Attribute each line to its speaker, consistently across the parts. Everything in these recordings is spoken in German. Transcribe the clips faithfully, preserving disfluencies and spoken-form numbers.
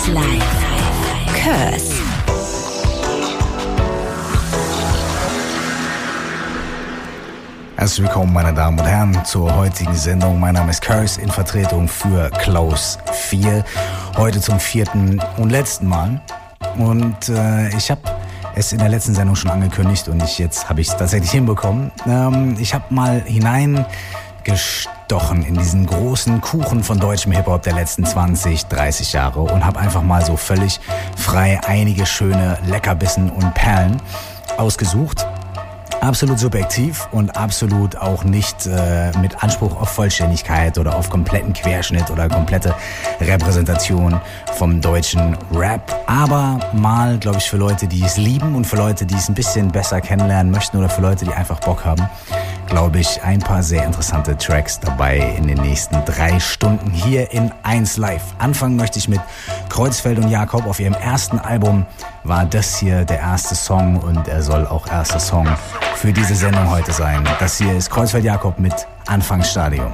Speaker 1: Live. Curse.
Speaker 2: Herzlich willkommen, meine Damen und Herren, zur heutigen Sendung. Mein Name ist Curse in Vertretung für Klaus vier. Heute zum vierten und letzten Mal. Und äh, ich habe es in der letzten Sendung schon angekündigt und ich, jetzt habe ich es tatsächlich hinbekommen. Ähm, ich habe mal hineingestochen in diesen großen Kuchen von deutschem Hip-Hop der letzten zwanzig, dreißig Jahre und habe einfach mal so völlig frei einige schöne Leckerbissen und Perlen ausgesucht. Absolut subjektiv und absolut auch nicht äh, mit Anspruch auf Vollständigkeit oder auf kompletten Querschnitt oder komplette Repräsentation vom deutschen Rap. Aber mal, glaube ich, für Leute, die es lieben und für Leute, die es ein bisschen besser kennenlernen möchten oder für Leute, die einfach Bock haben, glaube ich, ein paar sehr interessante Tracks dabei in den nächsten drei Stunden hier in eins Live. Anfangen möchte ich mit Kreuzfeld und Jakob. Auf ihrem ersten Album war das hier der erste Song und er soll auch erster Song für diese Sendung heute sein. Das hier ist Kreuzfeld Jakob mit Anfangsstadium.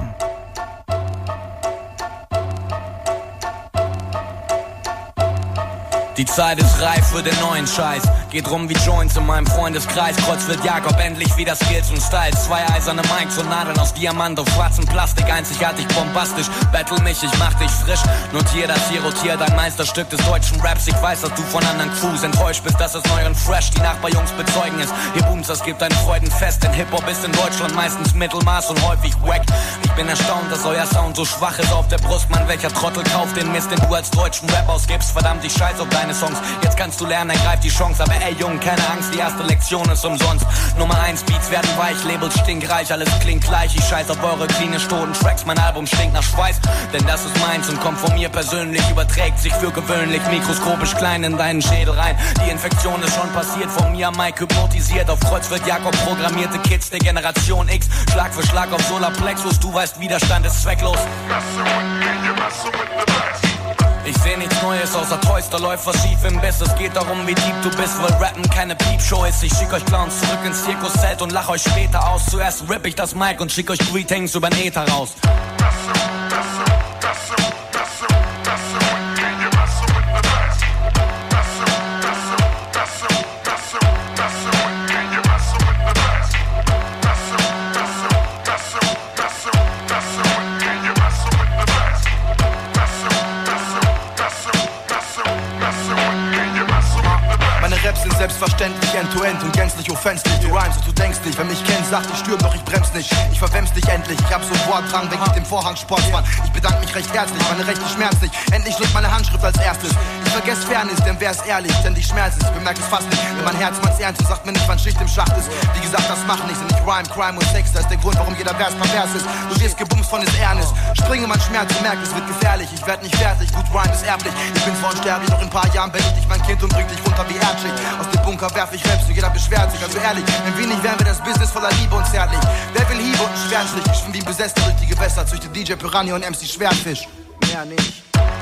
Speaker 3: Die Zeit ist reif für den neuen Scheiß. Geht rum wie Joints in meinem Freundeskreis. Kreuzfeld Jakob, endlich wieder Skills und Styles. Zwei eiserne Mikes und Nadeln aus Diamant auf schwarzem Plastik. Einzigartig bombastisch, battle mich, ich mach dich frisch. Notier das hier, rotier dein Meisterstück des deutschen Raps. Ich weiß, dass du von anderen Crews enttäuscht bist, dass es neu und fresh die Nachbarjungs bezeugen ist. Hier booms, das gibt ein Freudenfest. Denn Hip-Hop ist in Deutschland meistens Mittelmaß und häufig wack. Ich bin erstaunt, dass euer Sound so schwach ist auf der Brust. Mann, welcher Trottel kauft den Mist, den du als deutschen Rap ausgibst. Verdammt, ich scheiß auf deine Songs. Jetzt kannst du lernen, ergreif die Chance. Aber ey Jungen, keine Angst, die erste Lektion ist umsonst. Nummer eins, Beats werden weich, Labels stinkreich, alles klingt gleich. Ich scheiß auf eure klinisch toten Tracks, mein Album stinkt nach Schweiß. Denn das ist meins und kommt von mir persönlich, überträgt sich für gewöhnlich mikroskopisch klein in deinen Schädel rein. Die Infektion ist schon passiert, von mir Mike hypnotisiert. Auf Kreuzfeld Jakob programmierte Kids der Generation X. Schlag für Schlag auf Solarplexus, du weißt, Widerstand ist zwecklos. Ich seh nichts Neues außer Toys, da läuft was schief im Biss. Es geht darum, wie deep du bist, weil Rappen keine Piepshow ist. Ich schick euch Clowns zurück ins Zirkuszelt und lach euch später aus. Zuerst ripp ich das Mic und schick euch Greetings übern Äther raus.
Speaker 4: Selbstverständlich end-to-end und gänzlich offensiv. Du rhymes und du denkst nicht, wer mich kennt, sagt ich stürm, doch ich brems nicht. Ich verwemms dich endlich, ich hab so einen Wortdrang, weg mit dem Vorhang Sportsmann. Ich bedanke mich recht herzlich, meine Rechte schmerzlich. Endlich drückt meine Handschrift als erstes. Ich vergesse Fairness, denn wer ist ehrlich, ständig Schmerz ist. Ich bemerke es fast nicht, wenn mein Herz meins ernst und sagt mir nicht, wann Schicht im Schacht ist. Wie gesagt, das macht nichts, denn ich rhyme, Crime und Sex. Das ist der Grund, warum jeder Vers pervers ist. Du wirst gebumst von des Ernest. Springe mein Schmerz und merke, es wird gefährlich. Ich werd nicht fertig, gut Rhyme ist erblich. Ich bin zwar unsterblich, doch in ein paar Jahren bin ich mein Kind und bring dich runter wie Erdschicht. Aus dem Bunker werf ich Raps und jeder beschwert sich, also ehrlich, ein wenig wären wir das Business voller Liebe und zärtlich. Wer will Hiebe und einen Schwertstrich? Ich schwimm wie ein Besessener durch die Gewässer, züchte D J Piranha und M C Schwertfisch. Mehr nicht.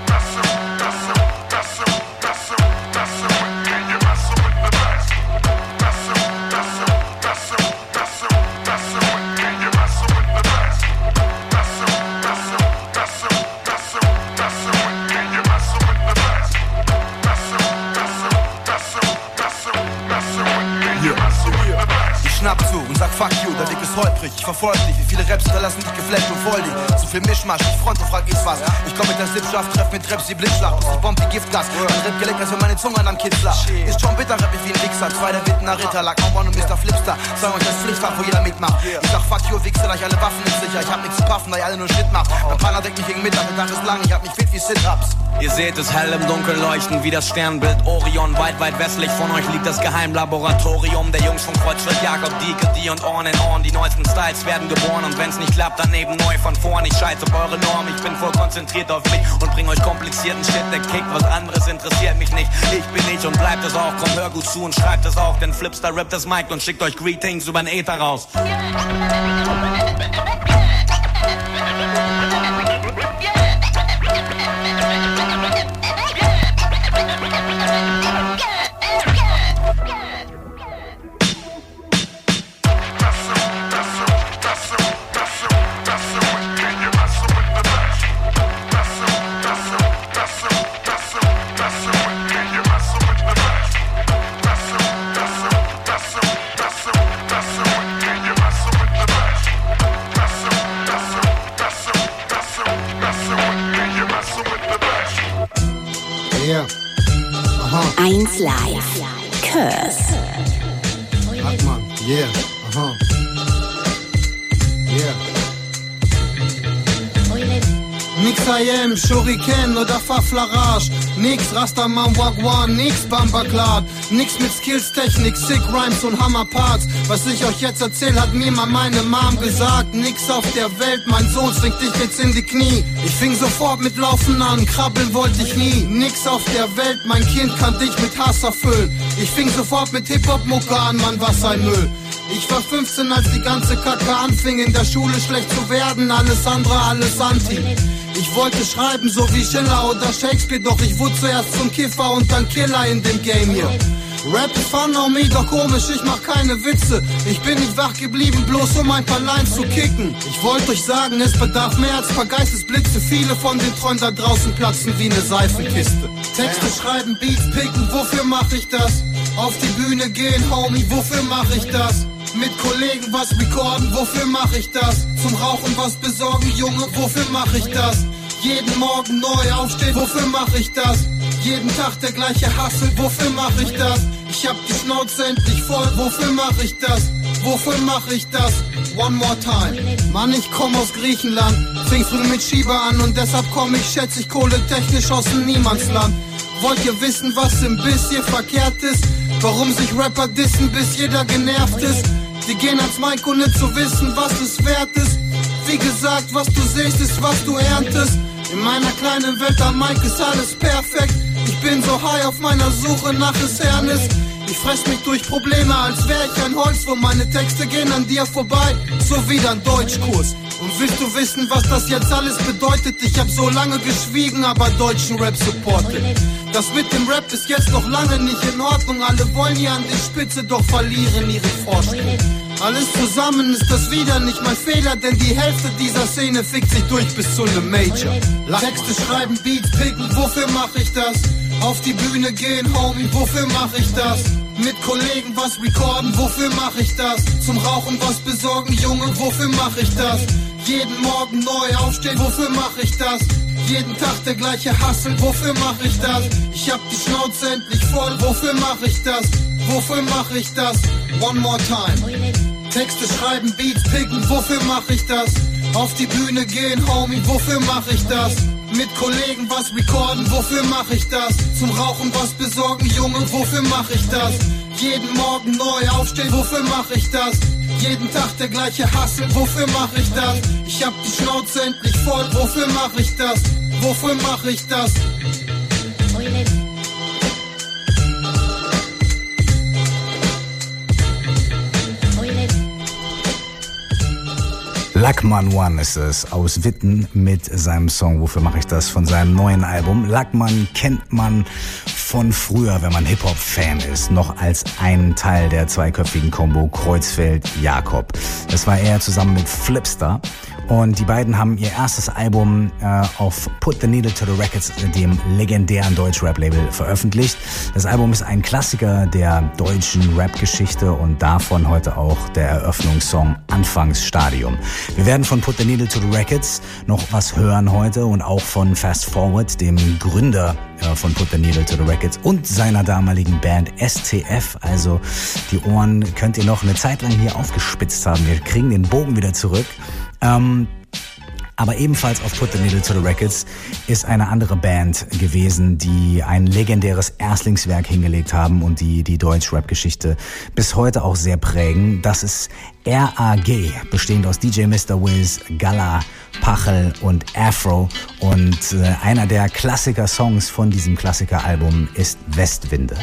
Speaker 4: Schnapp zu und sag fuck you, der Weg ist holprig, ich verfolg dich. Wie viele Raps hinterlassen dich geflasht und voll dich. Zu viel Mischmasch, ich front und frag ich's was. Ich komm mit der Sippschaft, treff mit Raps die Blitzschlag. Und ich bomb wie Giftgas, mein Rap geleckt, als wenn meine Zunge an am Kitzler. Ist schon bitter, rap ich wie ein Wichser. Zwei der Wittener Ritter, lag One und Mister Flipster. Sagen euch das Pflichtfach, wo jeder mitmacht. Ich sag fuck you, Wichser, da ich alle Waffen nicht sicher. Ich hab nichts zu puffen, da ich alle nur Shit macht. Mein Partner deckt mich gegen Mittag, der Tag ist lang, ich hab mich fit wie Sit-Ups.
Speaker 3: Ihr seht es hell im Dunkeln leuchten wie das Sternbild Orion. Weit, weit westlich von euch liegt das Geheimlaboratorium der Jungs von Kreuzfeld Jakob, Dieke, die und on and on. Die neuesten Styles werden geboren und wenn's nicht klappt, dann eben neu von vorn. Ich scheiß auf eure Norm, ich bin voll konzentriert auf mich und bring euch komplizierten Shit, der kickt. Was anderes interessiert mich nicht. Ich bin ich und bleibt es auch. Komm, hör gut zu und schreibt es auch, denn Flipstar rappt das Mic und schickt euch Greetings übern Äther raus.
Speaker 1: Dance Live. Curse.
Speaker 4: Lackmann, yeah, aha. Yeah. Nix I am, Shuriken oder Faflarage. Nix Rastaman Wagwan, nix Bambaklad. Nix mit Skills, Technik, Sick Rhymes und Hammerparts. Was ich euch jetzt erzähl, hat mir mal meine Mom gesagt. Nix auf der Welt, mein Sohn zwingt dich jetzt in die Knie. Ich fing sofort mit Laufen an, krabbeln wollte ich nie. Nix auf der Welt, mein Kind kann dich mit Hass erfüllen. Ich fing sofort mit Hip-Hop-Mucke an, Mann, was ein Müll. Ich war fünfzehn, als die ganze Kacke anfing, in der Schule schlecht zu werden, alles andere, alles Anti. Ich wollte schreiben, so wie Schiller oder Shakespeare, doch ich wurde zuerst zum Kiffer und dann Killer in dem Game hier. Rap ist fun on me, doch komisch, ich mach keine Witze. Ich bin nicht wach geblieben, bloß um ein paar Lines zu kicken. Ich wollte euch sagen, es bedarf mehr als paar Geistesblitze. Viele von den Träumen da draußen platzen wie eine Seifenkiste. Texte schreiben, Beats picken, wofür mach ich das? Auf die Bühne gehen, Homie, wofür mach ich das? Mit Kollegen was recorden, wofür mach ich das? Zum Rauchen was besorgen, Junge, wofür mach ich das? Jeden Morgen neu aufstehen, wofür mach ich das? Jeden Tag der gleiche Hustle, wofür mach ich das? Ich hab die Schnauze endlich voll, wofür mach ich das? Wofür mach ich das? One more time. Mann, ich komm aus Griechenland, fing früh mit Schieber an und deshalb komm ich, schätze ich, kohletechnisch aus dem Niemandsland. Wollt ihr wissen, was im Biss hier verkehrt ist? Warum sich Rapper dissen, bis jeder genervt ist? Die gehen ans Mic, ohne zu wissen, was es wert ist. Wie gesagt, was du siehst, ist, was du erntest. In meiner kleinen Welt am Mic ist alles perfekt. Ich bin so high auf meiner Suche nach des Herrnis. Ich fress mich durch Probleme, als wär ich ein Holzwurm. Meine Texte gehen an dir vorbei, so wie dein Deutschkurs. Und willst du wissen, was das jetzt alles bedeutet? Ich hab so lange geschwiegen, aber deutschen Rap supportet. Das mit dem Rap ist jetzt noch lange nicht in Ordnung. Alle wollen hier an die Spitze, doch verlieren ihre Forschung. Alles zusammen ist das wieder nicht mein Fehler, denn die Hälfte dieser Szene fickt sich durch bis zu nem Major. Texte schreiben, Beats picken, wofür mach ich das? Auf die Bühne gehen, Homie, wofür mach ich das? Mit Kollegen was recorden, wofür mach ich das? Zum Rauchen was besorgen, Junge, wofür mach ich das? Jeden Morgen neu aufstehen, wofür mach ich das? Jeden Tag der gleiche Hustle, wofür mach ich das? Ich hab die Schnauze endlich voll, wofür mach ich das? Wofür mach ich das? One more time. Texte schreiben, Beats picken, wofür mach ich das? Auf die Bühne gehen, Homie, wofür mach ich das? Mit Kollegen was recorden, wofür mach ich das? Zum Rauchen was besorgen, Junge, wofür mach ich das? Jeden Morgen neu aufstehen, wofür mach ich das? Jeden Tag der gleiche Hustle, wofür mach ich das? Ich hab die Schnauze endlich voll, wofür mach ich das? Wofür mach ich das?
Speaker 2: Lackmann One ist es, aus Witten mit seinem Song Wofür mache ich das, von seinem neuen Album. Lackmann kennt man von früher, wenn man Hip-Hop-Fan ist, noch als einen Teil der zweiköpfigen Combo Kreuzfeld-Jakob. Das war er zusammen mit Flipster. Und die beiden haben ihr erstes Album äh, auf Put the Needle to the Records, dem legendären Deutsch-Rap-Label, veröffentlicht. Das Album ist ein Klassiker der deutschen Rap-Geschichte und davon heute auch der Eröffnungssong Anfangsstadium. Wir werden von Put the Needle to the Records noch was hören heute und auch von Fast Forward, dem Gründer äh, von Put the Needle to the Records und seiner damaligen Band S T F. Also die Ohren könnt ihr noch eine Zeit lang hier aufgespitzt haben. Wir kriegen den Bogen wieder zurück. Ähm, aber ebenfalls auf Put the Needle to the Records ist eine andere Band gewesen, die ein legendäres Erstlingswerk hingelegt haben und die die Deutsch-Rap-Geschichte bis heute auch sehr prägen. Das ist R A G, bestehend aus D J Mister Wiz, Gala, Pachel und Afro. Und äh, einer der Klassiker-Songs von diesem Klassiker-Album ist Westwinde.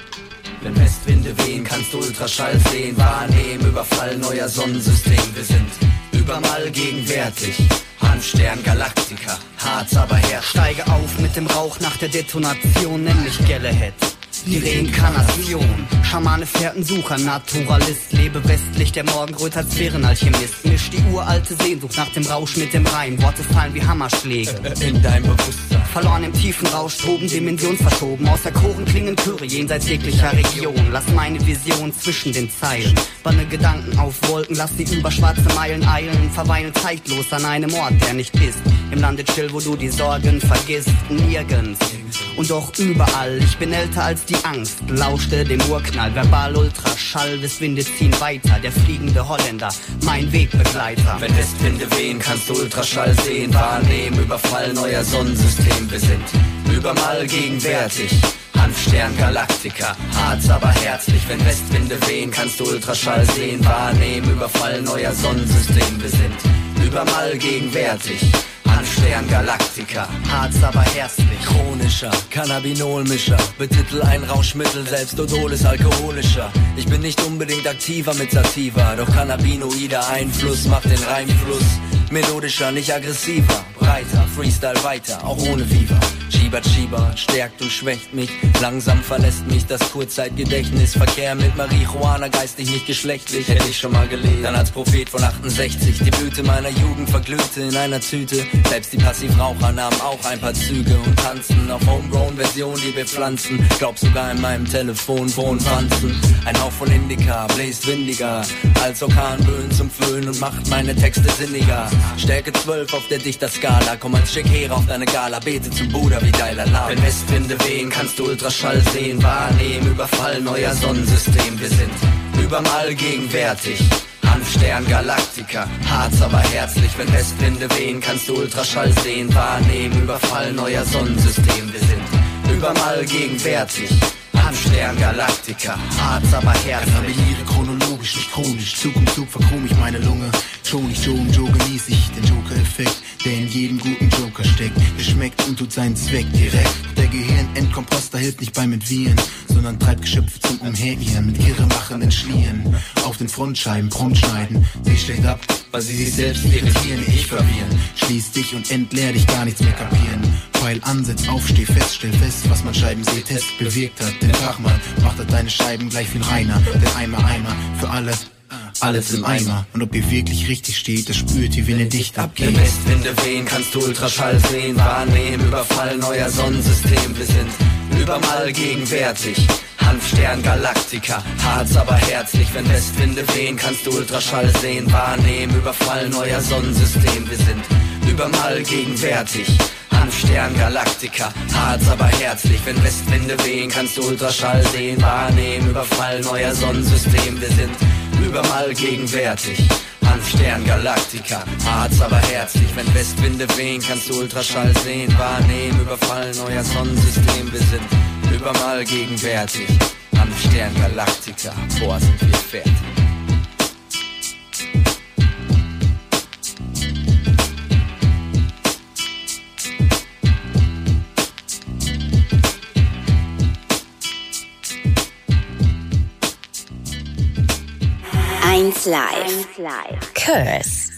Speaker 3: Wenn Westwinde wehen, kannst du Ultraschall sehen, wahrnehmen, Überfall neuer Sonnensystem. Wir sind überall gegenwärtig, Hanfstern, Galaktika, Harz aber her.
Speaker 5: Steige auf mit dem Rauch nach der Detonation, nenn mich Galahad. Die Reinkarnation, Schamane, Fährtensucher, Naturalist, lebe westlich, der Morgenröter, Sphärenalchemist. Misch die uralte Sehnsucht nach dem Rausch mit dem Reim, Worte fallen wie Hammerschläge
Speaker 3: in dein Bewusstsein.
Speaker 5: Verloren im tiefen Rausch, toben, dimensionsvertoben, aus der Choren klingen Chöre jenseits jeglicher Region. Lass meine Vision zwischen den Zeilen, banne Gedanken auf Wolken, lass sie über schwarze Meilen eilen, verweilen zeitlos an einem Ort, der nicht ist. Im Lande chill, wo du die Sorgen vergisst, nirgends. und doch überall. Ich bin älter als die Angst, lauschte dem Urknall. Verbal Ultraschall, Westwinde ziehen weiter. Der fliegende Holländer, mein Wegbegleiter.
Speaker 3: Wenn Westwinde wehen, kannst du Ultraschall sehen. Wahrnehmen, Überfall neuer Sonnensystem. Wir sind überall gegenwärtig. Hanfstern, Galaktika, Harz, aber herzlich. Wenn Westwinde wehen, kannst du Ultraschall sehen. Wahrnehmen, Überfall neuer Sonnensystem. Wir sind überall gegenwärtig. Hanfstern, Galaktika,
Speaker 5: Harz, aber herzlich.
Speaker 3: Chronischer Cannabinolmischer, betitel ein Rauschmittel, selbst Odol ist alkoholischer. Ich bin nicht unbedingt aktiver mit Sativa, doch cannabinoider Einfluss macht den Reimfluss melodischer, nicht aggressiver. Breiter, Freestyle weiter, auch ohne Viva. Schieber, Schieber, stärkt und schwächt mich. Langsam verlässt mich das Kurzzeitgedächtnis. Verkehr mit Marihuana, geistig nicht geschlechtlich. Hätte ich schon mal gelebt, dann als Prophet von achtundsechzig. Die Blüte meiner Jugend verglühte in einer Tüte. Selbst die Passivraucher nahmen auch ein paar Züge und tanzen auf Homegrown-Version, die wir pflanzen. Glaub sogar in meinem Telefon wohnen Pflanzen. Ein Hauch von Indica, bläst windiger als Orkanböen zum Föhn und macht meine Texte sinniger. Stärke zwölf auf der Dichterskala, komm als Shakira auf deine Gala, bete zum Buddha wie Dalai Lama. Wenn Westwinde wehen, kannst du Ultraschall sehen, wahrnehmen, Überfall neuer Sonnensystem. Wir sind überall gegenwärtig. Hanfstern, Galaktika, Harz, aber herzlich. Wenn Westwinde wehen, kannst du Ultraschall sehen, wahrnehmen, Überfall neuer Sonnensystem. Wir sind überall gegenwärtig. Hanfstern, Galaktika, Harz, aber herzlich.
Speaker 6: Kanabiniere chronologisch, nicht chronisch. Zug um Zug verchrom ich meine Lunge. Schon ich Joe und Joe genieße ich den Joker-Effekt, der in jedem guten Joker steckt. Er schmeckt und tut seinen Zweck direkt. Der Gehirn-Endkomposter hilft nicht beim Entwirren, sondern treibt Geschöpfe zum Umherirren mit irremachenden Schlieren. Auf den Frontscheiben prompt schneiden. Sie schlägt ab, weil sie sich selbst irritieren, ich verwirren. Schließ dich und entleer dich, gar nichts mehr kapieren. Pfeil ansetz, aufsteh fest, stell fest, was man Scheibensehtest bewirkt hat. Den Fachmann macht er deine Scheiben gleich viel reiner. Der Eimer, Eimer, für alle, alles im Eimer. Und ob ihr wirklich richtig steht, das spürt ihr, wenn ihr dicht abgeht.
Speaker 3: Wenn Westwinde wehen, kannst du Ultraschall sehen, wahrnehmen, Überfall neuer Sonnensystem. Wir sind überall gegenwärtig. Hanfstern, Galaktika, Harz, aber herzlich. Wenn Westwinde wehen, kannst du Ultraschall sehen, wahrnehmen, Überfall neuer Sonnensystem. Wir sind überall gegenwärtig. Hanfstern, Galaktika, Harz, aber herzlich. Wenn Westwinde wehen, kannst du Ultraschall sehen, wahrnehmen, Überfall neuer Sonnensystem. Wir sind überall gegenwärtig. Hanfstern, Galaktika, Harz, aber herzlich. Wenn Westwinde wehen, kannst du Ultraschall sehen, wahrnehmen, Überfall neuer Sonnensystem. Wir sind überall gegenwärtig. Hanfstern, Galaktika, boah, sind wir fertig.
Speaker 1: eins Live. Curse.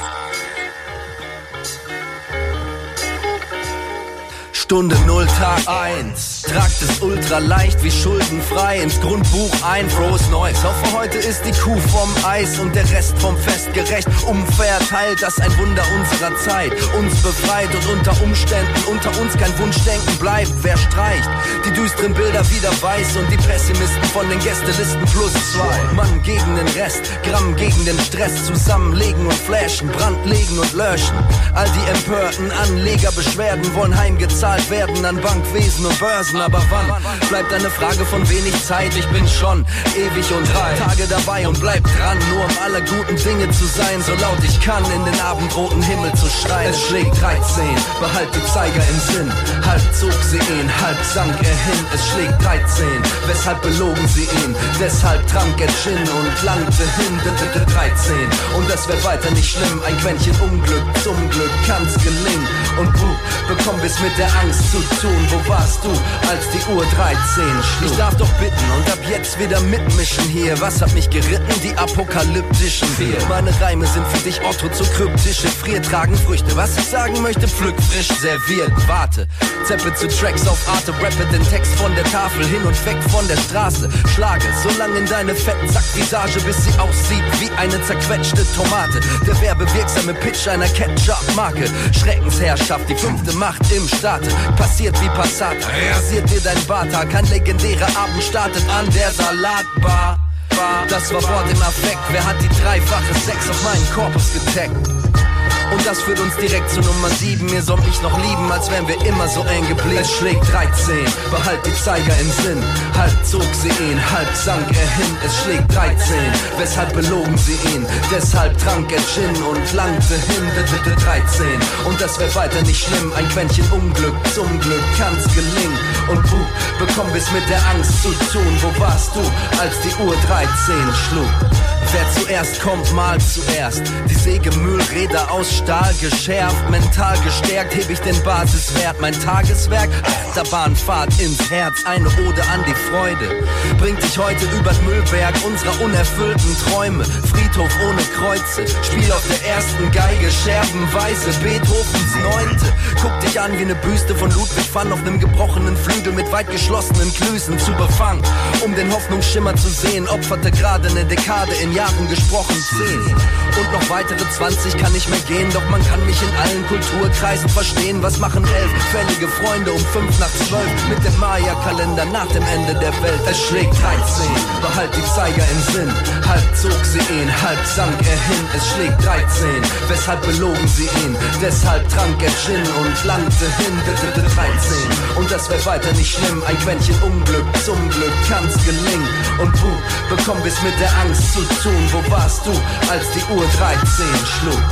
Speaker 3: Stunde null, Tag eins. Tragt es ultra leicht wie schuldenfrei ins Grundbuch ein. Frohes Neues. Hoffe, heute ist die Kuh vom Eis und der Rest vom Fest gerecht. Umverteilt, das ein Wunder unserer Zeit. Uns befreit und unter Umständen unter uns kein Wunschdenken bleibt. Wer streicht die düsteren Bilder wieder weiß und die Pessimisten von den Gästelisten plus zwei. Mann gegen den Rest, Gramm gegen den Stress. Zusammenlegen und flashen, Brand legen und löschen. All die empörten Anlegerbeschwerden wollen heimgezahlt werden an Bankwesen und Börsen, aber wann? Bleibt eine Frage von wenig Zeit, ich bin schon ewig und drei Tage dabei und bleib dran, nur um aller guten Dinge zu sein, so laut ich kann, in den abendroten Himmel zu schreien. Es schlägt dreizehn, behalt die Zeiger im Sinn, halb zog sie ihn, halb sank er hin, es schlägt dreizehn, weshalb belogen sie ihn, deshalb trank er Gin und langte hin, dreizehn, und es wird weiter nicht schlimm, ein Quäntchen Unglück, zum Glück kann's gelingen, und puh, bekommen wir's mit der Angst zu tun. Wo warst du, als die Uhr dreizehn schlug? Ich darf doch bitten und ab jetzt wieder mitmischen hier. Was hat mich geritten? Die apokalyptischen Vier. Meine Reime sind für dich Otto zu kryptisch. Frier tragen Früchte. Was ich sagen möchte, pflück frisch serviert. Warte, zeppe zu Tracks auf Arte, rappe den Text von der Tafel hin und weg von der Straße. Schlage so lang in deine fetten Sackvisage, bis sie aussieht wie eine zerquetschte Tomate. Der werbewirksame Pitch einer Ketchup-Marke. Schreckensherrschaft, die fünfte Macht im Staate. Passiert wie Passat, rasiert dir dein Barthaar. Kein legendärer Abend startet an der Salatbar. Das war Wort im Affekt. Wer hat die dreifache Sex auf meinen Korpus getaggt? Und
Speaker 7: Und das führt uns direkt zu Nummer sieben. Ihr sollt mich noch lieben, als wären wir immer so eng geblieben. Es schlägt dreizehn, behalt die Zeiger im Sinn. Halb zog sie ihn, halb sank er hin. Es schlägt dreizehn, weshalb belogen sie ihn? Deshalb trank er Gin und langte hin. dreizehn, und das wäre weiter nicht schlimm. Ein Quäntchen Unglück, zum Glück kann's gelingen. Und puh, bekommen wir's mit der Angst zu tun. Wo warst du, als die Uhr dreizehn schlug? Wer zuerst kommt, mal zuerst. Die Sägemühlräder aus Stahl geschärft, mental gestärkt, heb ich den Basiswert. Mein Tageswerk, Achterbahnfahrt ins Herz, eine Ode an die Freude. Bringt dich heute übers Müllberg unserer unerfüllten Träume. Friedhof ohne Kreuze, Spiel auf der ersten Geige, scherbenweise, Beethovens Neunte. Guck dich an wie eine Büste von Ludwig van auf nem gebrochenen Flügel mit weit geschlossenen Klüsen zu befangen. Um den Hoffnungsschimmer zu sehen, opferte gerade eine Dekade in Jahren gesprochen zehn. Und noch weitere zwanzig kann nicht mehr gehen, doch man kann mich in allen Kulturkreisen verstehen. Was machen elf fällige Freunde um fünf nach zwölf mit dem Maya-Kalender nach dem Ende der Welt? Es schlägt dreizehn, behalt die Zeiger im Sinn. Halb zog sie ihn, halb sank er hin. Es schlägt dreizehn, weshalb belogen sie ihn? Deshalb trank er Gin und langte hin. dreizehn, und das wäre weiter nicht schlimm. Ein Quäntchen Unglück, zum Glück kann's gelingen. Und puh, bekommen wir's mit der Angst zu tun. Wo warst du, als die Uhr dreizehn schlug?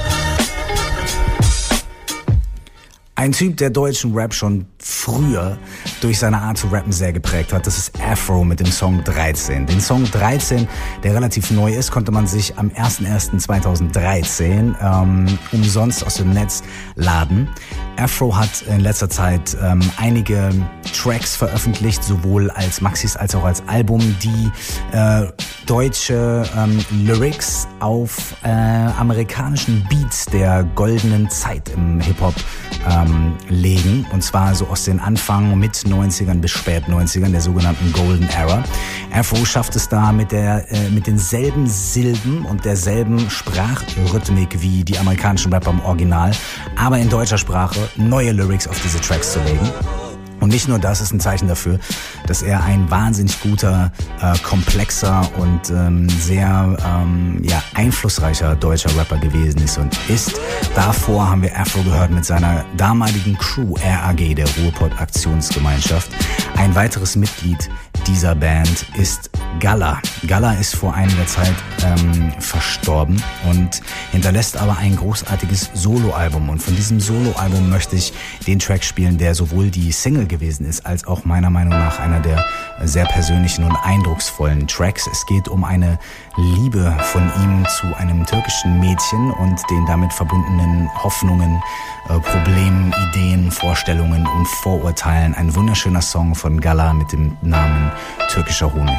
Speaker 2: Ein Typ, der deutschen Rap schon früher durch seine Art zu rappen sehr geprägt hat, das ist Afro mit dem Song dreizehn. Den Song dreizehn, der relativ neu ist, konnte man sich am erster erster zweitausenddreizehn ähm, umsonst aus dem Netz laden. Afro hat in letzter Zeit ähm, einige Tracks veröffentlicht, sowohl als Maxis als auch als Album, die äh, deutsche ähm, Lyrics auf äh, amerikanischen Beats der goldenen Zeit im Hip-Hop ähm, legen. Und zwar so aus den Anfang mit neunzigern bis spät neunzigern, der sogenannten Golden Era. Afro schafft es da mit der äh, mit denselben Silben und derselben Sprachrhythmik wie die amerikanischen Rapper im Original, aber in deutscher Sprache neue Lyrics auf diese Tracks zu legen. Und nicht nur das ist ein Zeichen dafür, dass er ein wahnsinnig guter, äh, komplexer und ähm, sehr ähm, ja, einflussreicher deutscher Rapper gewesen ist und ist. Davor haben wir Afro gehört mit seiner damaligen Crew R A G, der Ruhrpott Aktionsgemeinschaft. Ein weiteres Mitglied dieser Band ist Galla. Galla ist vor einiger Zeit ähm, verstorben und hinterlässt aber ein großartiges Soloalbum. Und von diesem Soloalbum möchte ich den Track spielen, der sowohl die Single gewesen ist, als auch meiner Meinung nach einer der sehr persönlichen und eindrucksvollen Tracks. Es geht um eine Liebe von ihm zu einem türkischen Mädchen und den damit verbundenen Hoffnungen, äh, Problemen, Ideen, Vorstellungen und Vorurteilen. Ein wunderschöner Song von Galla mit dem Namen Türkischer Honig.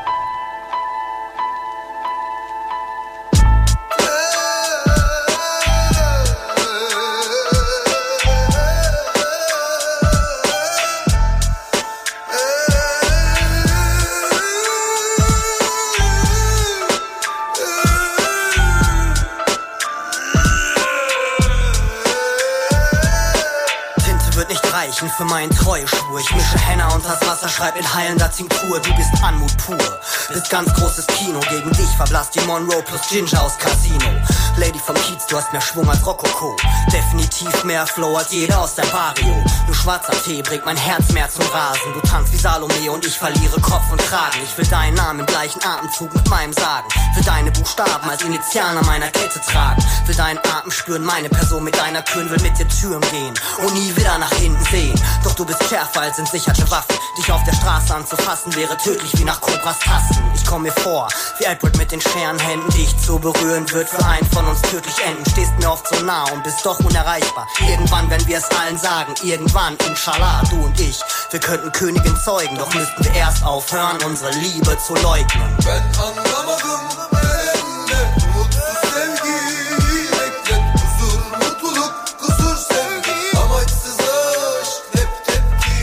Speaker 5: Für meinen Treueschwur. Ich mische Henna und das Wasser, schreib in heilender Tinktur. Du bist Anmut pur, bist ganz großes Kino. Gegen dich verblasst die Monroe plus Ginger aus Casino. Lady vom Kiez, du hast mehr Schwung als Rokoko. Definitiv mehr Flow als jeder aus dein Barrio. Nur schwarzer Tee bringt mein Herz mehr zum Rasen. Du tanzt wie Salome und ich verliere Kopf und Kragen. Ich will deinen Namen im gleichen Atemzug mit meinem sagen. Will deine Buchstaben als Initialen an meiner Kette tragen. Will deinen Atem spüren, meine Person mit deiner Kühn. Will mit dir Türen gehen und nie wieder nach hinten sehen. Doch du bist schärfer als entsicherte Waffen. Dich auf der Straße anzufassen wäre tödlich wie nach Cobras Tasten. Ich komm mir vor wie Edward mit den schweren Händen. Dich zu berühren wird für einen von uns tödlich enden. Stehst mir oft so nah und bist doch unerreichbar. Irgendwann, wenn wir es allen sagen, irgendwann, inshallah, du und ich, wir könnten Königin zeugen. Doch müssten wir erst aufhören, unsere Liebe zu leugnen.
Speaker 8: Ben anlamadım elde, mutsuz sevgi beklet, huzur, mutluluk, kusur sevgi, amaçsız aşk, hep tepki.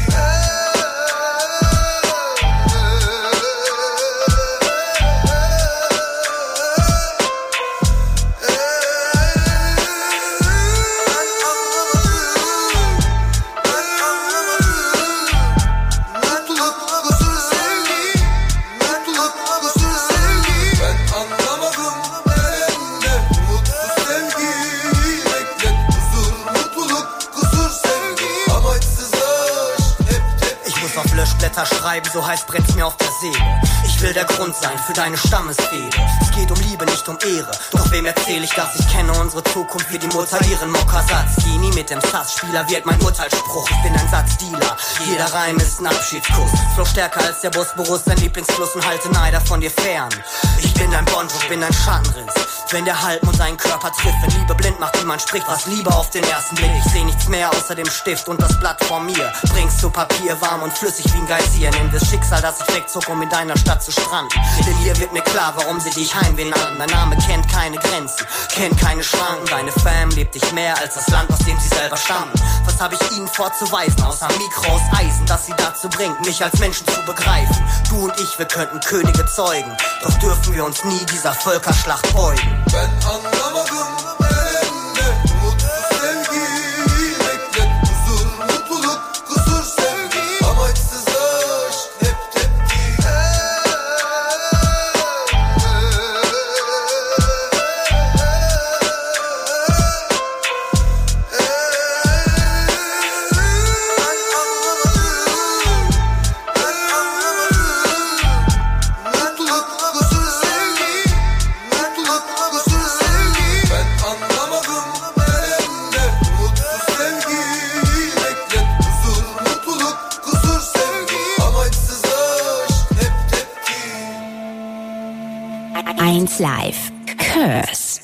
Speaker 8: Mutluluk, kusur sevgi, mutluluk, kusur sevgi.
Speaker 5: Blätter schreiben, so heiß brennt's mir auf der Seele. Ich will der Grund sein für deine Stammesfehde. Es geht um Liebe, nicht um Ehre. Doch wem erzähl ich das? Ich kenne unsere Zukunft wie die Mutter ihren Mokasatz. Genie mit dem Satzspieler wird mein Urteilsspruch. Ich bin ein Satzdealer, jeder Reim ist ein Abschiedskuss. Flow stärker als der Bosporus, dein Lieblingsfluss und halte Neider von dir fern. Ich bin dein Bonjour, bin dein Schattenriss. Wenn der Halbmond seinen Körper trifft, wenn Liebe blind macht, wie man spricht, was Liebe auf den ersten Blick. Ich seh nichts mehr außer dem Stift und das Blatt vor mir. Bringst du Papier warm und flüssig wie ein Geysir. Nimm das Schicksal, das ich wegzog, um in deiner Stadt zu stranden. Denn hier wird mir klar, warum sie dich Heimweh nannten. Dein Name kennt keine Grenzen, kennt keine Schranken. Deine Fam lebt dich mehr als das Land, aus dem sie selber stammen. Was hab ich ihnen vorzuweisen, außer Mikro aus Eisen, das sie dazu bringt, mich als Menschen zu begreifen. Du und ich, wir könnten Könige zeugen, doch dürfen wir uns nie dieser Völkerschlacht beugen.
Speaker 8: Ben anlamadım elde mutsuz sevgi beklet huzur mutluluk kusur sevgi amaçsız aşk hep tepki.
Speaker 1: eins Live. Curse.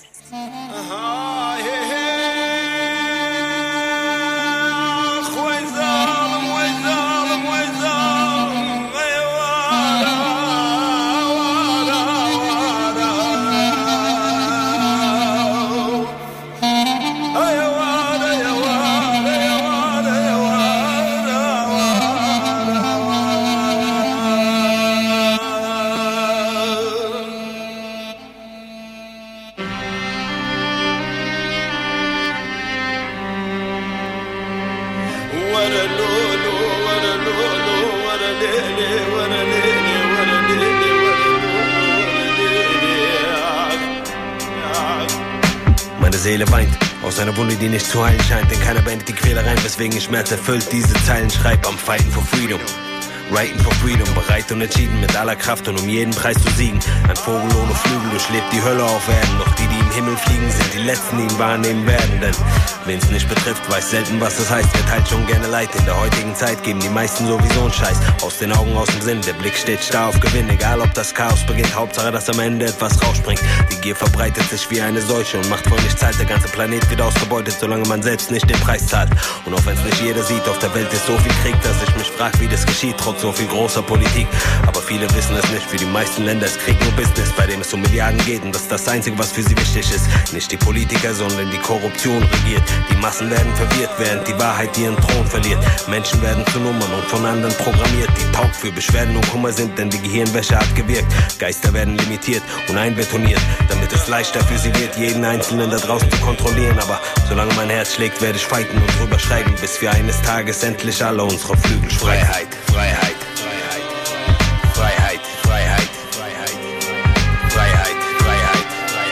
Speaker 9: Meine Seele weint aus einer Wunde, die nicht zu heilen scheint, denn keiner beendet die Quälereien, weswegen ich Schmerz erfüllt diese Zeilen schreib. Am Fighting for Freedom, writing for Freedom, bereit und entschieden mit aller Kraft und um jeden Preis zu siegen. Ein Vogel ohne Flügel durchlebt die Hölle auf Erden, doch die, die im Himmel fliegen, sind die Letzten, die ihn wahrnehmen werden. Denn wen's nicht betrifft, weiß selten, was das heißt. Wer teilt schon gerne Leid? In der heutigen Zeit geben die meisten sowieso einen Scheiß. Aus den Augen, aus dem Sinn, der Blick steht starr auf Gewinn. Egal ob das Chaos beginnt, Hauptsache, dass am Ende etwas rausspringt. Die Gier verbreitet sich wie eine Seuche und macht voll nichts halt. Der ganze Planet wird ausgebeutet, solange man selbst nicht den Preis zahlt. Und auch wenn's nicht jeder sieht, auf der Welt ist so viel Krieg, dass ich mich frag, wie das geschieht, trotz so viel großer Politik. Aber viele wissen es nicht, für die meisten Länder ist Krieg nur Business, bei dem es um Milliarden geht. Und das ist das Einzige, was für sie wichtig ist. Nicht die Politiker, sondern die Korruption regiert. Die Massen werden verwirrt, während die Wahrheit ihren Thron verliert. Menschen werden zu Nummern und von anderen programmiert, die taub für Beschwerden und Kummer sind, denn die Gehirnwäsche hat gewirkt. Geister werden limitiert und einbetoniert, damit es leichter für sie wird, jeden Einzelnen da draußen zu kontrollieren. Aber solange mein Herz schlägt, werde ich fighten und drüber schreiben, bis wir eines Tages endlich alle unsere Flügel sprechen. Freiheit, Freiheit, Freiheit, Freiheit, Freiheit, Freiheit, Freiheit, Freiheit,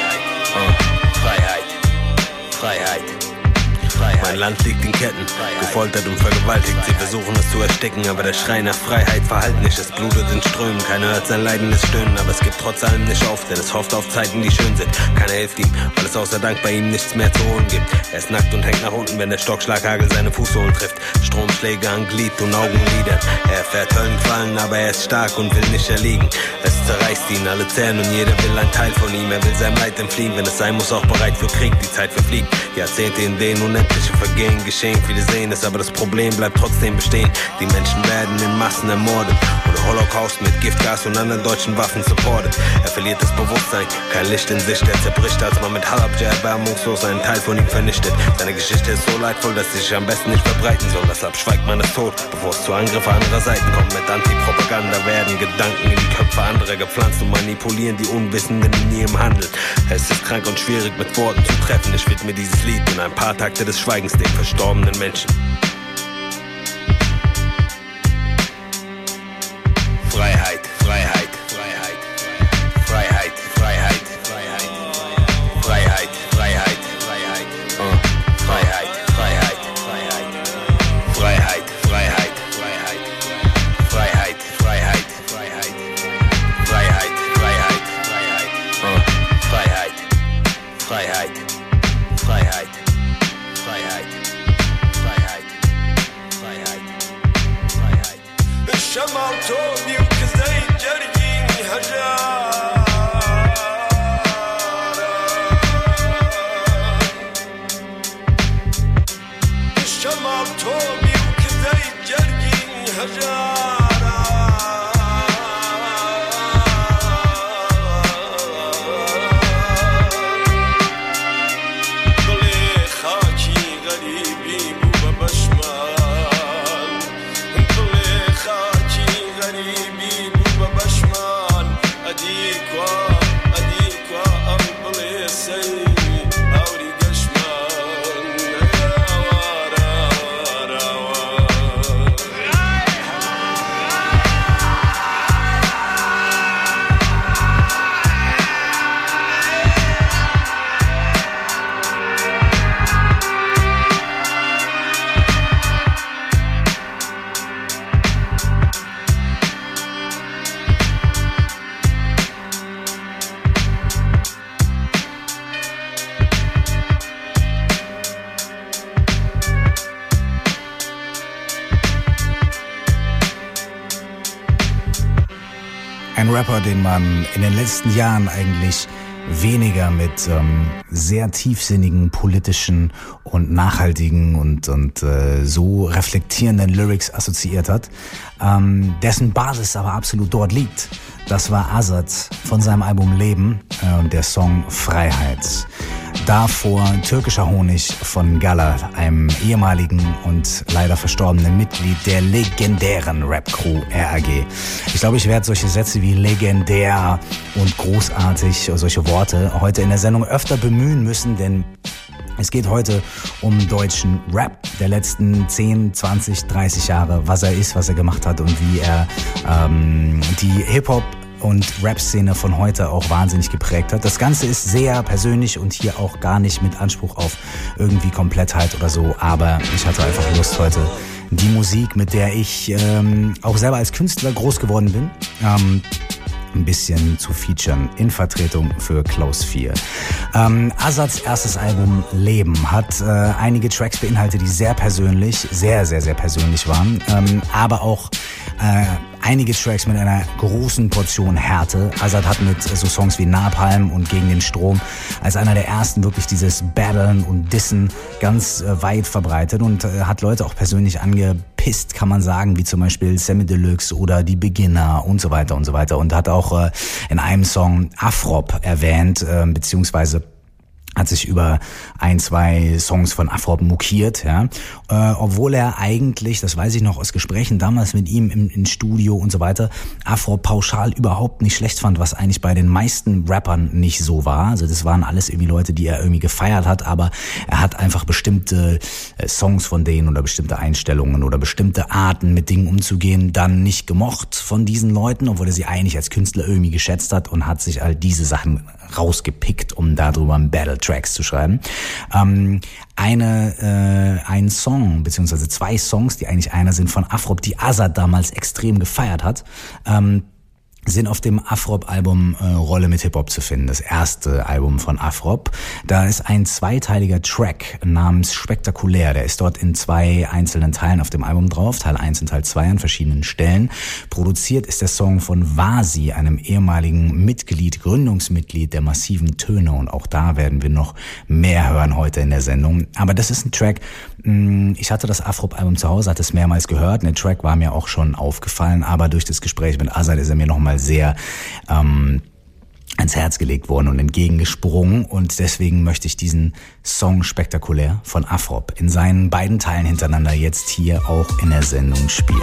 Speaker 9: Freiheit, Freiheit. Mein Land liegt in Ketten, gefoltert und vergewaltigt. Sie versuchen es zu ersticken, aber der Schrei nach Freiheit verhallt nicht. Es blutet in Strömen, keiner hört sein leidendes Stöhnen. Aber es gibt trotz allem nicht auf, denn es hofft auf Zeiten, die schön sind. Keiner hilft ihm, weil es außer Dank bei ihm nichts mehr zu holen gibt. Er ist nackt und hängt nach unten, wenn der Stockschlaghagel seine Fußsohlen trifft. Stromschläge an Glied und Augenlidern. Er erfährt Höllenqualen, aber er ist stark und will nicht erliegen. Es zerreißt ihn, alle Zähne und jeder will ein Teil von ihm. Er will seinem Leid entfliehen, wenn es sein muss, auch bereit für Krieg. Die Zeit verfliegt, Jahrzehnte, in denen unendliche Vergehen geschehen. Viele sehen es, aber das Problem bleibt trotzdem bestehen. Die Menschen werden in Massen ermordet und der Holocaust mit Giftgas und anderen deutschen Waffen supportet. Er verliert das Bewusstsein, kein Licht in sich, der zerbricht, als man mit Halabja erbarmungslos einen Teil von ihm vernichtet. Seine Geschichte ist so leidvoll, dass sie sich am besten nicht verbreiten soll. Deshalb schweigt man es tot, bevor es zu Angriffen anderer Seiten kommt. Mit Antipropaganda werden Gedanken in die Köpfe anderer gepflanzt und manipulieren die Unwissenden in ihrem Handeln. Es ist krank und schwierig mit Worten zu treffen. Ich widme dieses Lied in ein paar Takte des Schweigens den verstorbenen Menschen. Freiheit, Freiheit, Freiheit, Freiheit, Freiheit, Freiheit, Freiheit, Freiheit, Freiheit, Freiheit, Freiheit, Freiheit, Freiheit, Freiheit, Freiheit, Freiheit.
Speaker 8: باب تو میو که دید جرگی هجارا گل خاکی غریبی بو ببشمان گل خاکی غریبی بو ببشمان ادیکوا ادیکوا ام بلی سی
Speaker 2: Ein Rapper, den man in den letzten Jahren eigentlich weniger mit ähm, sehr tiefsinnigen, politischen und nachhaltigen und, und äh, so reflektierenden Lyrics assoziiert hat, ähm, dessen Basis aber absolut dort liegt. Das war Azad von seinem Album Leben äh, und der Song Freiheit. Davor Türkischer Honig von Gala, einem ehemaligen und leider verstorbenen Mitglied der legendären Rap-Crew R A G. Ich glaube, ich werde solche Sätze wie legendär und großartig, solche Worte heute in der Sendung öfter bemühen müssen, denn es geht heute um deutschen Rap der letzten zehn, zwanzig, dreißig Jahre, was er ist, was er gemacht hat und wie er ähm, die Hip-Hop und Rap-Szene von heute auch wahnsinnig geprägt hat. Das Ganze ist sehr persönlich und hier auch gar nicht mit Anspruch auf irgendwie Komplettheit oder so, aber ich hatte einfach Lust heute, die Musik, mit der ich ähm, auch selber als Künstler groß geworden bin, ähm, ein bisschen zu featuren in Vertretung für Klaus vier. Ähm, Azads erstes Album Leben hat äh, einige Tracks beinhaltet, die sehr persönlich, sehr, sehr, sehr persönlich waren, ähm, aber auch äh, einige Tracks mit einer großen Portion Härte. Azad hat mit so Songs wie Napalm und Gegen den Strom als einer der ersten wirklich dieses Battlen und Dissen ganz äh, weit verbreitet und äh, hat Leute auch persönlich angepisst, kann man sagen, wie zum Beispiel Semi Deluxe oder Die Beginner und so weiter und so weiter und hat auch äh, in einem Song Afrop erwähnt, äh, beziehungsweise hat sich über ein, zwei Songs von Afrop mokiert, ja, äh, obwohl er eigentlich, das weiß ich noch aus Gesprächen damals mit ihm im, im Studio und so weiter, Afrop pauschal überhaupt nicht schlecht fand, was eigentlich bei den meisten Rappern nicht so war. Also das waren alles irgendwie Leute, die er irgendwie gefeiert hat, aber er hat einfach bestimmte äh, Songs von denen oder bestimmte Einstellungen oder bestimmte Arten mit Dingen umzugehen dann nicht gemocht von diesen Leuten, obwohl er sie eigentlich als Künstler irgendwie geschätzt hat und hat sich all diese Sachen rausgepickt, um darüber ein Battle Tracks zu schreiben. Ähm, eine, äh, ein Song, beziehungsweise zwei Songs, die eigentlich einer sind von Afrop, die Azad damals extrem gefeiert hat, ähm, sind auf dem Afrop-Album äh, Rolle mit Hip-Hop zu finden, das erste Album von Afrop. Da ist ein zweiteiliger Track namens Spektakulär, der ist dort in zwei einzelnen Teilen auf dem Album drauf, Teil eins und Teil zwei an verschiedenen Stellen. Produziert ist der Song von Vasi, einem ehemaligen Mitglied, Gründungsmitglied der Massiven Töne und auch da werden wir noch mehr hören heute in der Sendung. Aber das ist ein Track, mh, ich hatte das Afrop-Album zu Hause, hatte es mehrmals gehört, der Track war mir auch schon aufgefallen, aber durch das Gespräch mit Azad ist er mir nochmal sehr ähm, ans Herz gelegt worden und entgegengesprungen und deswegen möchte ich diesen Song Spektakulär von Afrop in seinen beiden Teilen hintereinander jetzt hier auch in der Sendung spielen.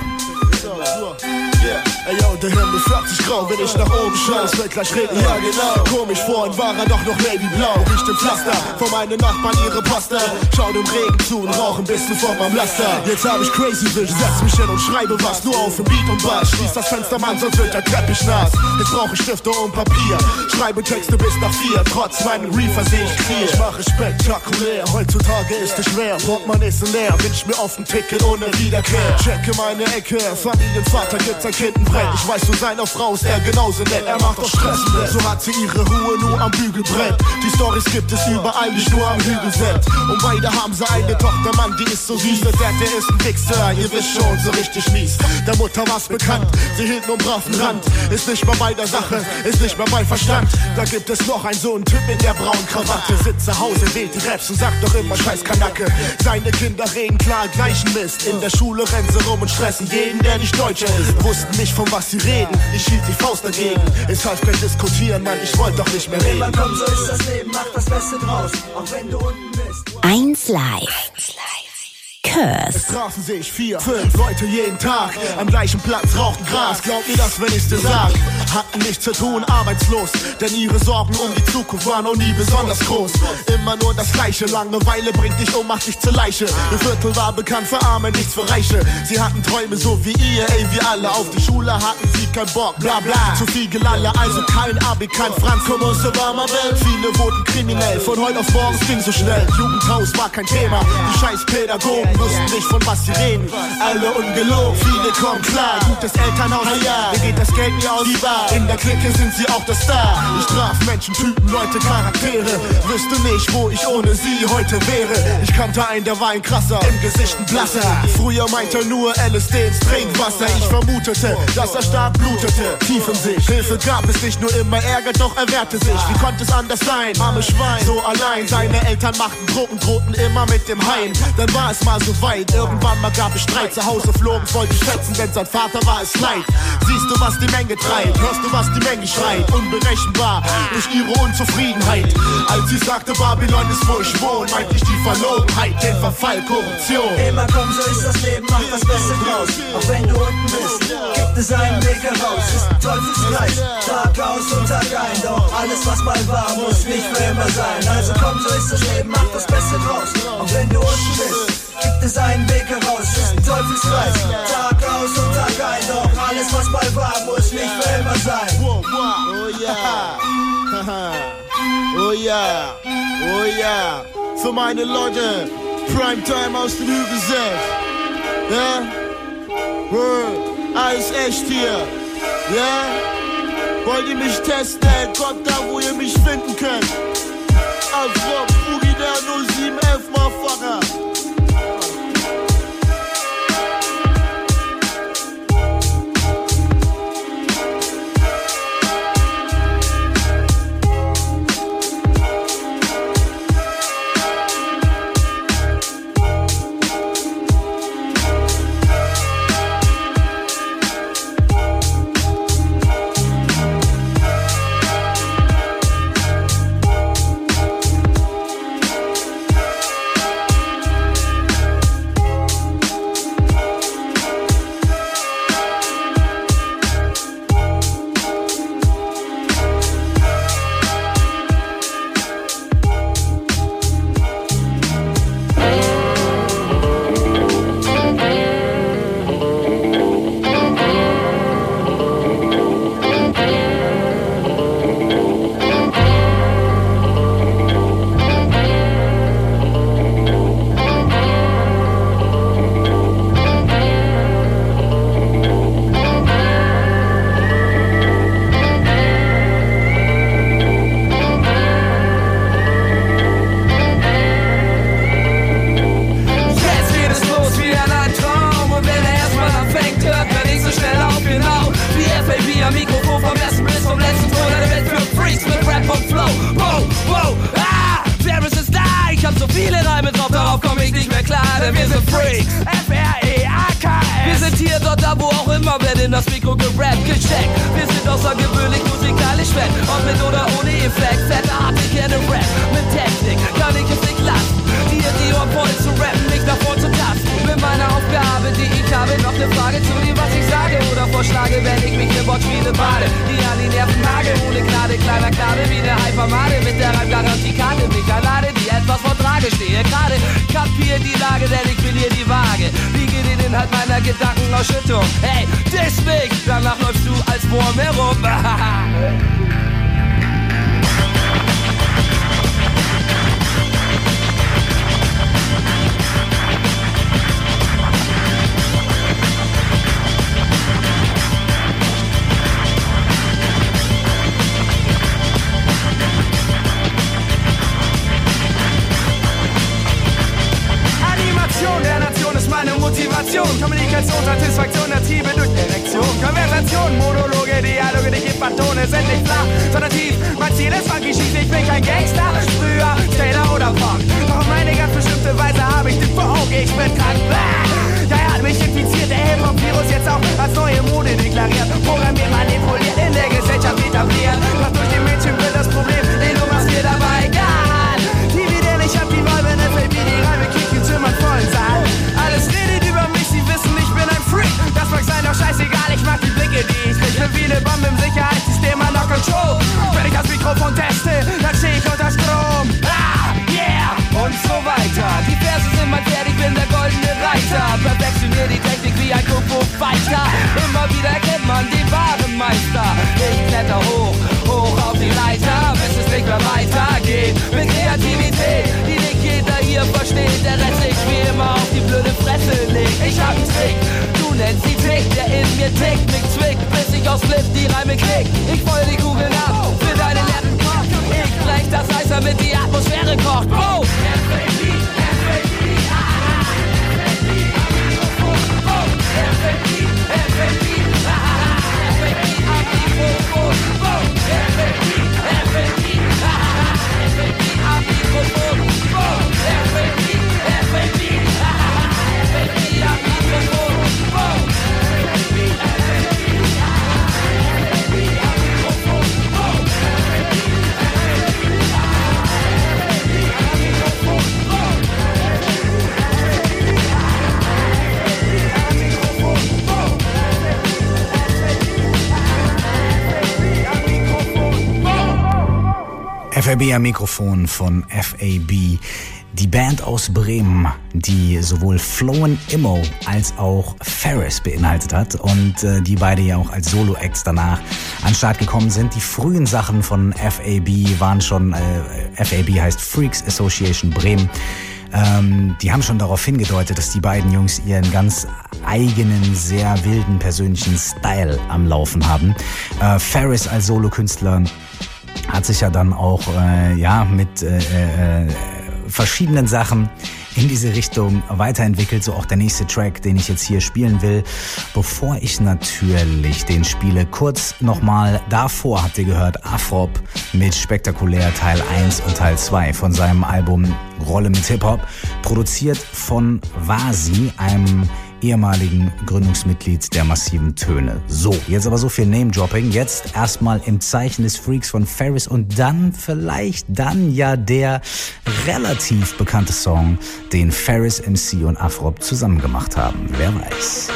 Speaker 10: Ey yo, der Himmel färbt sich grau, wenn ich nach oben schaue, es wird gleich regnen, ja genau. Komisch, vorhin war er doch noch navyblau, riecht im Pflaster, von meinen Nachbarn ihre Pasta. Schau dem Regen zu und rauch ein bisschen von meinem Laster. Jetzt hab ich Crazy Vision, setz mich hin und schreibe was, nur auf dem Beat und Bass. Schließ das Fenster, Mann, sonst wird der Teppich nass. Jetzt brauch ich Stifte und Papier, schreibe Texte bis nach vier, trotz meinem Reefer seh ich Krieg. Ich mache spektakulär, heutzutage ist es schwer, Portemonnaie ist leer, wünsch mir auf ein Ticket ohne Wiederkehr. Checke meine Ecke, Familienvater gibt sein Kind ein Brett. Ich weiß, zu seiner Frau ist er genauso nett. Er macht doch Stress im Bett. So hat sie ihre Ruhe nur am Bügelbrett. Die Storys gibt es überall, nicht nur am Hügelset. Und beide haben sie eine Tochter, Mann, die ist so süß. Der Dad, der ist ein Wichser, ihr wisst schon, so richtig mies. Der Mutter war's bekannt, sie hielt nur braven Rand. Ist nicht mal bei der Sache, ist nicht mal bei Verstand. Da gibt es noch einen so einen Typ in der braunen Krawatte. Sitzt zu Hause, wählt die Raps und sagt doch immer scheiß Kanacke. Seine Kinder reden klar gleichen Mist. In der Schule rennen sie rum und stressen jeden, der nicht Deutscher ist. Wussten nicht, von was sie reden, ich hielt die Faust dagegen. Es half kein Diskutieren, Mann, ich wollte doch nicht mehr reden.
Speaker 11: Immer komm, so ist das Leben, mach das Beste draus, auch wenn du unten bist.
Speaker 1: eins Live. Curse.
Speaker 10: Es trafen sich vier, fünf Leute jeden Tag am gleichen Platz, rauchten Gras. Glaub mir das, wenn ich's dir sag. Hatten nichts zu tun, arbeitslos, denn ihre Sorgen um die Zukunft waren noch nie besonders groß. Immer nur das Gleiche, Langeweile bringt dich um, macht dich zur Leiche. Ihr Viertel war bekannt für Arme, nichts für Reiche. Sie hatten Träume so wie ihr, ey, wir alle. Auf die Schule hatten sie keinen Bock, bla bla. Zu viel Gelalle, also kein Abi, kein Franz. Commence war ma Welt. Viele wurden kriminell, von heute auf morgen ging so schnell. Jugendhaus war kein Thema, die scheiß Pädagogen wussten nicht, von was sie reden. Alle ungelogen, viele kommen klar. Gutes Elternhaus, na ja, mir geht das Geld nie aus. Die Bar. In der Clique sind sie auch der Star. Ich traf Menschen, Typen, Leute, Charaktere. Wüsste nicht, wo ich ohne sie heute wäre. Ich kannte einen, der war ein krasser, im Gesicht ein blasser. Früher meinte er nur L S D ins Trinkwasser. Ich vermutete, dass er stark blutete. Tief in sich, Hilfe gab es nicht, nur immer Ärger, doch er wehrte sich. Wie konnte es anders sein? Arme Schwein, so allein. Seine Eltern machten Druck, drohten immer mit dem Heim. Dann war es mal so weit. Irgendwann mal gab es Streit, zu Hause flogen, wollte ich schätzen, denn sein Vater war es leid. Siehst du, was die Menge treibt, hörst du, was die Menge schreit, unberechenbar durch ihre Unzufriedenheit. Als sie sagte, Babylon ist, wo ich wohne, meinte ich die Verlogenheit, den Verfall, Korruption.
Speaker 11: Immer komm, so ist das Leben, mach das Beste draus, auch wenn du unten bist, gibt es einen Weg heraus, ist ein Teufelskreis, Tag aus und Tag ein, doch alles, was mal war, muss nicht für immer sein. Also komm, so ist das Leben, mach das Beste draus, auch wenn du unten bist, gibt es einen Weg heraus, ist ein Teufelskreis, Tag aus und Tag ein, doch alles, was mal war, muss nicht für immer sein.
Speaker 10: Oh ja, oh ja, oh ja, für meine Leute, Primetime aus dem Hügelset, ja, alles echt hier, ja, wollt ihr mich testen, ey, kommt da, wo ihr mich finden könnt, auf Rock, Boogie, der null sieben elf, Motherfucker.
Speaker 12: Emotion, Kommunikation, Satisfaktion, Triebe durch Erektion, Konversation, Monologe, Dialoge, die Giftbatone sind nicht flach, sondern tief. Mein Ziel ist funky schieß, ich bin kein Gangster, früher Taylor oder Punk. Doch auf meine ganz bestimmte Weise habe ich den Vogue, ich bin krank. Ja, er hat mich infiziert, der Hip-Hop-Virus jetzt auch als neue Mode deklariert. Programmiert, manipuliert, in der Gesellschaft etabliert. Doch durch den Mädchenbild das Problem, ey, du machst mir dabei egal. T V, denn ich hab die Wahl, wenn F A B die Reime kicken, zimmern vollen Saal. Alles redet über mich, sie wissen, ich bin ein Freak. Das mag sein, doch scheißegal, ich mag die Blicke, die ich krieg. Für viele Bomben im Sicherheitssystem under control. Wenn ich das Mikrofon teste, dann steh ich unter Strom. Ah, yeah! Und so weiter. Die Verse sind mein Pferd, ich bin der goldene Reiter. Perfektionier die Technik wie ein Kung-Fu-Fighter. Immer wieder erkennt man den wahren Meister. Ich kletter hoch, hoch auf die Leiter, bis es nicht mehr weitergeht. Mit Kreativität, die nicht jeder hier versteht. Der Rest sich wie immer auf die blöde Fresse legt. Ich hab einen Trick, du nennst die Tick, der in mir tickt. Mich zwickt, bis ich aus Flip die Reime krieg. Ich feuer die Kugeln ab für deine leeren Kopf. Ich brech das Eis, damit die Atmosphäre kocht. Oh!
Speaker 2: F A B am Mikrofon von F A B. Die Band aus Bremen, die sowohl Flown Immo als auch Ferris beinhaltet hat und äh, die beide ja auch als Solo-Acts danach an den Start gekommen sind. Die frühen Sachen von F A B waren schon, äh, F A B heißt Freaks Association Bremen. Ähm, die haben schon darauf hingedeutet, dass die beiden Jungs ihren ganz eigenen, sehr wilden persönlichen Style am Laufen haben. Äh, Ferris als Solokünstler hat sich ja dann auch äh, ja mit äh, äh, verschiedenen Sachen in diese Richtung weiterentwickelt, so auch der nächste Track, den ich jetzt hier spielen will. Bevor ich natürlich den spiele, kurz nochmal davor habt ihr gehört Afrop mit Spektakulär Teil eins und Teil zwei von seinem Album Rolle mit Hip-Hop, produziert von Vasi, einem ehemaligen Gründungsmitglied der Massiven Töne. So, jetzt aber so viel Name-Dropping. Jetzt erstmal im Zeichen des Freaks von Ferris und dann vielleicht dann ja der relativ bekannte Song, den Ferris M C und Afrop zusammen gemacht haben. Wer weiß.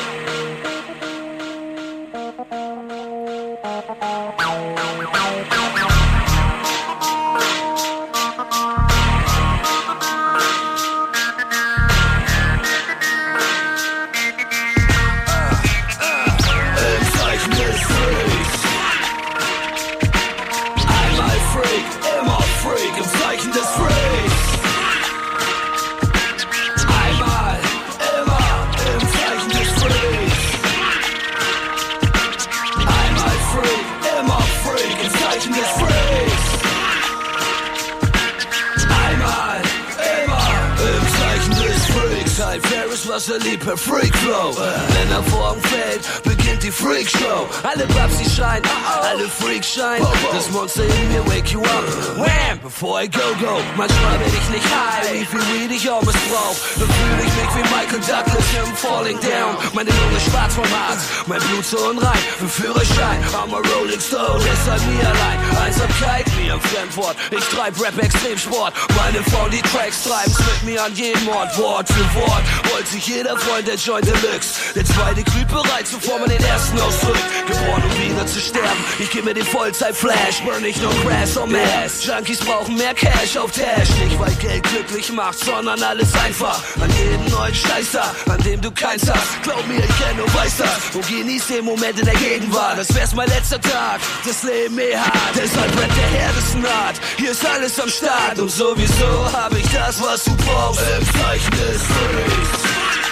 Speaker 7: Per Freak Flow, wenn er vorm Feld beginnt die Freak Show. Alle Babsi schreien, alle Freaks scheinen. Das Monster in mir wake you up. Wham! Bevor ich go go, manchmal bin ich nicht high. Wie viel Weed ich auch missbrauch, dann fühle ich mich wie Michael Douglas im Falling Down. Meine Lunge schwarz vom Harz, mein Blut so unrein. Für Führerschein, I'm a Rolling Stone, deshalb mir allein. Einsamkeit, wie ein Fremdwort. Ich treib Rap Extremsport. Meine Frauen, die Tracks treiben's mit mir an jedem Ort. Wort für Wort, wollt sich jeder Freund der Joint Deluxe. Der zweite glüht bereit, bevor man den ersten ausdrückt. Geboren, um wieder zu sterben. Ich geb mir den Vollzeit-Flash. Burn nicht nur Grass or Mass. Junkies brauchen mehr Cash auf Tash. Nicht weil Geld glücklich macht, sondern alles einfach. An jedem neuen Scheißer, an dem du keins hast. Glaub mir, ich kenn und weiß das. Und genieß den Moment in der Gegenwart. Das wär's mein letzter Tag. Das Leben eh hart. Deshalb brennt der Herdesenart. Hier ist alles am Start. Und sowieso hab ich das, was du brauchst. Im Zeichen des Freaks.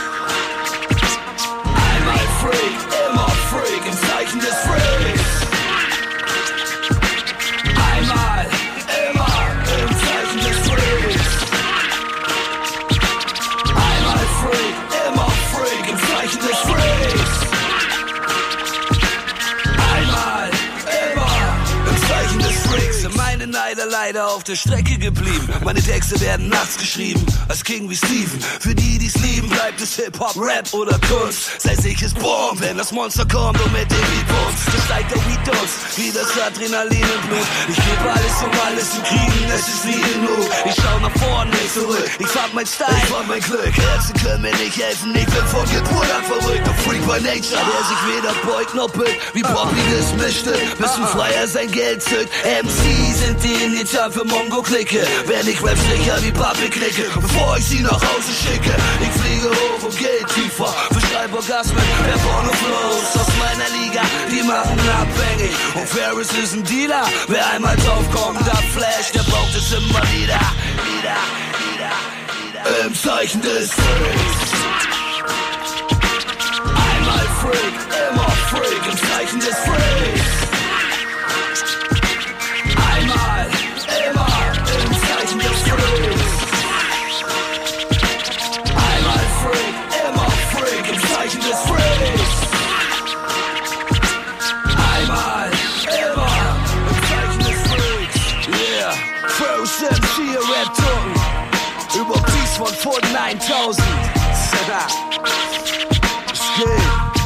Speaker 7: Einmal Freak, immer Freak, im Zeichen des Freaks. Einmal, immer, im Zeichen des Freaks. Einmal Freak, immer Freak,
Speaker 3: leider auf der Strecke geblieben. Meine Texte werden nachts geschrieben, als King wie Steven. Für die, die's lieben, bleibt es Hip-Hop, Rap oder Kunst. Sei sicher, Boom, wenn das Monster kommt und mit dem Beat bumst. So steigt der Beat uns, wie das Adrenalin im Blut. Ich gebe alles, um alles zu kriegen, es ist nie genug. Ich schau nach vorne, nicht zurück, ich fand mein Style, ich fand mein Glück. Ärzte können mir nicht helfen, ich bin von Geburt an verrückt. Ein Freak by Nature, der sich weder beugt noch bückt, wie Bobby das mischte, bis ein Freier sein Geld zückt. M C sind die Initialen für Mongo-Klicke, wenn ich Rap sicher wie Pappe klicke, bevor ich sie nach Hause schicke. Ich fliege hoch und geh tiefer, verschreib Orgasmen, wer Porno-Flows aus meiner Liga, die machen abhängig. Und Ferris ist ein Dealer, wer einmal draufkommt, da flasht, der braucht es immer wieder, wieder, wieder, wieder. Im Zeichen des Freaks. Einmal Freak, immer Freak, im Zeichen des Freaks. Einmal, immer, im Zeichen des Freaks. Einmal Freak, immer Freak, im Zeichen des Freaks. Einmal, immer, im Zeichen des Freaks. Yeah, Ferris M C, Rap Token. Über Beats von neunzehntausend. Sada. Es geht.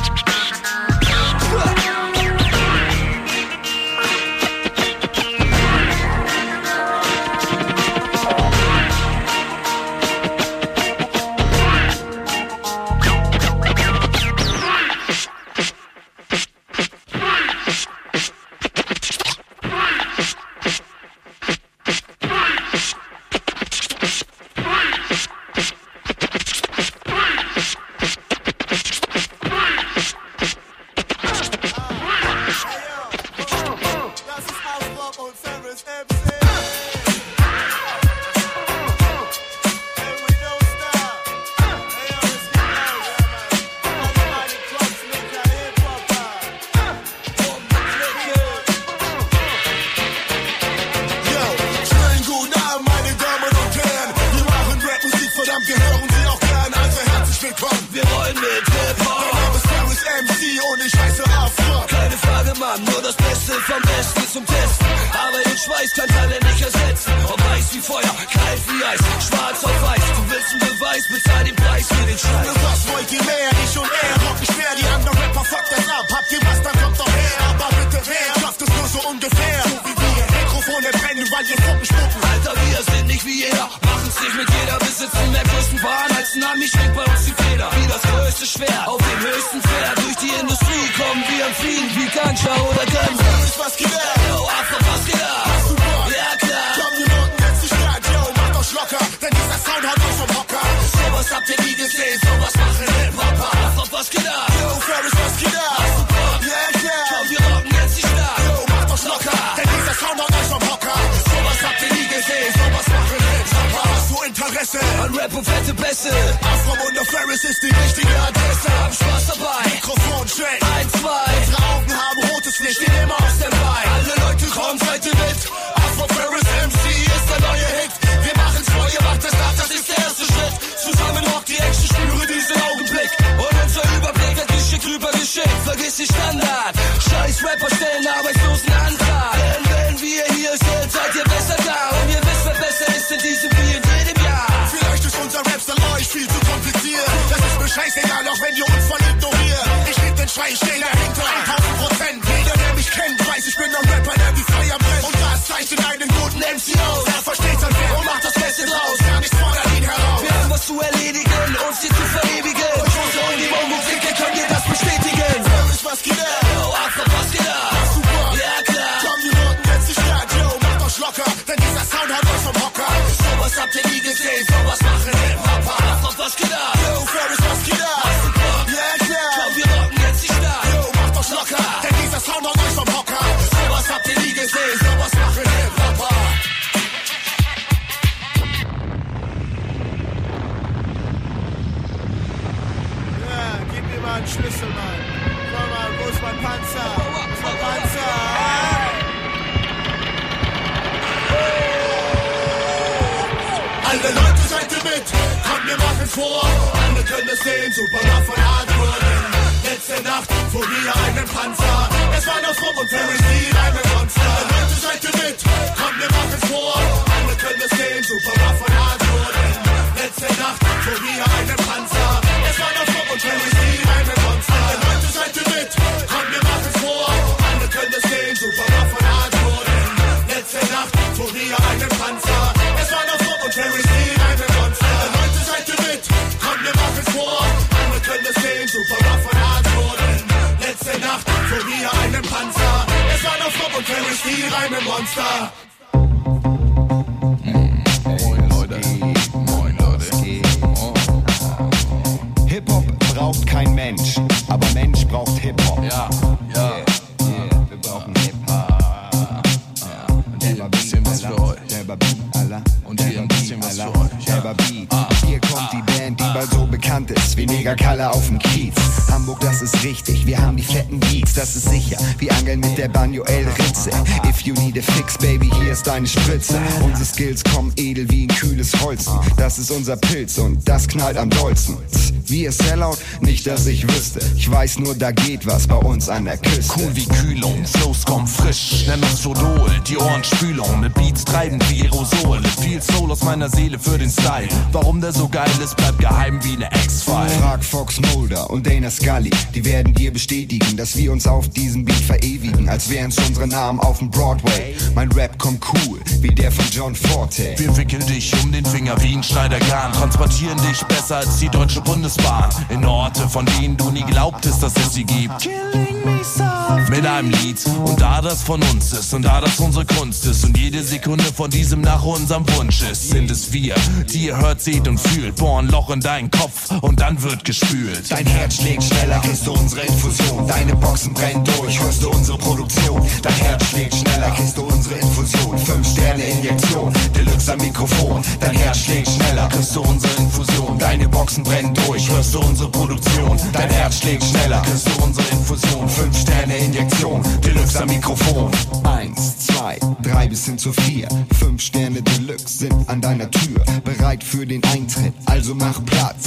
Speaker 10: Alle Leute seid ihr mit, komm, wir machen vor. Alle können es sehen, super davon antworten. Letzte Nacht fuhr wieder einen Panzer. Es war noch rum und Ferris die Reime Monster. Alle Leute seid ihr mit? Komm, wir machen's vor. Alle können es sehen, super war von Hardcore. Letzte Nacht fuhr hier eine Panzer. Es war noch Flop und Terrorist, die eine Monster. Leute, seid ihr mit? Komm, wir machen's vor. Alle können es sehen, super war von Hardcore. Letzte Nacht fuhr hier eine Panzer. Es war noch Flop und Terrorist, die eine Monster. Leute, seid ihr mit? Komm, wir machen's vor. Alle können es sehen, super war von Hardcore. Letzte Nacht fuhr hier eine Panzer. Es war noch Flop und Terrorist, die eine Monster.
Speaker 13: Hip-Hop braucht kein Mensch, aber Mensch braucht Hip-Hop.
Speaker 14: Ja, ja,
Speaker 13: yeah, yeah. Wir brauchen Hip-Hop.
Speaker 14: Und hier ein bisschen was für euch.
Speaker 13: Und hier ein bisschen was für euch. Hier kommt die Band, die bald so bekannt ist wie Negerkalle auf dem Kiez. Hamburg, das ist richtig, wir haben die fetten Beats, das ist sicher. Wir angeln mit der Banjo-El Ritze. If you need a fix, baby, hier ist deine Spritze. Unsere Skills kommen edel wie ein kühles Holzen. Das ist unser Pilz und das knallt am dollsten. Wir Sellout? Nicht, dass ich wüsste. Ich weiß nur, da geht was bei uns an der Küste.
Speaker 14: Cool wie Kühlung, Flows kommen frisch, nenn uns Sodol, die Ohren Spülung, mit Beats treiben wie Aerosol. Viel Soul aus meiner Seele für den Style. Warum der so geil ist, bleibt geheim wie ne Ex-File.
Speaker 13: Frag Fox Mulder und Dana Scully, die werden dir bestätigen, dass wir uns auf diesem Beat verewigen, als wären's unsere Namen auf dem Broadway. Mein Rap kommt cool, wie der von John Forte.
Speaker 14: Wir wickeln dich um den Finger wie ein Schneidergarn, transportieren dich besser als die Deutsche Bundesbahn. In Orte, von denen du nie glaubtest, dass es sie gibt. Mit einem Lied. Und da das von uns ist und da das unsere Kunst ist und jede Sekunde von diesem nach unserem Wunsch ist, sind es wir, die ihr hört, seht und fühlt. Bohren Loch in deinen Kopf und dann wird gespült.
Speaker 13: Dein Herz schlägt schneller, kriegst du unsere Infusion. Deine Boxen brennen durch, hörst du unsere Produktion. Dein Herz schlägt schneller, kriegst du unsere Infusion. Fünf Sterne Injektion, Deluxe am Mikrofon. Dein Herz schlägt schneller, kriegst du unsere Infusion. Deine Boxen brennen durch, hörst du unsere Produktion. Dein Herz schlägt schneller, kriegst du unsere Infusion. Fünf Sterne Injektion, Deluxe am Mikrofon. Eins, zwei, drei bis hin zu vier. Fünf Sterne Deluxe sind an deiner Tür, bereit für den Eintritt, also mach Platz.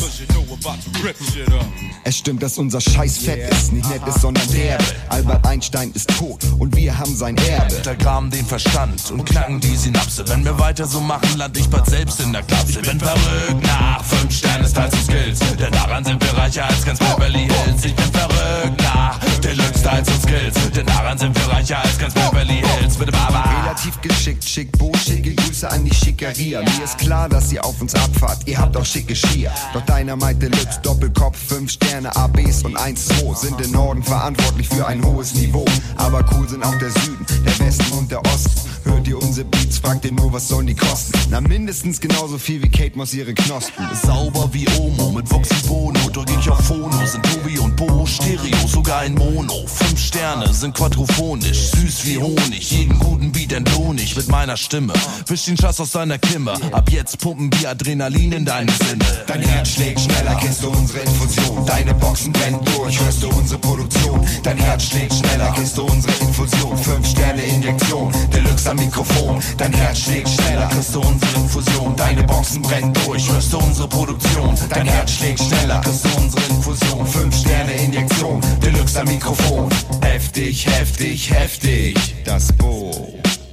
Speaker 13: Es stimmt, dass unser Scheiß fett ist, nicht nett ist, sondern derbe. Albert Einstein ist tot und wir haben sein Erbe.
Speaker 14: Untergraben den Verstand und knacken die Synapse. Wenn wir weiter so machen, land ich bald selbst in der Klasse. Ich bin verrückt nach fünf Sterne Styles und Skills, denn daran sind wir reicher als ganz Beverly Hills. Ich bin verrückt nach Deluxe Styles und Skills, denn daran sind wir reicher als ganz Beverly Hills. Bitte Baba.
Speaker 13: Relativ geschickt, schick, Bo, schicke Grüße an die Schickeria. Mir ist klar, dass ihr auf uns abfahrt, ihr habt auch schicke Skier. Doch Dynamite Deluxe, Doppelkopf, fünf Sterne, A Bs und eins zwei sind im Norden verantwortlich für ein hohes Niveau. Aber cool sind auch der Süden, der Westen und der Osten. Hört ihr unsere Beats, fragt ihr nur, was sollen die kosten? Na, mindestens genauso viel wie Kate Moss ihre Knospen.
Speaker 14: Sauber wie Omo, mit Voxy Bono, drück ich auf Phono, sind Tobi und Bo, Stereo, sogar in Mono. Fünf Sterne sind quadrophonisch, süß wie Honig, jeden guten Beat entlohn ich mit meiner Stimme. Wisch den Schass aus deiner Kimme, ab jetzt pumpen wir Adrenalin in deine Sinne.
Speaker 13: Dein Herz schlägt schneller, kennst du unsere Infusion. Deine Boxen brennen durch, hörst du unsere Produktion. Dein Herz schlägt schneller, kennst du unsere Infusion. Fünf Sterne Injektion, Deluxe am Mikrofon. Dein Herz schlägt schneller, kriegst du unsere Infusion. Deine Boxen brennen durch, hörst du unsere Produktion. Dein Herz schlägt schneller, kriegst du unsere Infusion. Fünf Sterne Injektion, Deluxe am Mikrofon. Heftig, heftig, heftig, das Bo.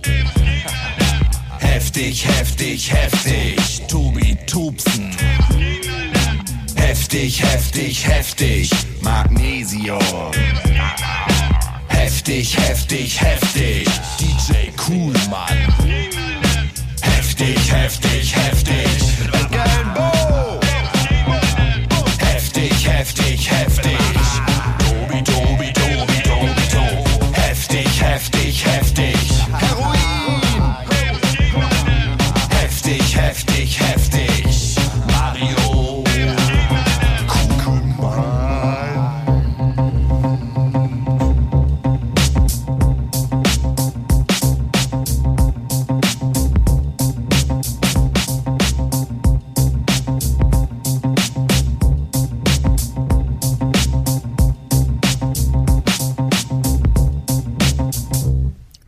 Speaker 13: Heftig, heftig, heftig, Tobi Tubsen. Heftig, heftig, heftig, Magnesium. Heftig, heftig, heftig, D J Coolmann. Heftig, heftig, heftig, Gelbo. Heftig, heftig, heftig, Tobi, Tobi, Tobi, Tobi, Tobi. Heftig, heftig, heftig, Heroin. Heftig, heftig, heftig, Mario.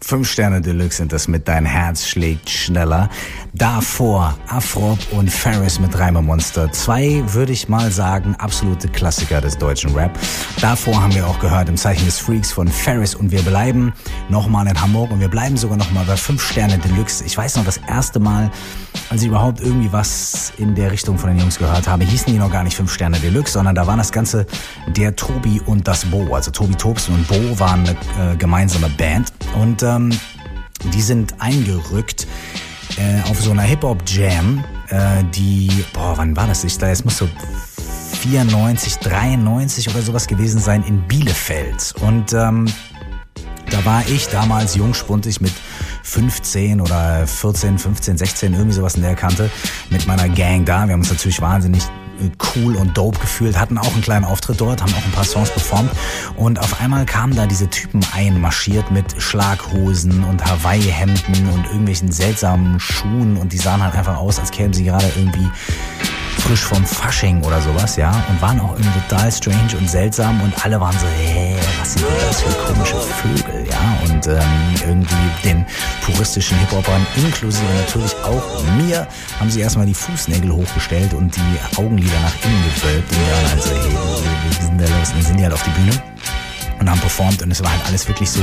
Speaker 2: Fünf Sterne Deluxe sind das mit Dein Herz schlägt schneller. Davor Afrop und Ferris mit Reimemonster. Zwei, würde ich mal sagen, absolute Klassiker des deutschen Rap. Davor haben wir auch gehört Im Zeichen des Freaks von Ferris und wir bleiben nochmal in Hamburg und wir bleiben sogar nochmal bei Fünf Sterne Deluxe. Ich weiß noch, das erste Mal, als ich überhaupt irgendwie was in der Richtung von den Jungs gehört habe, hießen die noch gar nicht Fünf Sterne Deluxe, sondern da waren das Ganze der Tobi und das Bo. Also Tobi Tobsen und Bo waren eine äh, gemeinsame Band und ähm, die sind eingerückt äh, auf so einer Hip-Hop-Jam, äh, die, boah, wann war das? Ich da, es muss so vierundneunzig, dreiundneunzig oder sowas gewesen sein in Bielefeld. Und ähm, da war ich damals jungspuntig mit fünfzehn oder vierzehn, fünfzehn, sechzehn, irgendwie sowas in der Kante mit meiner Gang da. Wir haben uns natürlich wahnsinnig cool und dope gefühlt, hatten auch einen kleinen Auftritt dort, haben auch ein paar Songs performt und auf einmal kamen da diese Typen einmarschiert mit Schlaghosen und Hawaii-Hemden und irgendwelchen seltsamen Schuhen und die sahen halt einfach aus, als kämen sie gerade irgendwie frisch vom Fasching oder sowas, ja, und waren auch irgendwie total strange und seltsam und alle waren so, hä, was sind denn das für komische Vögel, ja, und ähm, irgendwie den puristischen Hip-Hopern, inklusive natürlich auch mir, haben sie erstmal die Fußnägel hochgestellt und die Augenlider nach innen gewölbt und dann also, hey, wie sind da los? Und dann sind die halt auf die Bühne und haben performt und es war halt alles wirklich so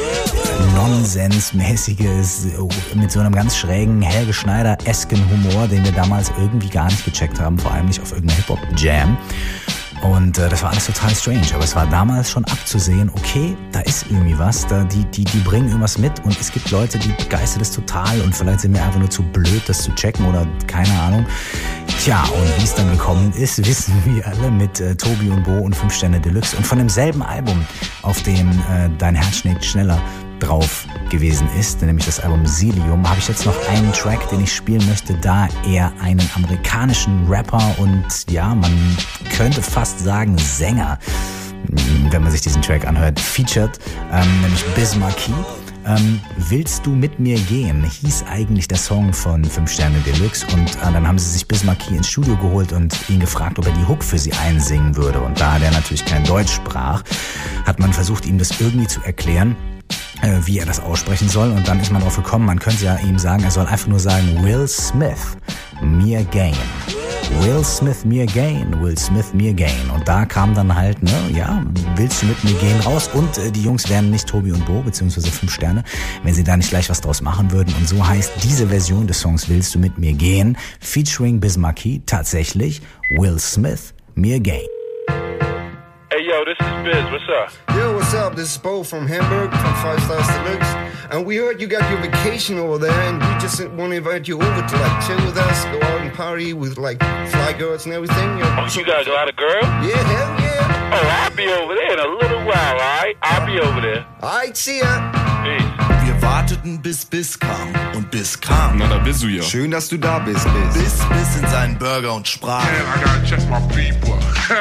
Speaker 2: nonsensmäßiges, mit so einem ganz schrägen Helge Schneider-esken Humor, den wir damals irgendwie gar nicht gecheckt haben, vor allem nicht auf irgendeiner Hip-Hop-Jam. Und äh, das war alles total strange, aber es war damals schon abzusehen, okay, da ist irgendwie was, da, die, die, die bringen irgendwas mit und es gibt Leute, die begeistern das total und vielleicht sind wir einfach nur zu blöd, das zu checken oder keine Ahnung. Tja, und wie es dann gekommen ist, wissen wir alle mit äh, Tobi und Bo und Fünf Sterne Deluxe und von demselben Album, auf dem äh, Dein Herz schlägt schneller drauf gewesen ist, nämlich das Album Silium, habe ich jetzt noch einen Track, den ich spielen möchte, da er einen amerikanischen Rapper und ja, man könnte fast sagen Sänger, wenn man sich diesen Track anhört, featured, ähm, nämlich Biz Markie. Ähm, Willst du mit mir gehen, hieß eigentlich der Song von Fünf Sterne Deluxe und äh, dann haben sie sich Biz Markie ins Studio geholt und ihn gefragt, ob er die Hook für sie einsingen würde und da der natürlich kein Deutsch sprach, hat man versucht, ihm das irgendwie zu erklären, wie er das aussprechen soll und dann ist man drauf gekommen, man könnte ja ihm sagen, er soll einfach nur sagen, Will Smith, mir gain. Will Smith, mir gain, Will Smith, mir gain. Und da kam dann halt, ne, ja, willst du mit mir gehen raus? Und äh, die Jungs wären nicht Tobi und Bo, beziehungsweise Fünf Sterne, wenn sie da nicht gleich was draus machen würden. Und so heißt diese Version des Songs Willst du mit mir gehen, featuring Biz Markie, tatsächlich Will Smith, mir gain.
Speaker 15: Hey yo, this is Biz, what's up?
Speaker 16: Yo, what's up? This is Bo from Hamburg, from Five Stars Deluxe. And we heard you got your vacation over there, and we just want to invite you over to like chill with us, go out and party with like fly girls and everything. You know?
Speaker 15: Oh, you got a lot of girls?
Speaker 16: Yeah, hell yeah.
Speaker 15: Oh, I'll be over there in a little while, alright? I'll be over there.
Speaker 16: Alright, see ya.
Speaker 15: Peace.
Speaker 14: Wir warteten, bis Biss kam. Und Biss kam.
Speaker 17: Na, da bist du ja.
Speaker 16: Schön, dass du da bist, Biss.
Speaker 14: Biss biss in seinen Burger und sprach.
Speaker 17: Man, I gotta check my people.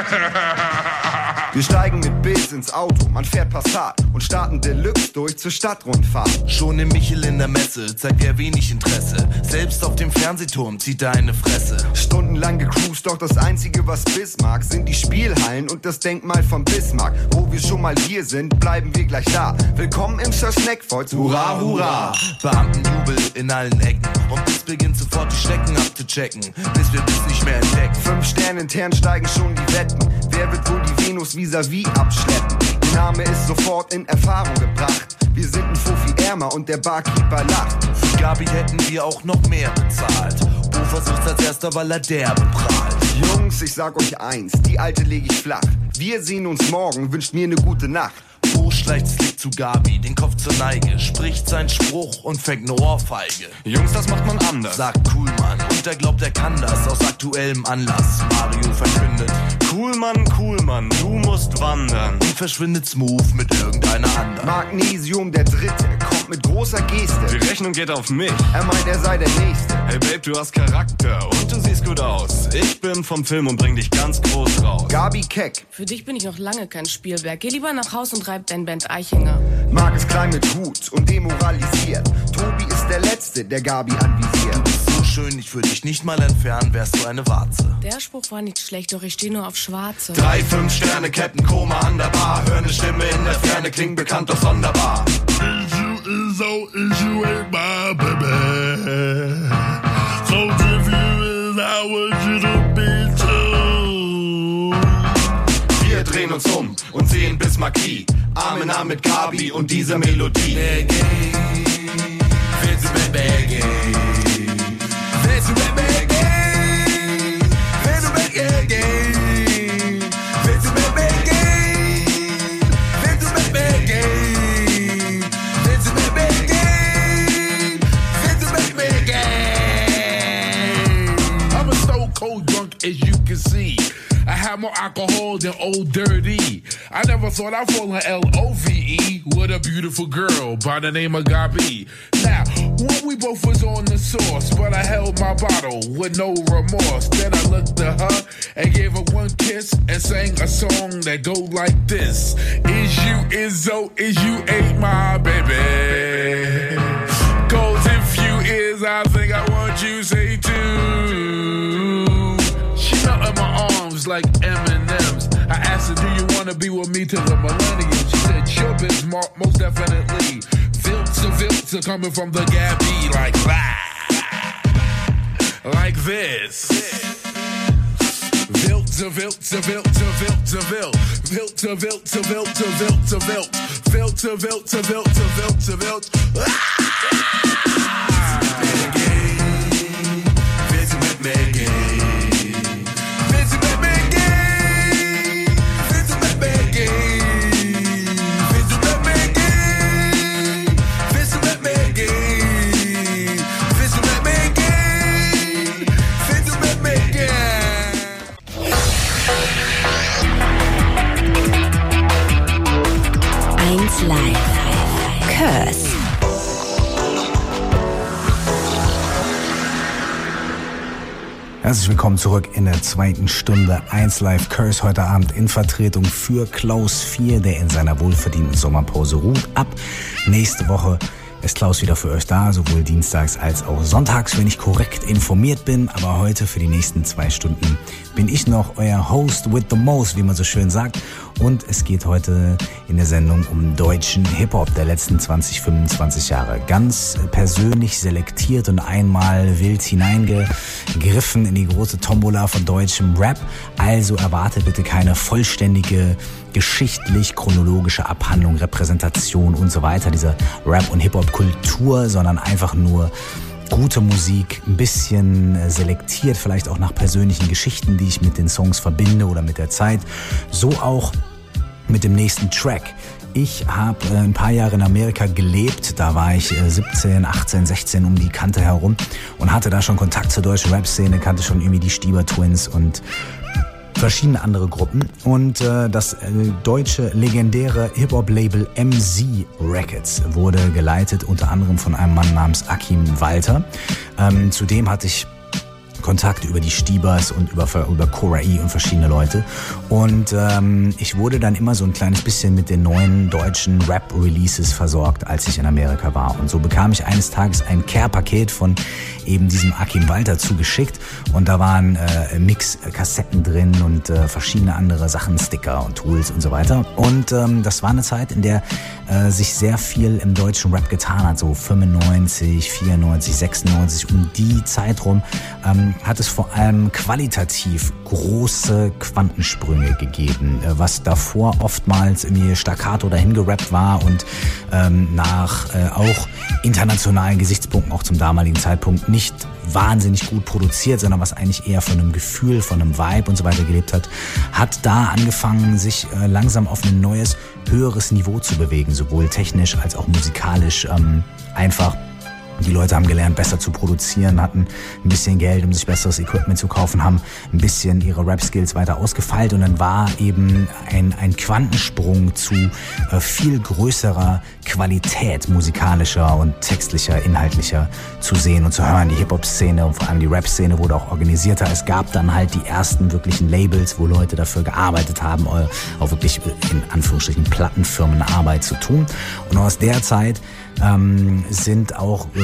Speaker 16: Wir steigen mit Biss ins Auto, man fährt Passat und starten Deluxe durch zur Stadtrundfahrt.
Speaker 14: Schon im Michel in der Messe zeigt er wenig Interesse. Selbst auf dem Fernsehturm zieht er eine Fresse.
Speaker 16: Stundenlang gecruised, doch das Einzige, was Biss mag, sind die Spielhallen und das Denkmal von Bismarck. Wo wir schon mal hier sind, bleiben wir gleich da. Willkommen im Sir Snackvoids, hurra, hurra.
Speaker 14: Beamtenjubel in allen Ecken und Biss beginnt sofort die Stecken abzuchecken, bis wir Biss nicht mehr entdecken.
Speaker 16: Fünf Sterne intern steigen schon die Wetten. Wer wird wohl die Venus vis-à-vis abschleppen? Der Name ist sofort in Erfahrung gebracht. Wir sind ein Fuffi ärmer und der Barkeeper lacht.
Speaker 14: Für Gabi hätten wir auch noch mehr bezahlt. Bo versucht's als erster, weil er derbe prahlt.
Speaker 16: Jungs, ich sag euch eins, die Alte leg ich flach. Wir sehen uns morgen, wünscht mir ne gute Nacht.
Speaker 14: Bo schleicht Slick zu Gabi, den Kopf zur Neige, spricht seinen Spruch und fängt ne Ohrfeige.
Speaker 17: Jungs, das macht man anders.
Speaker 14: Sagt cool, Mann, und er glaubt, er kann das aus aktuellem Anlass. Mario verkündet:
Speaker 17: Cool, Mann, cool, Mann, du musst wandern.
Speaker 14: Und verschwindet smooth mit irgendeiner anderen.
Speaker 16: Magnesium, der Dritte, kommt mit großer Geste.
Speaker 17: Die Rechnung geht auf mich.
Speaker 16: Er meint, er sei der Nächste.
Speaker 17: Hey Babe, du hast Charakter und du siehst gut aus. Ich bin vom Film und bring dich ganz groß raus.
Speaker 16: Gabi Keck.
Speaker 18: Für dich bin ich noch lange kein Spielberg. Geh lieber nach Haus und reib dein Band Eichinger.
Speaker 16: Marc ist klein mit Hut und demoralisiert. Tobi ist der Letzte, der Gabi anvisiert.
Speaker 14: Du bist so schön, ich würde dich nicht mal entfernen, wärst du eine Warze.
Speaker 18: Der Spruch war nicht schlecht, doch ich stehe nur auf Schwarze.
Speaker 14: Drei, fünf Sterne, Captain Koma an der Bar. Hör ne Stimme in der Ferne, klingt bekannt, doch sonderbar.
Speaker 17: Will you
Speaker 19: is so is you ain't my baby. So if you is, I want you to be too.
Speaker 17: Wir drehen uns um und sehen bis Marquis. Arm in Arm mit Gabi und dieser Melodie. Begging, willst du mit begging? Willst du mit begging? Willst du mit begging? Willst du mit begging? Willst du mit begging? Willst du mit begging? Willst du mit begging?
Speaker 19: I'm a stone cold drunk as you can see. I have more alcohol than Old Dirty. I never thought I'd fall in L O V E with a beautiful girl by the name of Gabi. Now, one we both was on the sauce, but I held my bottle with no remorse. Then I looked at her and gave her one kiss and sang a song that go like this. Is you Izzo, is you ain't my baby. Cause if you is, I think I want you say too. She fell in my arms like M and M's. I asked her, do you want to be with me till the millennium? She said, sure, biz, Mark, most definitely. Filter, filter, coming from the Gabby like that. Like this. Filter, filter, filter, filter, filter. Filter, filter, filter, filter, filter. Filter, filter, filter, filter, filter. Filter with Megan.
Speaker 1: Live. Curse.
Speaker 2: Herzlich willkommen zurück in der zweiten Stunde eins Live Curse heute Abend in Vertretung für Klaus vier, der in seiner wohlverdienten Sommerpause ruht. Ab nächste Woche ist Klaus wieder für euch da, sowohl dienstags als auch sonntags, wenn ich korrekt informiert bin. Aber heute für die nächsten zwei Stunden bin ich noch euer Host with the most, wie man so schön sagt. Und es geht heute in der Sendung um deutschen Hip-Hop der letzten zwanzig, fünfundzwanzig Jahre. Ganz persönlich selektiert und einmal wild hineingegriffen in die große Tombola von deutschem Rap. Also erwartet bitte keine vollständige geschichtlich-chronologische Abhandlung, Repräsentation und so weiter dieser Rap- und Hip-Hop-Kultur, sondern einfach nur gute Musik, ein bisschen selektiert, vielleicht auch nach persönlichen Geschichten, die ich mit den Songs verbinde oder mit der Zeit. So auch mit dem nächsten Track. Ich habe äh, ein paar Jahre in Amerika gelebt, da war ich äh, siebzehn, achtzehn, sechzehn um die Kante herum und hatte da schon Kontakt zur deutschen Rap-Szene, kannte schon irgendwie die Stieber Twins und verschiedene andere Gruppen. Und äh, das äh, deutsche legendäre Hip-Hop-Label M Z Records wurde geleitet unter anderem von einem Mann namens Akim Walter. Ähm, zudem hatte ich Kontakt über die Stiebers und über, über Cora E und verschiedene Leute. Und ähm, ich wurde dann immer so ein kleines bisschen mit den neuen deutschen Rap-Releases versorgt, als ich in Amerika war. Und so bekam ich eines Tages ein Care-Paket von eben diesem Akim Walter zugeschickt. Und da waren äh, Mix-Kassetten drin und äh, verschiedene andere Sachen, Sticker und Tools und so weiter. Und ähm, das war eine Zeit, in der äh, sich sehr viel im deutschen Rap getan hat. So fünfundneunzig, vierundneunzig, sechsundneunzig, um die Zeit rum ähm, hat es vor allem qualitativ große Quantensprünge gegeben, was davor oftmals irgendwie staccato dahin gerappt war und ähm, nach äh, auch internationalen Gesichtspunkten, auch zum damaligen Zeitpunkt, nicht wahnsinnig gut produziert, sondern was eigentlich eher von einem Gefühl, von einem Vibe und so weiter gelebt hat, hat da angefangen, sich äh, langsam auf ein neues, höheres Niveau zu bewegen, sowohl technisch als auch musikalisch, ähm, einfach. Die Leute haben gelernt, besser zu produzieren, hatten ein bisschen Geld, um sich besseres Equipment zu kaufen, haben ein bisschen ihre Rap-Skills weiter ausgefeilt und dann war eben ein, ein Quantensprung zu äh, viel größerer Qualität musikalischer und textlicher, inhaltlicher zu sehen und zu hören. Die Hip-Hop-Szene und vor allem die Rap-Szene wurde auch organisierter. Es gab dann halt die ersten wirklichen Labels, wo Leute dafür gearbeitet haben, auch wirklich in Anführungsstrichen Plattenfirmenarbeit zu tun. Und aus der Zeit ähm, sind auch äh,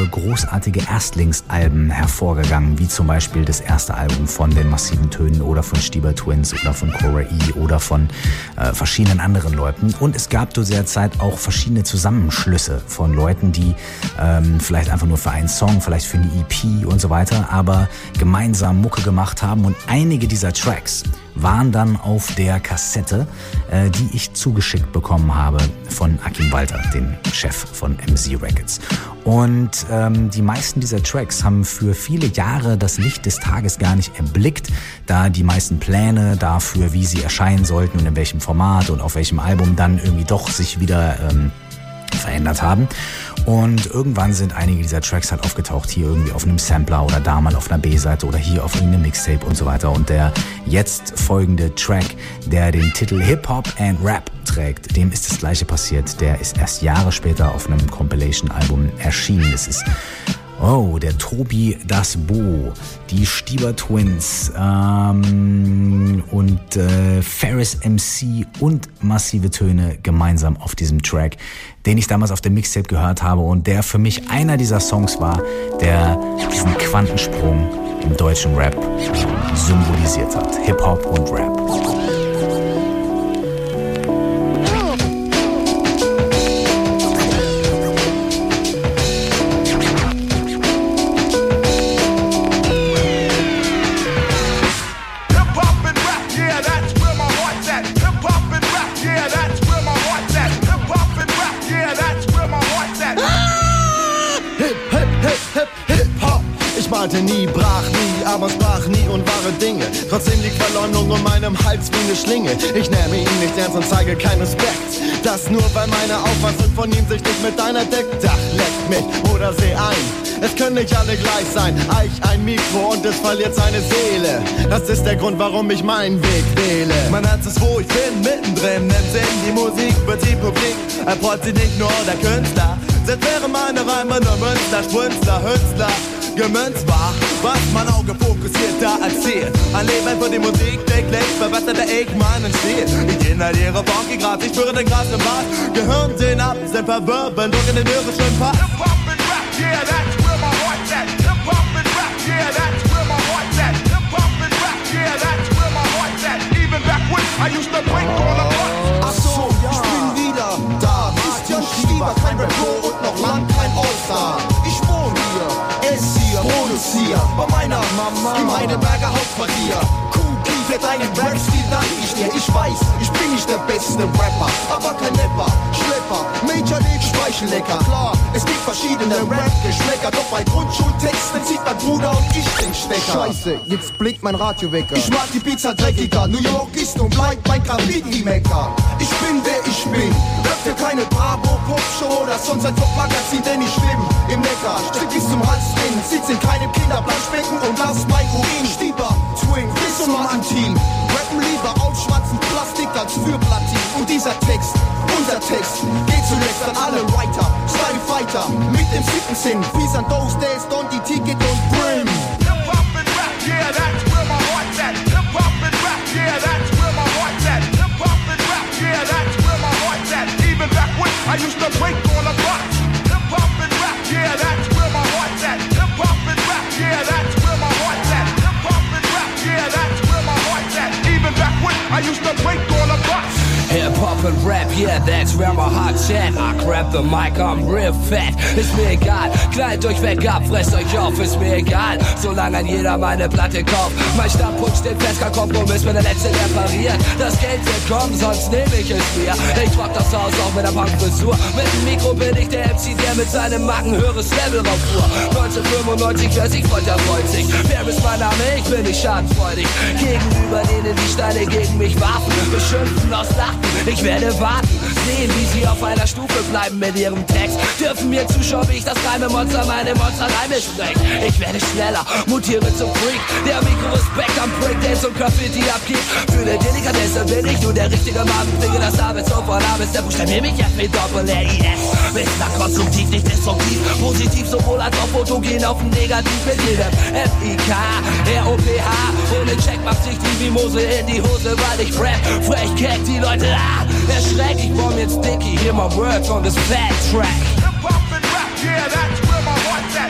Speaker 2: großartige Erstlingsalben hervorgegangen, wie zum Beispiel das erste Album von den Massiven Tönen oder von Stieber Twins oder von Cora E oder von äh, verschiedenen anderen Leuten. Und es gab zu der Zeit auch verschiedene Zusammenschlüsse von Leuten, die ähm, vielleicht einfach nur für einen Song, vielleicht für eine E P und so weiter, aber gemeinsam Mucke gemacht haben. Und einige dieser Tracks waren dann auf der Kassette, äh, die ich zugeschickt bekommen habe von Akim Walter, dem Chef von M C Records. Und ähm, die meisten dieser Tracks haben für viele Jahre das Licht des Tages gar nicht erblickt, da die meisten Pläne dafür, wie sie erscheinen sollten und in welchem Format und auf welchem Album, dann irgendwie doch sich wieder ähm, verändert haben. Und irgendwann sind einige dieser Tracks halt aufgetaucht, hier irgendwie auf einem Sampler oder da mal auf einer B-Seite oder hier auf irgendeinem Mixtape und so weiter. Und der jetzt folgende Track, der den Titel Hip-Hop and Rap trägt, dem ist das Gleiche passiert. Der ist erst Jahre später auf einem Compilation-Album erschienen. Das ist Oh, der Tobi Das Bo, die Stieber Twins ähm, und äh, Ferris M C und Massive Töne gemeinsam auf diesem Track, den ich damals auf dem Mixtape gehört habe und der für mich einer dieser Songs war, der diesen Quantensprung im deutschen Rap äh, symbolisiert hat. Hip-Hop und Rap.
Speaker 10: Nie, brach nie, aber sprach nie und wahre Dinge. Trotzdem liegt Verleumdung um meinem Hals wie eine Schlinge. Ich nehme ihn nicht ernst und zeige keinen Respekt. Das nur, weil meine Auffassung von ihm sich nicht mit deiner deckt. Ach, leck mich oder seh ein. Es können nicht alle gleich sein. Ich ein Mikro und es verliert seine Seele. Das ist der Grund, warum ich meinen Weg wähle.
Speaker 11: Mein Herz ist, wo ich bin, mittendrin im Sinn. Die Musik wird die Publik, erfreut sie nicht nur der Künstler. Selbst wäre meine Reime nur Münster, Sprünstler, Hünstler. Gemünzt war, was mein Auge fokussiert da erzählt. Ein Leben für die Musik, täglich verbesserte ich meinen Stil. Ich inhaliere funky Gras, ich spüre den Gras im Bad. Gehirnsynapsen verwirbeln durch in den lyrischen Pass.
Speaker 8: Hip-Hop and Rap, yeah, that's where my heart's at. Hip-Hop and Rap, yeah, that's where my heart's at. Hip-Hop and Rap, yeah, that's where my heart's at. Even back when I used to break all the hearts.
Speaker 10: Ach so, ich bin wieder da. Christian Stieber, kein Rap-Pro und noch lang kein All-Star. Ich wohne hier, ess hier, produziert bei meiner Mama im Heidelberger Hauptquartier. Cookie, für deinen Rap-Stil dank ich dir. Ich weiß, ich bin nicht der beste Rapper, aber kein Nepper, Schlepper, Major League Speichellecker. Klar, es gibt verschiedene Rap-Geschmäcker, doch bei Grundschultexten zieht mein Bruder und ich den Stecker. Scheiße, jetzt blinkt mein Radiowecker. Ich mag die Pizza dreckiger, New York ist und bleibt mein Graffiti-Mecker. Ich bin wer ich bin, hört für keine Bravo-Pop-Show oder sonst ein Top-Magazin, denn ich schwimm im Neckar, strick bis zum Hals drin, sitz in keinem Kinderplanschbecken und lass mein Urin. Stieber, Twin, bis zum Antin, rappen lieber auf schwarzen Plastik als für Platin. Und dieser Text, unser Text, geht zunächst an alle Writer, Style Fighter, mit dem siebten Sinn, Peace and those days, don't die Ticket und Brim.
Speaker 8: Hip-Hop and Rap, yeah, that's where my heart's at. Hip-Hop and Rap, yeah, that's where my heart's at. Hip-Hop and Rap, yeah, that's where my heart's at. Even back when I used to break all the blocks. Hip-Hop and Rap, yeah, that's where my heart's at. Hip-Hop and Rap, yeah, that's where my heart's at. Hip-Hop and Rap, yeah, that's where my heart's at. Even back when I used to break all the blocks.
Speaker 3: Hip-Hop and Rap, yeah, that's where my heart's at. I grab the mic, I'm real fat. Ist mir egal, knallt euch weg ab, fresst euch auf, ist mir egal. Solange ein jeder meine Platte kauft. Mein Standpunkt steht fest, kein Kompromiss, bin der Letzte, der pariert. Das Geld wird kommen, sonst nehm ich es mir. Ich rock das Haus auch mit der Punkfrisur. Mit dem Mikro bin ich der M C, der mit seinem Magen höheres Level rauffuhr. neunzehnhundertfünfundneunzig, wer sich freut, der freut sich. Wer ist mein Name? Ich bin nicht schadenfreudig. Gegenüber denen, die Steine gegen mich warfen, beschimpfen, auslachen. Ich werde warten, sehen, wie sie auf einer Stufe bleiben mit ihrem Text. Dürfen mir zuschauen, wie ich das Reime-Monster meine Monster-Reime spreche. Ich werde schneller, mutiere zum Freak, der Mikro-Respekt am Breakdance und Graffiti abgibt. Für eine Delikatesse bin ich nur der richtige Mann. Bringe das Arbeitsort von A bis der Buchstabier mich F mit Doppel-R-I-S. Mister konstruktiv, nicht destruktiv, positiv sowohl als auch fotogen auf dem Negativ mit jedem F I K R O P H. Ohne Check macht sich die Mimose in die Hose, weil ich rap. Frech keck die Leute ah, erschreck. Ich bomb jetzt Dicky, hear my words on this fat track.
Speaker 8: Hip-Hop and Rap, yeah, that's where my heart's at.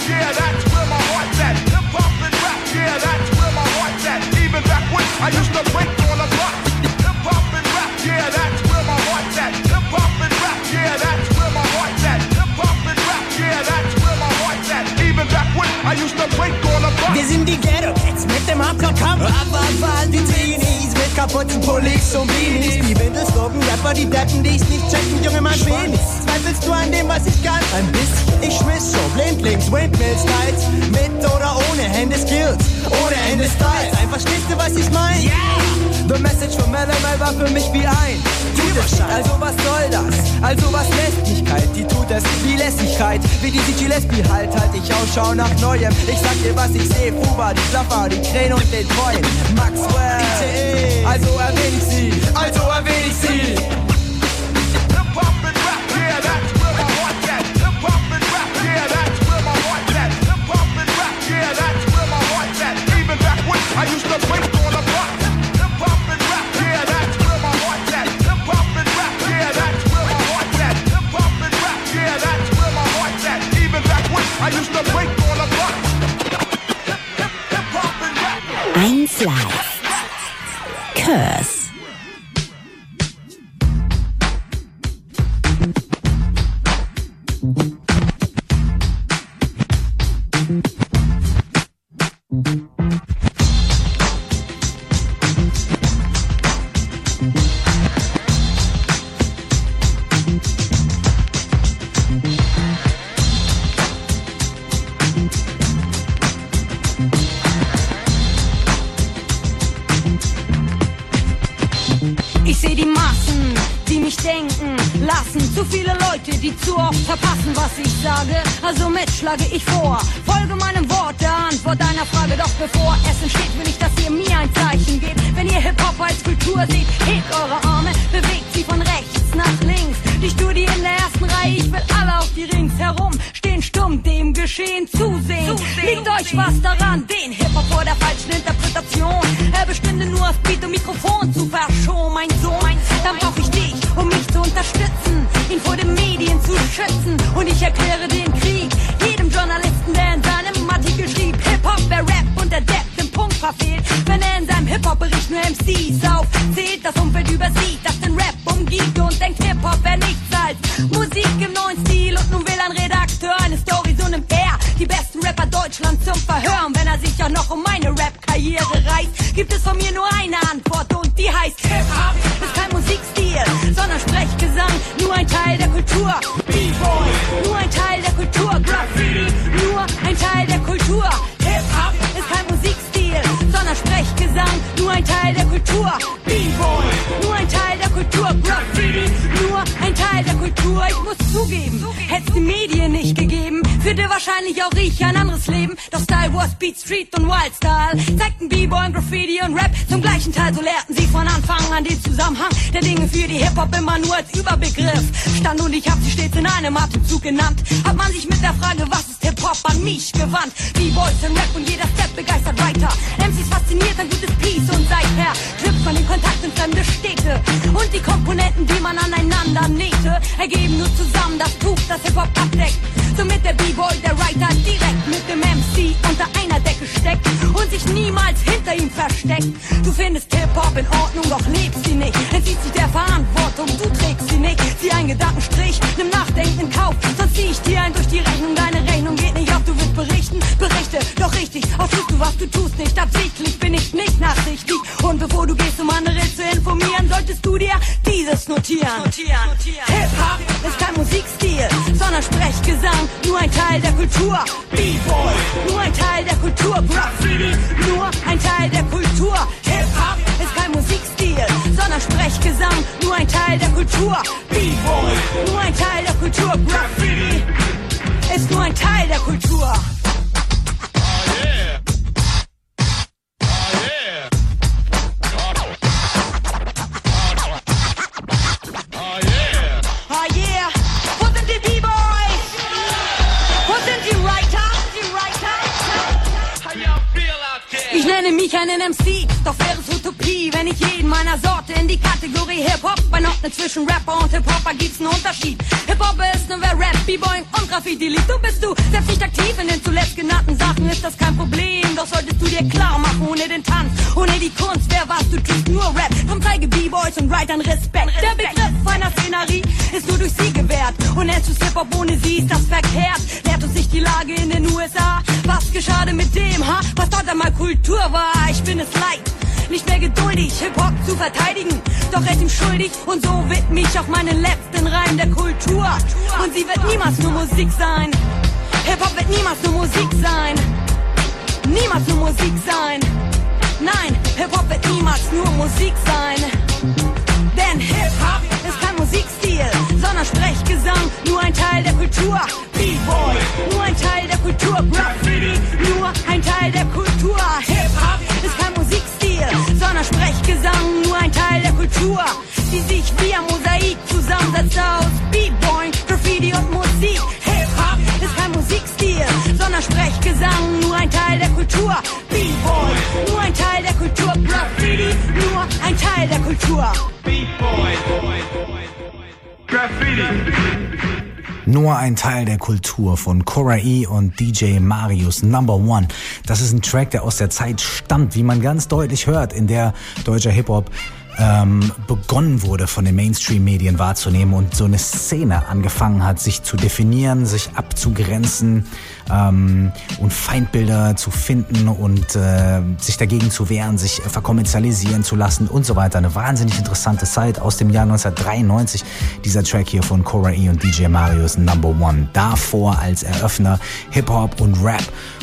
Speaker 8: yeah, that's where my heart's at. Hip hop and rap, yeah, that's where my heart's at. Even back when I used to break on the block. Hip hop and rap, yeah, that's where my heart's at. Hip hop and rap, yeah, that's where my heart's at. Hip hop and rap, yeah, that's where my heart's at. Even back when I used to break on the block.
Speaker 11: Wir sind die Ghetto-Kids mit dem Hardcore-Kampf. Abwärts die Teenies mit kaputten Pullis und Beanies. Die Windelslogan-Rapper, die Deppen, die's nicht checken, Junge, mein wenig. Zweifelst du an dem, was ich kann? Ein bisschen. Ich schmiss schon blindlings, Windmill-Styles. Mit oder ohne Hände Skills, ohne Hände Styles. Einfach verstehst du, was ich mein? Yeah! The Message von L M L war für mich wie ein Führerschein. Also was soll das? Also was Lästigkeit? Die tut es wie Lässigkeit. Wie die C G Lesbi halt, halt ich Ausschau nach Neuem. Ich sag dir, was ich seh, Fuba, die Fluffer, die Krähen und den Treuen. Maxwell, I T E, also erwähn ich sie, also erwähn ich sie.
Speaker 8: Hip-Hop and rap, yeah, that's where my heart's at. Hip-Hop and rap, yeah, that's where my heart's at. Hip-Hop and rap, yeah, that's where my heart's at. Even back when I used to break on the block. Hip-Hop and rap, yeah, that's where my heart's at. Hip-Hop and rap, yeah, that's where my heart's at. Hip-Hop and rap, yeah, that's where my heart's at. Even back when I used to break on the block. Hip-Hop and rap.
Speaker 1: Eins Live. Curse.
Speaker 20: Ich seh die Massen, die mich denken lassen. Zu viele Leute, die zu oft verpassen, was ich sage. Also mit schlage ich vor. Folge meinem Wort der Antwort deiner Frage. Doch bevor es entsteht, will ich, dass ihr mir ein Zeichen gebt. Wenn ihr Hip-Hop als Kultur seht, hebt eure Arme, bewegt sie von rechts nach links. Die Studie in der ersten Reihe, ich will alle auf die ringsherum stehen stumm, dem Geschehen zusehen. zusehen. Liegt euch was daran, den Hip-Hop vor der falschen Interpretation? Er bestünde nur aus Beat und Mikrofon zu verschonen, mein Sohn. Dann brauch ich dich, um mich zu unterstützen, ihn vor den Medien zu schützen. Und ich erkläre den Krieg jedem Journalisten, der in seinem Artikel schrieb, Hip-Hop, wer Rap und der Depp den Punkt verfehlt. Wenn er in seinem Hip-Hop-Bericht nur M Cs aufzählt, das Umfeld übersieht, das den Rap umgibt und denkt, Hip-Hop wäre nichts als Musik im neuen Stil. Und nun will ein Redakteur eine Story, so nimmt er die besten Rapper Deutschlands zum Verhör. Und wenn er sich auch noch um meine Rap-Karriere reißt, gibt es von mir nur eine Antwort und die heißt Hip-Hop ist kein Musikstil, sondern Sprechgesang, nur ein Teil der Kultur. B-Boy, nur ein Teil der Kultur. Graffiti, nur ein Teil der Kultur. Hip-Hop ist kein Musikstil, sondern Sprechgesang, nur ein Teil der Kultur. B-Boy, nur ein Teil der Kultur. Graffiti, nur ein Teil der Kultur. Ich muss zugeben, hätt's die Medien nicht gegeben, führte wahrscheinlich auch ich ein anderes Leben. Doch Style Wars, Beat, Street und Wildstyle zeigten B-Boy, Graffiti und Rap zum gleichen Teil. So lehrten sie von Anfang an den Zusammenhang der Dinge für die Hip-Hop immer nur als Überbegriff stand. Und ich hab sie stets in einem Atemzug genannt. Hat man sich mit der Frage, was ist Hip-Hop, an mich gewandt. B-Boys und Rap und jeder Step begeistert weiter. M Cs fasziniert, ein gutes Piece und seither knüpft man den Kontakt in fremde Städte. Und die Komponenten, die man aneinander nähte, ergeben nur zusammen das Tuch, das Hip-Hop abdeckt. Somit der B-Boy, der Writer direkt mit dem M C unter einer Decke steckt und sich niemals hinter ihm versteckt. Du findest Hip-Hop in Ordnung, doch lebst sie nicht. Entzieht sich der Verantwortung, du trägst sie nicht. Zieh einen Gedankenstrich, nimm Nachdenken in Kauf, sonst zieh ich dir ein durch die Rechnung. Deine Rechnung geht nicht auf, du willst berichten, berichte, doch richtig. Auch tust du, was du tust, nicht absichtlich, bin ich nicht nachsichtig. Und bevor du gehst, um andere zu informieren, solltest du dir dieses notieren. notieren. Hip-Hop ist kein Musikstil, sondern Sprechgesang, nur ein Teil der Kultur. B-Boy, nur ein Teil der Kultur. Graffiti, nur ein Teil der Kultur. Hip-Hop ist kein Musikstil, sondern Sprechgesang, nur ein Teil der Kultur. B-Boy, nur ein Teil der Kultur. Graffiti ist nur ein Teil der Kultur. Ich nenne mich einen M C, doch wäre es Utopie, wenn ich jeden meiner Sorte in die Kategorie Hip-Hop einordne. Zwischen Rapper und Hip-Hopper gibt's einen Unterschied. Hip-Hop ist nur wer Rap, B-Boy und Graffiti liebt. Du bist du selbst nicht aktiv in den zuletzt genannten Sachen, ist das kein Problem. Doch solltest du dir klar machen, ohne den Tanz, ohne die Kunst, wer warst du, tust nur Rap. Drum zeige B-Boys und Writern Respekt. Der Begriff einer Szenerie ist nur durch sie gewährt. Und nennst du's Hip-Hop ohne sie, ist das verkehrt. Lehrt uns nicht die Lage in den U S A. Was geschah denn mit dem, ha? Was dort einmal Kultur war? Ich bin es leid, nicht mehr geduldig, Hip-Hop zu verteidigen. Doch recht ihm schuldig und so widme ich auch meinen letzten Reim der Kultur. Und sie wird niemals nur Musik sein. Hip-Hop wird niemals nur Musik sein. Niemals nur Musik sein. Nein, Hip-Hop wird niemals nur Musik sein. Denn Hip-Hop ist kein Musikstil, sondern Sprechgesang, nur ein Teil der Kultur. B-Boy, nur ein Teil der Kultur. Graffiti, nur ein Teil der Kultur. Hip-Hop ist kein Musikstil, sondern Sprechgesang, nur ein Teil der Kultur, die sich wie ein Mosaik zusammensetzt aus B-Boy, Graffiti und Musik. Hip-Hop ist kein Musikstil, sondern Sprechgesang, nur ein Teil der Kultur. B-Boy, nur ein Teil der Kultur. Graffiti, nur ein Teil der Kultur. B-Boy,
Speaker 2: Graffiti. Nur ein Teil der Kultur von Cora E und D J Marius Number One. Das ist ein Track, der aus der Zeit stammt, wie man ganz deutlich hört, in der deutscher Hip-Hop ähm, begonnen wurde, von den Mainstream-Medien wahrzunehmen und so eine Szene angefangen hat, sich zu definieren, sich abzugrenzen ähm, und Feindbilder zu finden und äh, sich dagegen zu wehren, sich verkommerzialisieren zu lassen und so weiter. Eine wahnsinnig interessante Zeit aus dem Jahr neunzehnhundertdreiundneunzig, dieser Track hier von Cora E und D J Marius Number One. Davor als Eröffner Hip-Hop und Rap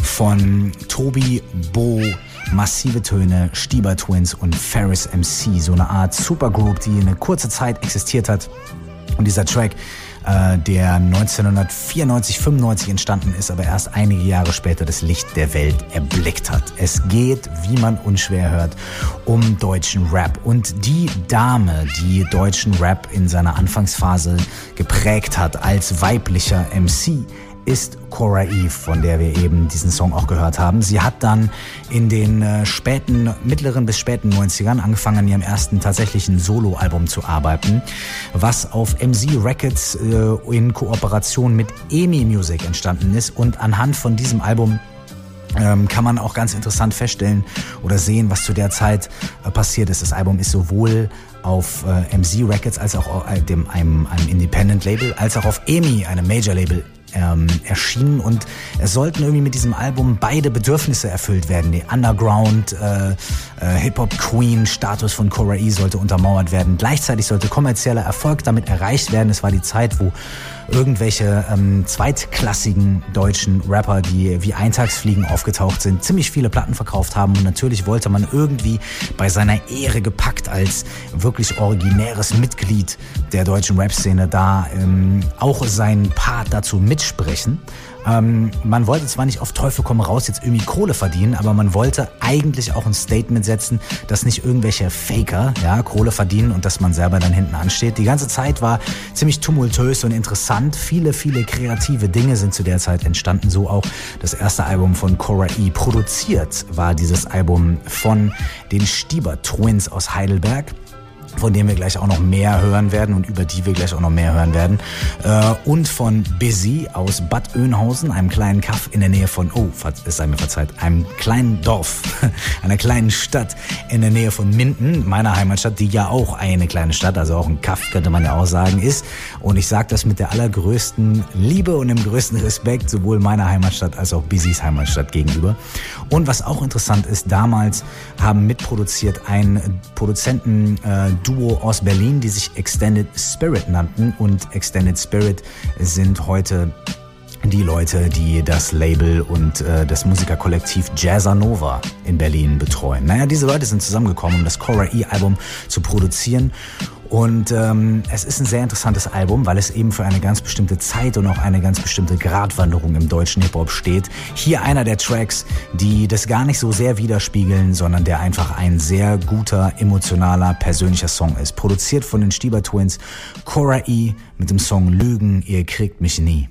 Speaker 2: von Tobi, Bo, Massive Töne, Stieber Twins und Ferris M C. So eine Art Supergroup, die eine kurze Zeit existiert hat. Und dieser Track, äh, der neunzehnhundertvierundneunzig, fünfundneunzig entstanden ist, aber erst einige Jahre später das Licht der Welt erblickt hat. Es geht, wie man unschwer hört, um deutschen Rap. Und die Dame, die deutschen Rap in seiner Anfangsphase geprägt hat als weiblicher M C, ist Cora E, von der wir eben diesen Song auch gehört haben. Sie hat dann in den äh, späten, mittleren bis späten neunzigern angefangen, an ihrem ersten tatsächlichen Soloalbum zu arbeiten, was auf M Z Records äh, in Kooperation mit E M I Music entstanden ist. Und anhand von diesem Album ähm, kann man auch ganz interessant feststellen oder sehen, was zu der Zeit äh, passiert ist. Das Album ist sowohl auf äh, M Z Records als auch auf äh, dem, einem, einem Independent-Label, als auch auf E M I, einem Major-Label, Ähm, erschienen, und es sollten irgendwie mit diesem Album beide Bedürfnisse erfüllt werden. Die Underground äh, äh, Hip-Hop-Queen-Status von Cora E sollte untermauert werden. Gleichzeitig sollte kommerzieller Erfolg damit erreicht werden. Es war die Zeit, wo irgendwelche ähm, zweitklassigen deutschen Rapper, die wie Eintagsfliegen aufgetaucht sind, ziemlich viele Platten verkauft haben, und natürlich wollte man irgendwie bei seiner Ehre gepackt als wirklich originäres Mitglied der deutschen Rap-Szene da ähm, auch seinen Part dazu mitsprechen. Ähm, man wollte zwar nicht auf Teufel komm raus jetzt irgendwie Kohle verdienen, aber man wollte eigentlich auch ein Statement setzen, dass nicht irgendwelche Faker ja, Kohle verdienen und dass man selber dann hinten ansteht. Die ganze Zeit war ziemlich tumultös und interessant. Viele, viele kreative Dinge sind zu der Zeit entstanden. So auch das erste Album von Cora E. Produziert war dieses Album von den Stieber Twins aus Heidelberg, von dem wir gleich auch noch mehr hören werden und über die wir gleich auch noch mehr hören werden. Äh, und von Busy aus Bad Oeynhausen, einem kleinen Kaff in der Nähe von, oh, es sei mir verzeiht, einem kleinen Dorf, einer kleinen Stadt in der Nähe von Minden, meiner Heimatstadt, die ja auch eine kleine Stadt, also auch ein Kaff, könnte man ja auch sagen, ist. Und ich sage das mit der allergrößten Liebe und dem größten Respekt, sowohl meiner Heimatstadt als auch Busys Heimatstadt gegenüber. Und was auch interessant ist, damals haben mitproduziert ein Produzenten äh, Duo aus Berlin, die sich Extended Spirit nannten, und Extended Spirit sind heute die Leute, die das Label und äh, das Musikerkollektiv Jazzanova in Berlin betreuen. Naja, diese Leute sind zusammengekommen, um das Cora E Album zu produzieren. Und ähm, es ist ein sehr interessantes Album, weil es eben für eine ganz bestimmte Zeit und auch eine ganz bestimmte Gratwanderung im deutschen Hip-Hop steht. Hier einer der Tracks, die das gar nicht so sehr widerspiegeln, sondern der einfach ein sehr guter, emotionaler, persönlicher Song ist. Produziert von den Stieber Twins, Cora E mit dem Song Lügen, ihr kriegt mich nie.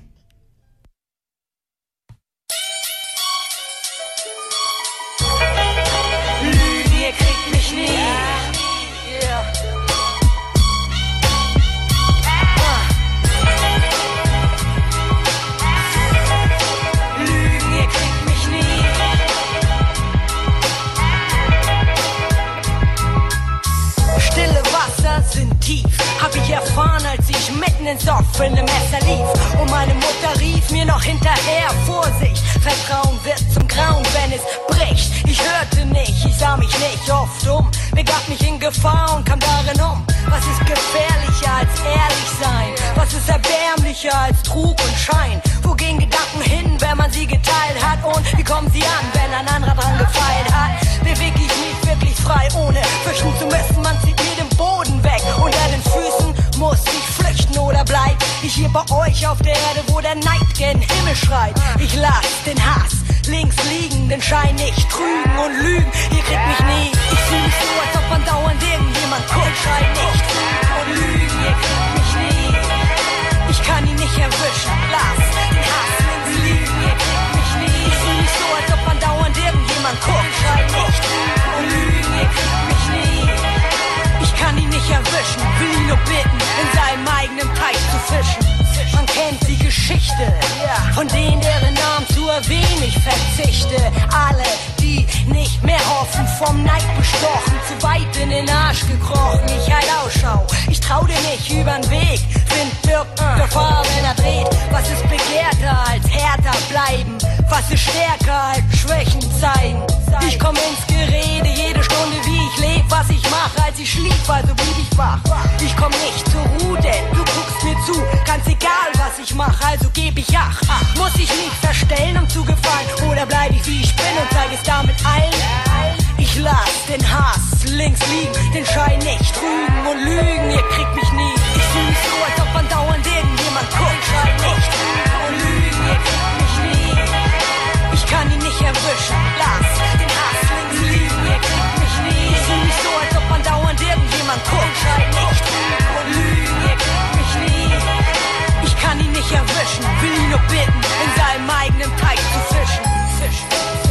Speaker 20: Lügen, ihr kriegt mich nie. tief, hab ich erfahren, als ich mitten ins offene Messer lief. Und meine Mutter rief mir noch hinterher, Vorsicht, Vertrauen wird zum Grauen, wenn es bricht. Ich hörte nicht, ich sah mich nicht oft um, begab mich in Gefahr und kam darin um. Was ist gefährlicher als ehrlich sein? Was ist erbärmlicher als Trug und Schein? Wo gehen Gedanken hin, wenn man sie geteilt hat? Und wie kommen sie an, wenn ein anderer dran gefeilt hat? Beweg ich mich wirklich frei, ohne fürchten zu müssen. Man zieht mir den Boden weg. Unter den Füßen muss ich flüchten oder bleib ich hier bei euch auf der Erde, wo der Neid gen Himmel schreit. Ich lass den Hass links liegen, den Schein nicht trügen und lügen. Ihr kriegt mich nie. Ich fühl mich so, als ob man dauernd irgendjemand guckt. Schreit nicht trügen und lügen. Ihr kriegt mich nie. Ich kann ihn nicht erwischen. Lass den Hass links liegen. Ihr kriegt mich nie. Ich fühl mich so, als ob man dauernd irgendjemand guckt. Schreit nicht trügen und lügen. Ihr kriegt mich nie. Ich kann ihn nicht erwischen. Will ihn nur bitten, in seinem eigenen Teich zu fischen. Man kennt die Geschichte von denen, deren Namen zu erwähnen ich verzichte. Alle, die nicht mehr hoffen, vom Neid bestochen, zu weit in den Arsch gekrochen. Ich halt Ausschau, ich trau dir nicht übern Weg. Find wirkt Gefahr, wenn er dreht. Was ist begehrter als härter bleiben? Was ist stärker als Schwächen zeigen? Ich komm ins Gerede jede Stunde, wie ich leb, was ich mach, als ich schlief, also blieb ich wach. Ich komm nicht zur Ruhe, denn du guckst mir zu, ganz egal was ich mach, also geb ich Acht. Muss ich mich verstellen, um zu gefallen, oder bleib ich wie ich bin und zeig es damit allen? Ich lass den Hass links liegen, den Schein nicht trügen und lügen, ihr kriegt mich nie. Ich fühl mich so, als ob man dauernd irgendjemand guckt. Schein nicht trügen und lügen, ihr kriegt mich nie. Ich kann ihn nicht erwischen, lass den Hass links liegen, ihr kriegt mich nie. Ich fühl mich so, als ob man dauernd irgendjemand guckt. Schein nicht trügen und lügen, ihr kriegt mich nie. Ich kann ihn nicht erwischen, will ihn nur bitten, in seinem eigenen Teich zu fischen. Fischen.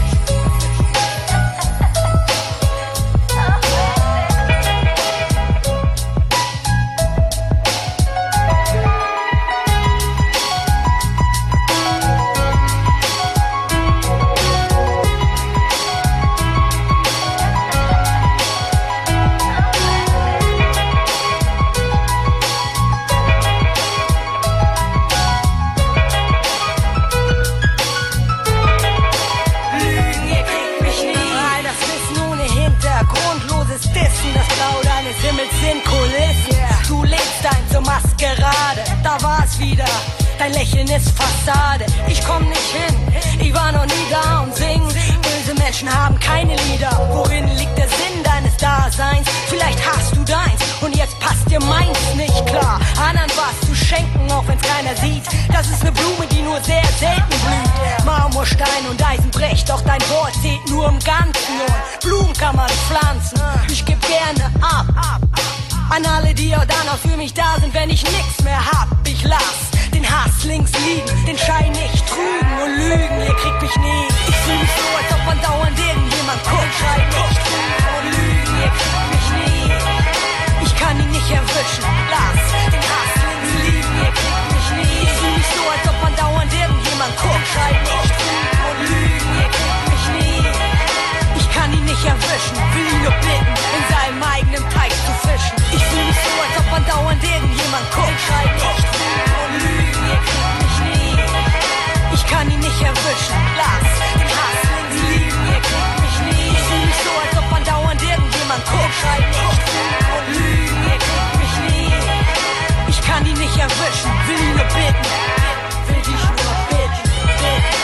Speaker 20: Dein Lächeln ist Fassade, ich komm nicht hin, ich war noch nie da und sing. Böse Menschen haben keine Lieder, worin liegt der Sinn deines Daseins? Vielleicht hast du deins und jetzt passt dir meins nicht klar. Anderen was zu schenken, auch wenn's keiner sieht, das ist ne Blume, die nur sehr selten blüht. Marmorstein und Eisen bricht, doch dein Wort zählt nur im Ganzen. Und Blumen kann man pflanzen, ich geb gerne ab an alle, die auch dann auch für mich da sind, wenn ich nix mehr hab. Ich lass den Hass links liegen, den Schein nicht trügen und lügen, ihr kriegt mich nie. Ich fühl mich so, als ob man dauernd irgendjemand guckt. Schein nicht trügen und lügen, ihr kriegt mich nie. Ich kann ihn nicht erwischen, lass den Hass links liegen, ihr kriegt mich nie. Ich fühl mich so, als ob man dauernd irgendjemand guckt. Schein nicht trügen und lügen, ihr kriegt mich nie. Ich kann ihn nicht erwischen, will ihn nur bitten, in seinem eigenen Teich zu fischen. Ich fühl mich so, als ob man dauernd irgendjemand guckt. Schein nicht trügen und lügen, ihr kriegt mich nie. Ich kann ihn nicht erwischen, lass den Hass links liegen, ihr kriegt mich nie. Ich fühl mich so, als ob man dauernd irgendjemand guckt. Schein nicht trügen und lügen, ihr kriegt mich nie. Ich kann ihn nicht erwischen, will ihn nur bitten, will dich nur bitten, bitten.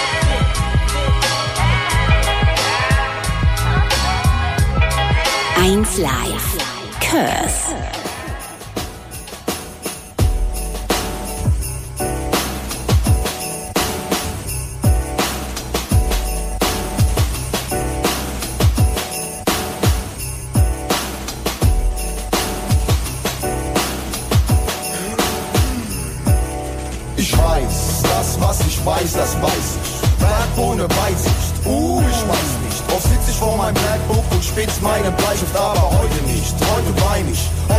Speaker 1: eins Live. Curse.
Speaker 10: Ich weiß, das was ich weiß, das weiß ich. Rap ohne Weitsicht, uh, ich weiß nicht. Oft sitz ich vor meinem Blackbook und spitz meine Bleistift, aber heute nicht. Heute wein ich, heute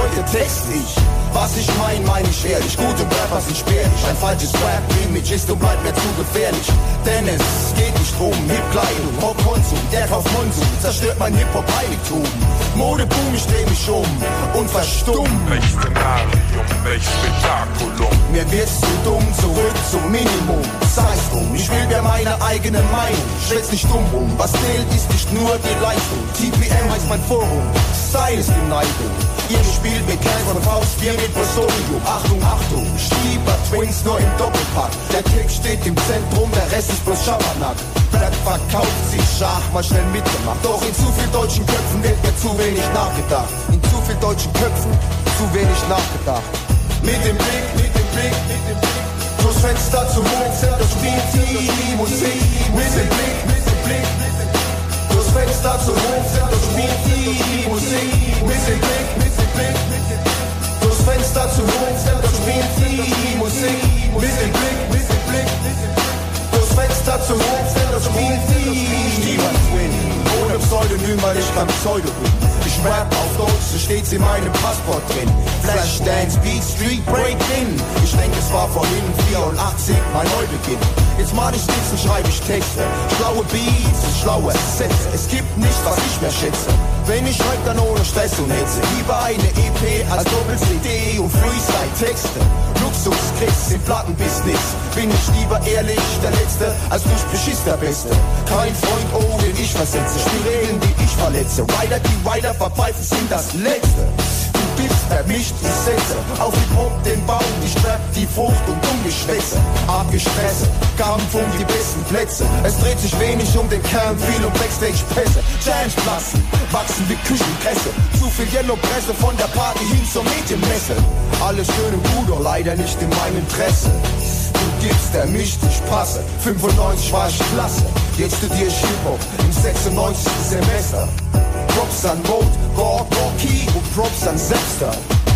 Speaker 21: heute text ich. Was ich mein, mein ich ehrlich. Gute Rapper sind spärlich. Ein falsches Rap-Image ist und bleibt mir zu gefährlich. Denn es geht nicht drum, Hip-Kleidung, Rock-Konsum, der Kauf Konsum zerstört mein Hip-Hop-Heiligtum. Modeboom, ich dreh mich um und verstumm.
Speaker 19: Welch Szenarium, welch Spektakulum.
Speaker 21: Mir wird's zu dumm, zurück zum Minimum. Sei's drum, ich will mir meine eigene Meinung. Schwätz nicht dumm rum, was zählt ist nicht nur die Leistung. T P M heißt mein Forum, Style ist die Neigung. Ihr spielt mit Klein von Faust, wir mit Posorium. Achtung, Achtung, Stieber Twins nur im Doppelpack. Der Kick steht im Zentrum, der Rest ist bloß Schabernack. Rap verkauft sich, Schach mal schnell mitgemacht. Doch in zu vielen deutschen Köpfen wird mir zu wenig nachgedacht. In zu vielen deutschen Köpfen zu wenig nachgedacht. Mit dem Blick, mit dem Blick, mit dem Blick. Durchs Fenster zum Hochzelt, das spielt die Musik. Mit dem Blick, mit dem Blick, mit dem Blick. Durchs Fenster zum Hochzelt, das spielt die Musik. Mit dem Blick, mit dem Blick, mit dem Blick. Durchs Fenster zum Hochzelt, das spielt die Musik. Mit dem Blick, mit dem Blick, mit dem Blick. Durchs Fenster zum Hochzelt, das spielt die Stieber Twin. Ohne Pseudonym, weil ich kein Pseudo bin. Ich rap auf Deutsch, so steht's in meinem Passport drin. Flashdance, Beat, Street, Break-In. Ich denke, es war vorhin vierundachtzig mein Neubeginn. Jetzt mal ich nichts und schreibe ich Texte. Schlaue Beats und schlaue Sätze. Es gibt nichts, was ich mehr schätze. Wenn ich schreibe, dann ohne Stress und Hetze. Lieber eine E P als Doppel-C D und Freestyle-Texte. Luxuskriegst im Plattenbusiness. Bin ich lieber ehrlich, der Letzte, als durch Beschiss der Beste. Kein Freund, oh, den ich versetze. Spielen, die ich verletze. Rider, die Rider verpfeifen, sind das Letzte. Du bist vermischt, die Sätze. Auf Hip-Hop den Baum, die Strap, die Frucht und Umgeschwätze. Abgestresst, Kampf um die besten Plätze. Es dreht sich wenig um den Kern, viel um Backstage-Pässe. Jams platzen, wachsen wie Küchenkresse. Zu viel Yellow-Presse von der Party hin zur Medienmesse. Alles schön und gut, doch leider nicht in meinem Interesse. Du gibst, der mich nicht passe. fünfundneunzig war ich klasse. Jetzt studier ich Hip-Hop im sechsundneunzigsten Semester. Props an Mode, God, Rocky und Props an Selbster.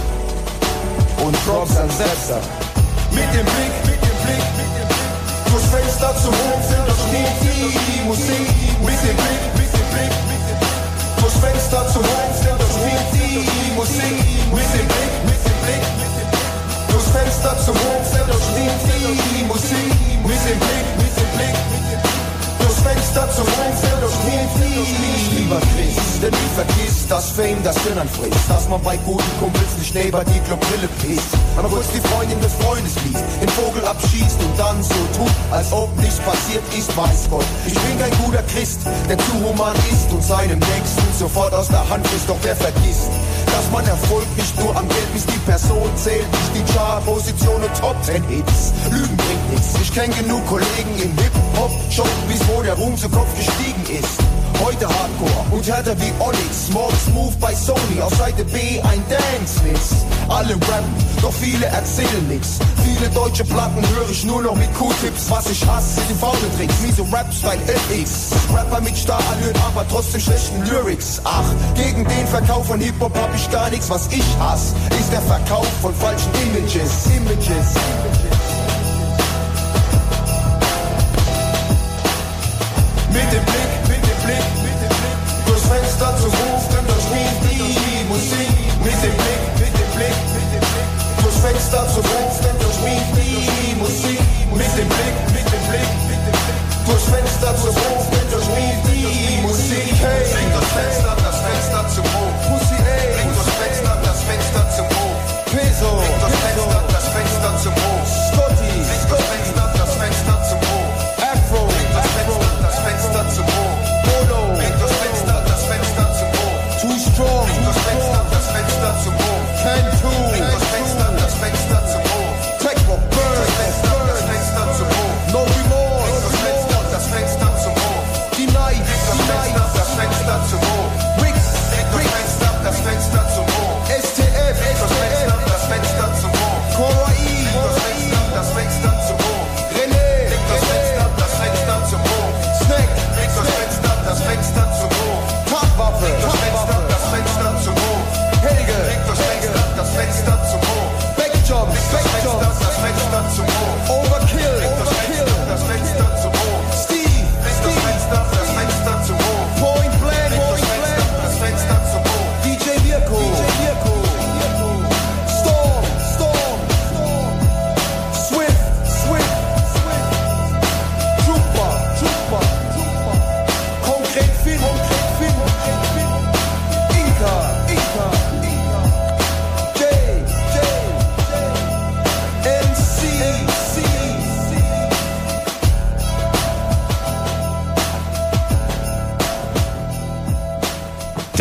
Speaker 21: Und Props an Selbster. Mit dem Blick, mit dem Blick, mit dem Blick. Durchs Fenster zum Hochzelt, das spielt die Musik. Mit dem Blick, mit dem Blick, mit dem Blick. Durchs Fenster zum Hochzelt, das spielt die Musik. Mit dem Blick, mit dem Blick, mit dem Blick. Durchs Fenster zum Hochzelt, das spielt die Musik. Mit dem Blick, mit dem Blick, mit dem Blick. Durchs Fenster zum Hochzelt, das spielt die lieber Chris. Denn du vergisst, dass Fame das Hirn frisst. Dass man bei guten Kumpels nicht neben die Glockrille pisst. Man kurz die Freundin des Freundes liest, den Vogel abschießt und dann so tut, als ob nichts passiert ist, weiß Gott. Ich bin kein guter Christ, der zu human ist und seinem Nächsten sofort aus der Hand ist. Doch wer vergisst, dass man Erfolg nicht nur am Geld ist, die Person zählt, nicht die Chart-Position und Top Ten Hits. Lügen bringt nichts. Ich kenn genug Kollegen im Hip-Hop, schon bis wo der Ruhm zu Kopf gestiegen ist. Heute Hardcore und härter wie Onyx. Morgens Move bei Sony, auf Seite B ein Dance-Mix. Alle rappen, doch viele erzählen nix. Viele deutsche Platten höre ich nur noch mit Q-Tips. Was ich hasse, sind die faulen Tricks, wie so Rap-Style F X. Rapper mit Stahlallüren, aber trotzdem schlechten Lyrics. Ach, gegen den Verkauf von Hip-Hop hab ich gar nichts. Was ich hasse, ist der Verkauf von falschen Images. Images, Images. Mit dem Blick, mit dem Blick, mit dem Blick. Durchs Fenster zum Hof, denn da spielt die Musik. Mit dem Blick, mit dem Blick, mit dem Blick. Durchs Fenster zum Hof, denn da spielt die Musik. Mit dem Blick, mit dem Blick, mit dem Blick. Durchs Fenster zum Hof, denn da spielt die Musik. Hey, bring das Fenster, das Fenster zum Hof. Pussy, ey. Bring das Fenster, das Fenster zum Hof. Peso, bring das Fenster, das Fenster zum Hof. Scotty, bring das Fenster, das Fenster zum Hof. Afro, bring das Fenster, das Fenster zum Hof. Polo, bring das Fenster, das Fenster zum Hof. Too strong, bring das Fenster, das Fenster zum Hof. Can two, bring das Fenster, das Fenster zum Hof. Techno, burn, das Fenster, das Fenster zum Hof. No remorse, bring das Fenster, das Fenster zum Hof.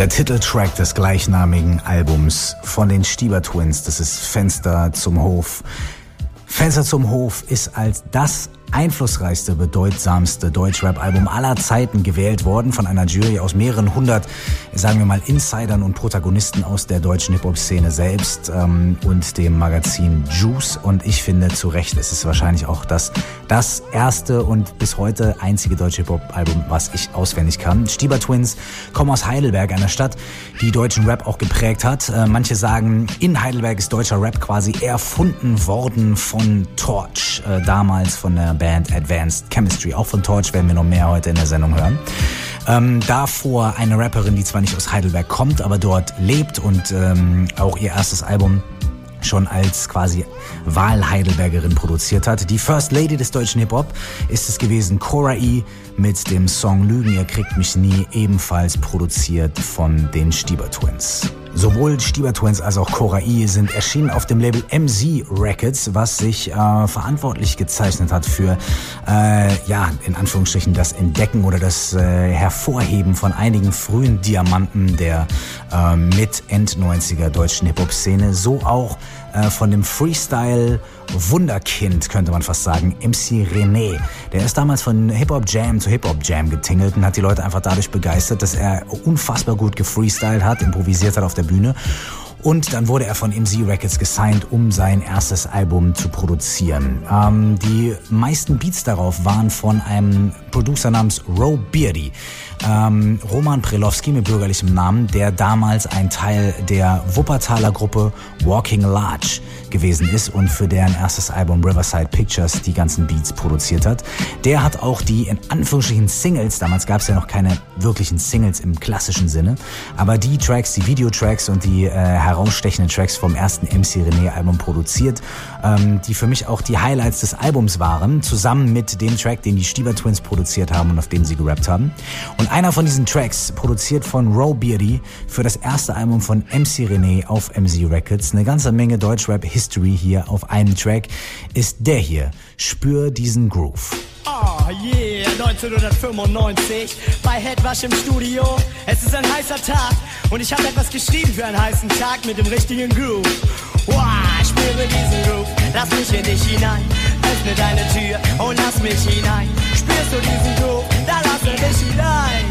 Speaker 2: Der Titeltrack des gleichnamigen Albums von den Stieber Twins, das ist Fenster zum Hof. Fenster zum Hof ist als das einflussreichste, bedeutsamste Deutschrap-Album aller Zeiten gewählt worden von einer Jury aus mehreren hundert, sagen wir mal, Insidern und Protagonisten aus der deutschen Hip-Hop-Szene selbst ähm, und dem Magazin Juice. Und ich finde, zu Recht ist es wahrscheinlich auch das, das erste und bis heute einzige deutsche Hip-Hop-Album, was ich auswendig kann. Stieber Twins kommen aus Heidelberg, einer Stadt, die deutschen Rap auch geprägt hat. Äh, manche sagen, in Heidelberg ist deutscher Rap quasi erfunden worden von Torch, äh, damals von der Band Advanced Chemistry. Auch von Torch werden wir noch mehr heute in der Sendung hören. Ähm, davor eine Rapperin, die zwar nicht aus Heidelberg kommt, aber dort lebt und ähm, auch ihr erstes Album schon als quasi Wahlheidelbergerin produziert hat. Die First Lady des deutschen Hip-Hop ist es gewesen, Cora E. mit dem Song Lügen, ihr kriegt mich nie, ebenfalls produziert von den Stieber Twins. Sowohl Stieber Twins als auch Cora E. sind erschienen auf dem Label M Z Records, was sich äh, verantwortlich gezeichnet hat für, äh, ja, in Anführungsstrichen das Entdecken oder das äh, Hervorheben von einigen frühen Diamanten der äh, Mit-End-neunziger deutschen Hip-Hop-Szene, so auch äh, von dem Freestyle-Wunderkind, könnte man fast sagen, M C René. Der ist damals von Hip-Hop-Jam zu Hip-Hop-Jam getingelt und hat die Leute einfach dadurch begeistert, dass er unfassbar gut gefreestylt hat, improvisiert hat auf der Bühne. Und dann wurde er von M Z Records gesigned, um sein erstes Album zu produzieren. Ähm, die meisten Beats darauf waren von einem Producer namens Ro Beardy. Ähm, Roman Prelowski mit bürgerlichem Namen, der damals ein Teil der Wuppertaler Gruppe Walking Large gewesen ist und für deren erstes Album Riverside Pictures die ganzen Beats produziert hat. Der hat auch die in Anführungsstrichen Singles, damals gab es ja noch keine wirklichen Singles im klassischen Sinne, aber die Tracks, die Videotracks und die äh, herausstechenden Tracks vom ersten M C René Album produziert, ähm, die für mich auch die Highlights des Albums waren, zusammen mit dem Track, den die Stieber Twins produziert haben und auf dem sie gerappt haben. Und einer von diesen Tracks, produziert von Ro Beardy für das erste Album von M C René auf M Z Records, eine ganze Menge Deutschrap-History hier auf einem Track, ist der hier. Spür diesen Groove.
Speaker 4: Oh yeah, neunzehnhundertfünfundneunzig, bei Headwash im Studio. Es ist ein heißer Tag und ich habe etwas geschrieben für einen heißen Tag mit dem richtigen Groove. Wow, spüre diesen Groove, lass mich in dich hinein. Öffne deine Tür und lass mich hinein. Spürst du diesen Groove, da lass mich hinein.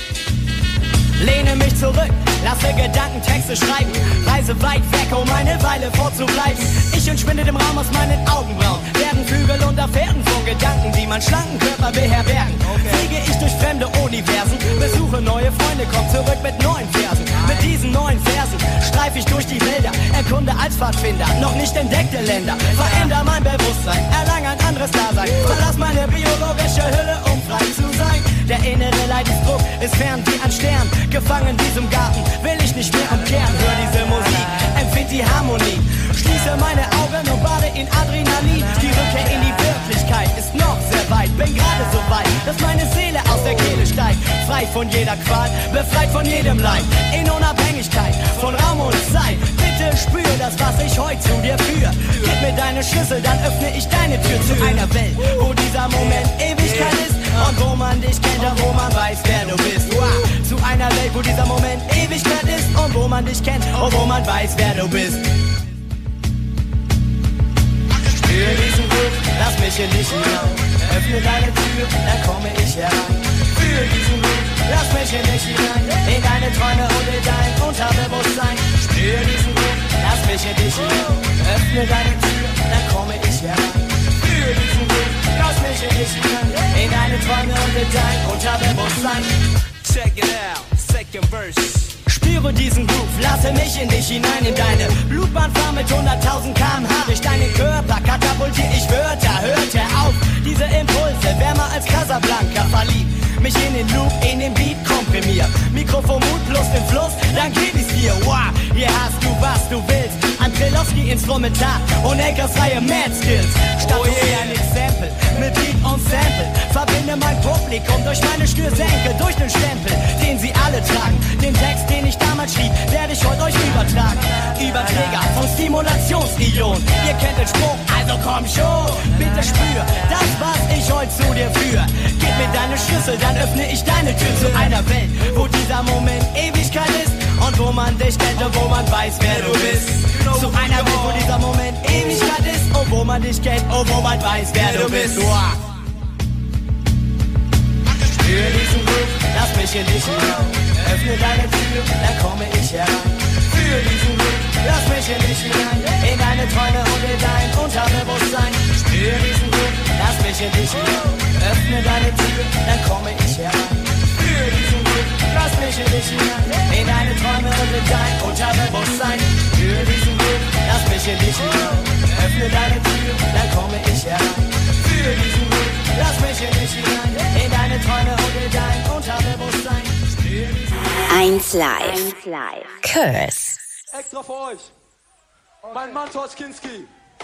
Speaker 4: Lehne mich zurück, lasse Gedankentexte schreiben. Reise weit weg, um eine Weile fortzubleiben. Ich entschwinde dem Raum aus meinen Augenbrauen. Werden Flügel und Affären von Gedanken, die mein schlanken Körper beherbergen. Fliege ich durch fremde Universen, besuche neue Freunde, komm zurück mit neuen Versen. Mit diesen neuen Versen streif ich durch die Wälder, erkunde als Pfadfinder noch nicht entdeckte Länder. Veränder mein Bewusstsein, erlang ein anderes Dasein. Verlass meine biologische Hülle, um frei zu sein. Der innere Leidensdruck ist fern wie ein Stern. Gefangen in diesem Garten will ich nicht mehr umkehren. Hör diese Musik, empfind die Harmonie. Schließe meine Augen und bade in Adrenalin. Die Rückkehr in die Wirklichkeit ist noch sehr weit. Bin gerade so weit, dass meine Seele aus der Kehle steigt. Frei von jeder Qual, befreit von jedem Leid. In Unabhängigkeit von Raum und Zeit. Bitte spür das, was ich heute zu dir führe. Gib mir deine Schlüssel, dann öffne ich deine Tür zu einer Welt, wo dieser Moment Ewigkeit ist. Und wo man dich kennt und wo man weiß, wer du bist. Wow. Zu einer Welt, wo dieser Moment Ewigkeit ist. Und wo man dich kennt und wo man weiß, wer du bist. Spür diesen Groove, lass mich in dich hinein. Öffne deine Tür, dann komme ich herein. Spür diesen Groove, lass mich in dich hinein. In deine Träume und in dein Unterbewusstsein. Spür diesen Groove, lass mich in dich hinein. Öffne deine Tür, dann komme ich herein. Spür diesen Groove, lass mich in dich hinein. In deine Träume und in dein Unterbewusstsein. Check it out, second verse. Spüre diesen Groove, lasse mich in dich hinein. In deine Blutbahn fahr mit hunderttausend Kilometer pro Stunde. Durch deinen Körper katapultier ich Wörter. Hört auf, diese Impulse, wärmer als Casablanca verliebt. Mich in den Loop, in den Beat komprimiert. Mikrofon Mut plus den Fluss, dann geht es dir. Wow, hier hast du, was du willst. Ein Prelowski-Instrumentar und Eckers Reihe Mad Skills. Statuiere oh yeah. ein Exempel mit Beat und Sample. Verbinde mein Publikum durch meine Schnürsenkel, durch den Stempel, den sie alle tragen. Den Text, den ich damals schrieb, werde ich heute euch übertragen. Überträger von Stimulationsilionen. Ihr kennt den Spruch, also komm schon, bitte spür das, was ich heute zu dir führe. Gib mir deine Schlüssel, dann öffne ich deine Tür zu einer Welt, wo dieser Moment Ewigkeit ist und wo man dich kennt und wo man weiß, wer du bist. Zu einer Welt, wo dieser Moment Ewigkeit ist und wo man dich kennt und wo man weiß, wer du bist. Für diesen Groove, lass mich in dich hinein. Öffne deine Tür, dann komme ich herein. Für diesen Groove, lass mich in dich hinein. In deine Träume und in dein Unterbewusstsein. Für diesen Groove, lass mich in dich hinein. Öffne deine Tür, dann komme ich herein. Für diesen Groove, lass mich in dich hinein. In deine Träume und in dein Unterbewusstsein. Für diesen Groove, lass mich in dich hinein. Öffne deine Tür, dann komme ich herein. Für diesen Groove, lass mich in dich hinein. In deine Träume und in dein Unterbewusstsein.
Speaker 1: eins Live. Curse.
Speaker 6: Extra für euch. Mein Mann Torch Kinski.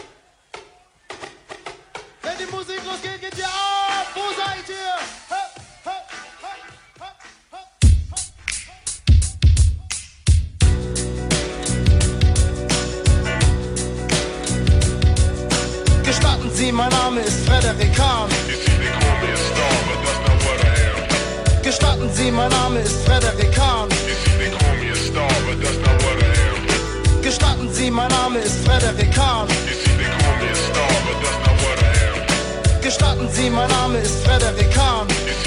Speaker 10: Wenn die Musik losgeht, geht ihr ab. Wo seid ihr? Ha, ha, ha, ha, ha. Gestatten Sie, mein Name ist Frederik Hahn. Gestatten Sie, mein Name ist Frederik Hahn. Gestatten Sie, mein Name ist Frederik Hahn. Gestatten Sie, mein Name ist Frederik Hahn.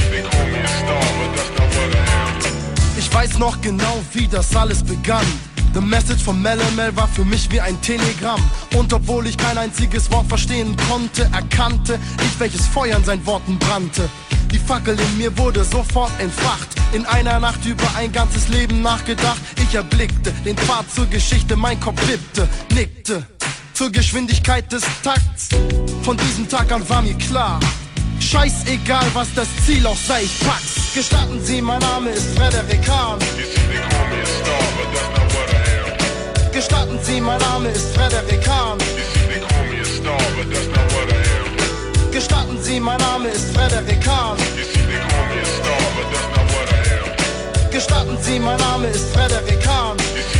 Speaker 10: Ich weiß noch genau, wie das alles begann. The Message von Melle Mel war für mich wie ein Telegramm. Und obwohl ich kein einziges Wort verstehen konnte, erkannte ich, welches Feuer in seinen Worten brannte. Die Fackel in mir wurde sofort entfacht. In einer Nacht über ein ganzes Leben nachgedacht. Ich erblickte den Pfad zur Geschichte, mein Kopf wippte, nickte zur Geschwindigkeit des Takts. Von diesem Tag an war mir klar, scheißegal was das Ziel auch sei, ich pack's. Gestatten Sie, mein Name ist Frederik Hahn. Gestatten Sie, mein Name ist Frederik Hahn. Gestatten Sie, mein Name ist Frederik Hahn. Gestatten Sie, mein Name ist Frederik Hahn.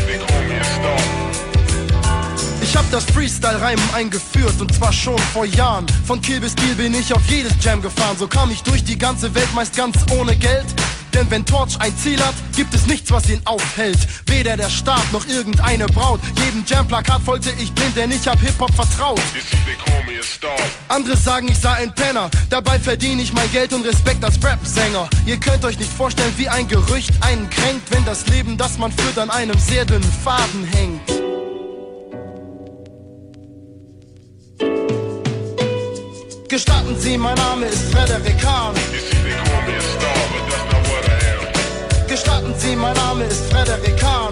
Speaker 10: Ich hab das Freestyle-Reimen eingeführt und zwar schon vor Jahren. Von Kiel bis Kiel bin ich auf jedes Jam gefahren. So kam ich durch die ganze Welt, meist ganz ohne Geld. Denn wenn Torch ein Ziel hat, gibt es nichts, was ihn aufhält. Weder der Staat noch irgendeine Braut. Jedem Jam-Plakat folgte ich blind, denn ich hab Hip-Hop vertraut. Andere sagen, ich sei ein Penner. Dabei verdiene ich mein Geld und Respekt als Rap-Sänger. Ihr könnt euch nicht vorstellen, wie ein Gerücht einen kränkt, wenn das Leben, das man führt, an einem sehr dünnen Faden hängt. Gestatten Sie, mein Name ist Frederik Hahn. Gestatten Sie, mein Name ist Frederik Hahn.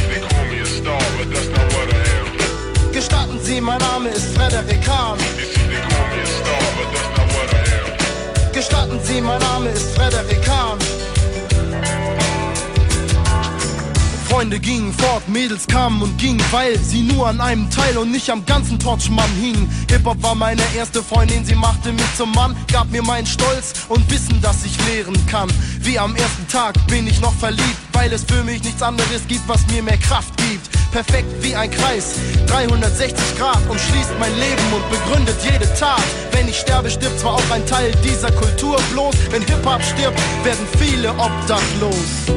Speaker 10: Gestatten Sie, mein Name ist Frederik Hahn. Gestatten Sie, mein Name ist Frederik Hahn. Freunde gingen fort, Mädels kamen und gingen, weil sie nur an einem Teil und nicht am ganzen Torchmann hingen. Hip-Hop war meine erste Freundin, sie machte mich zum Mann, gab mir meinen Stolz und Wissen, dass ich lehren kann. Wie am ersten Tag bin ich noch verliebt, weil es für mich nichts anderes gibt, was mir mehr Kraft gibt. Perfekt wie ein Kreis, dreihundertsechzig Grad, umschließt mein Leben und begründet jede Tat. Wenn ich sterbe, stirbt zwar auch ein Teil dieser Kultur, bloß wenn Hip-Hop stirbt, werden viele obdachlos.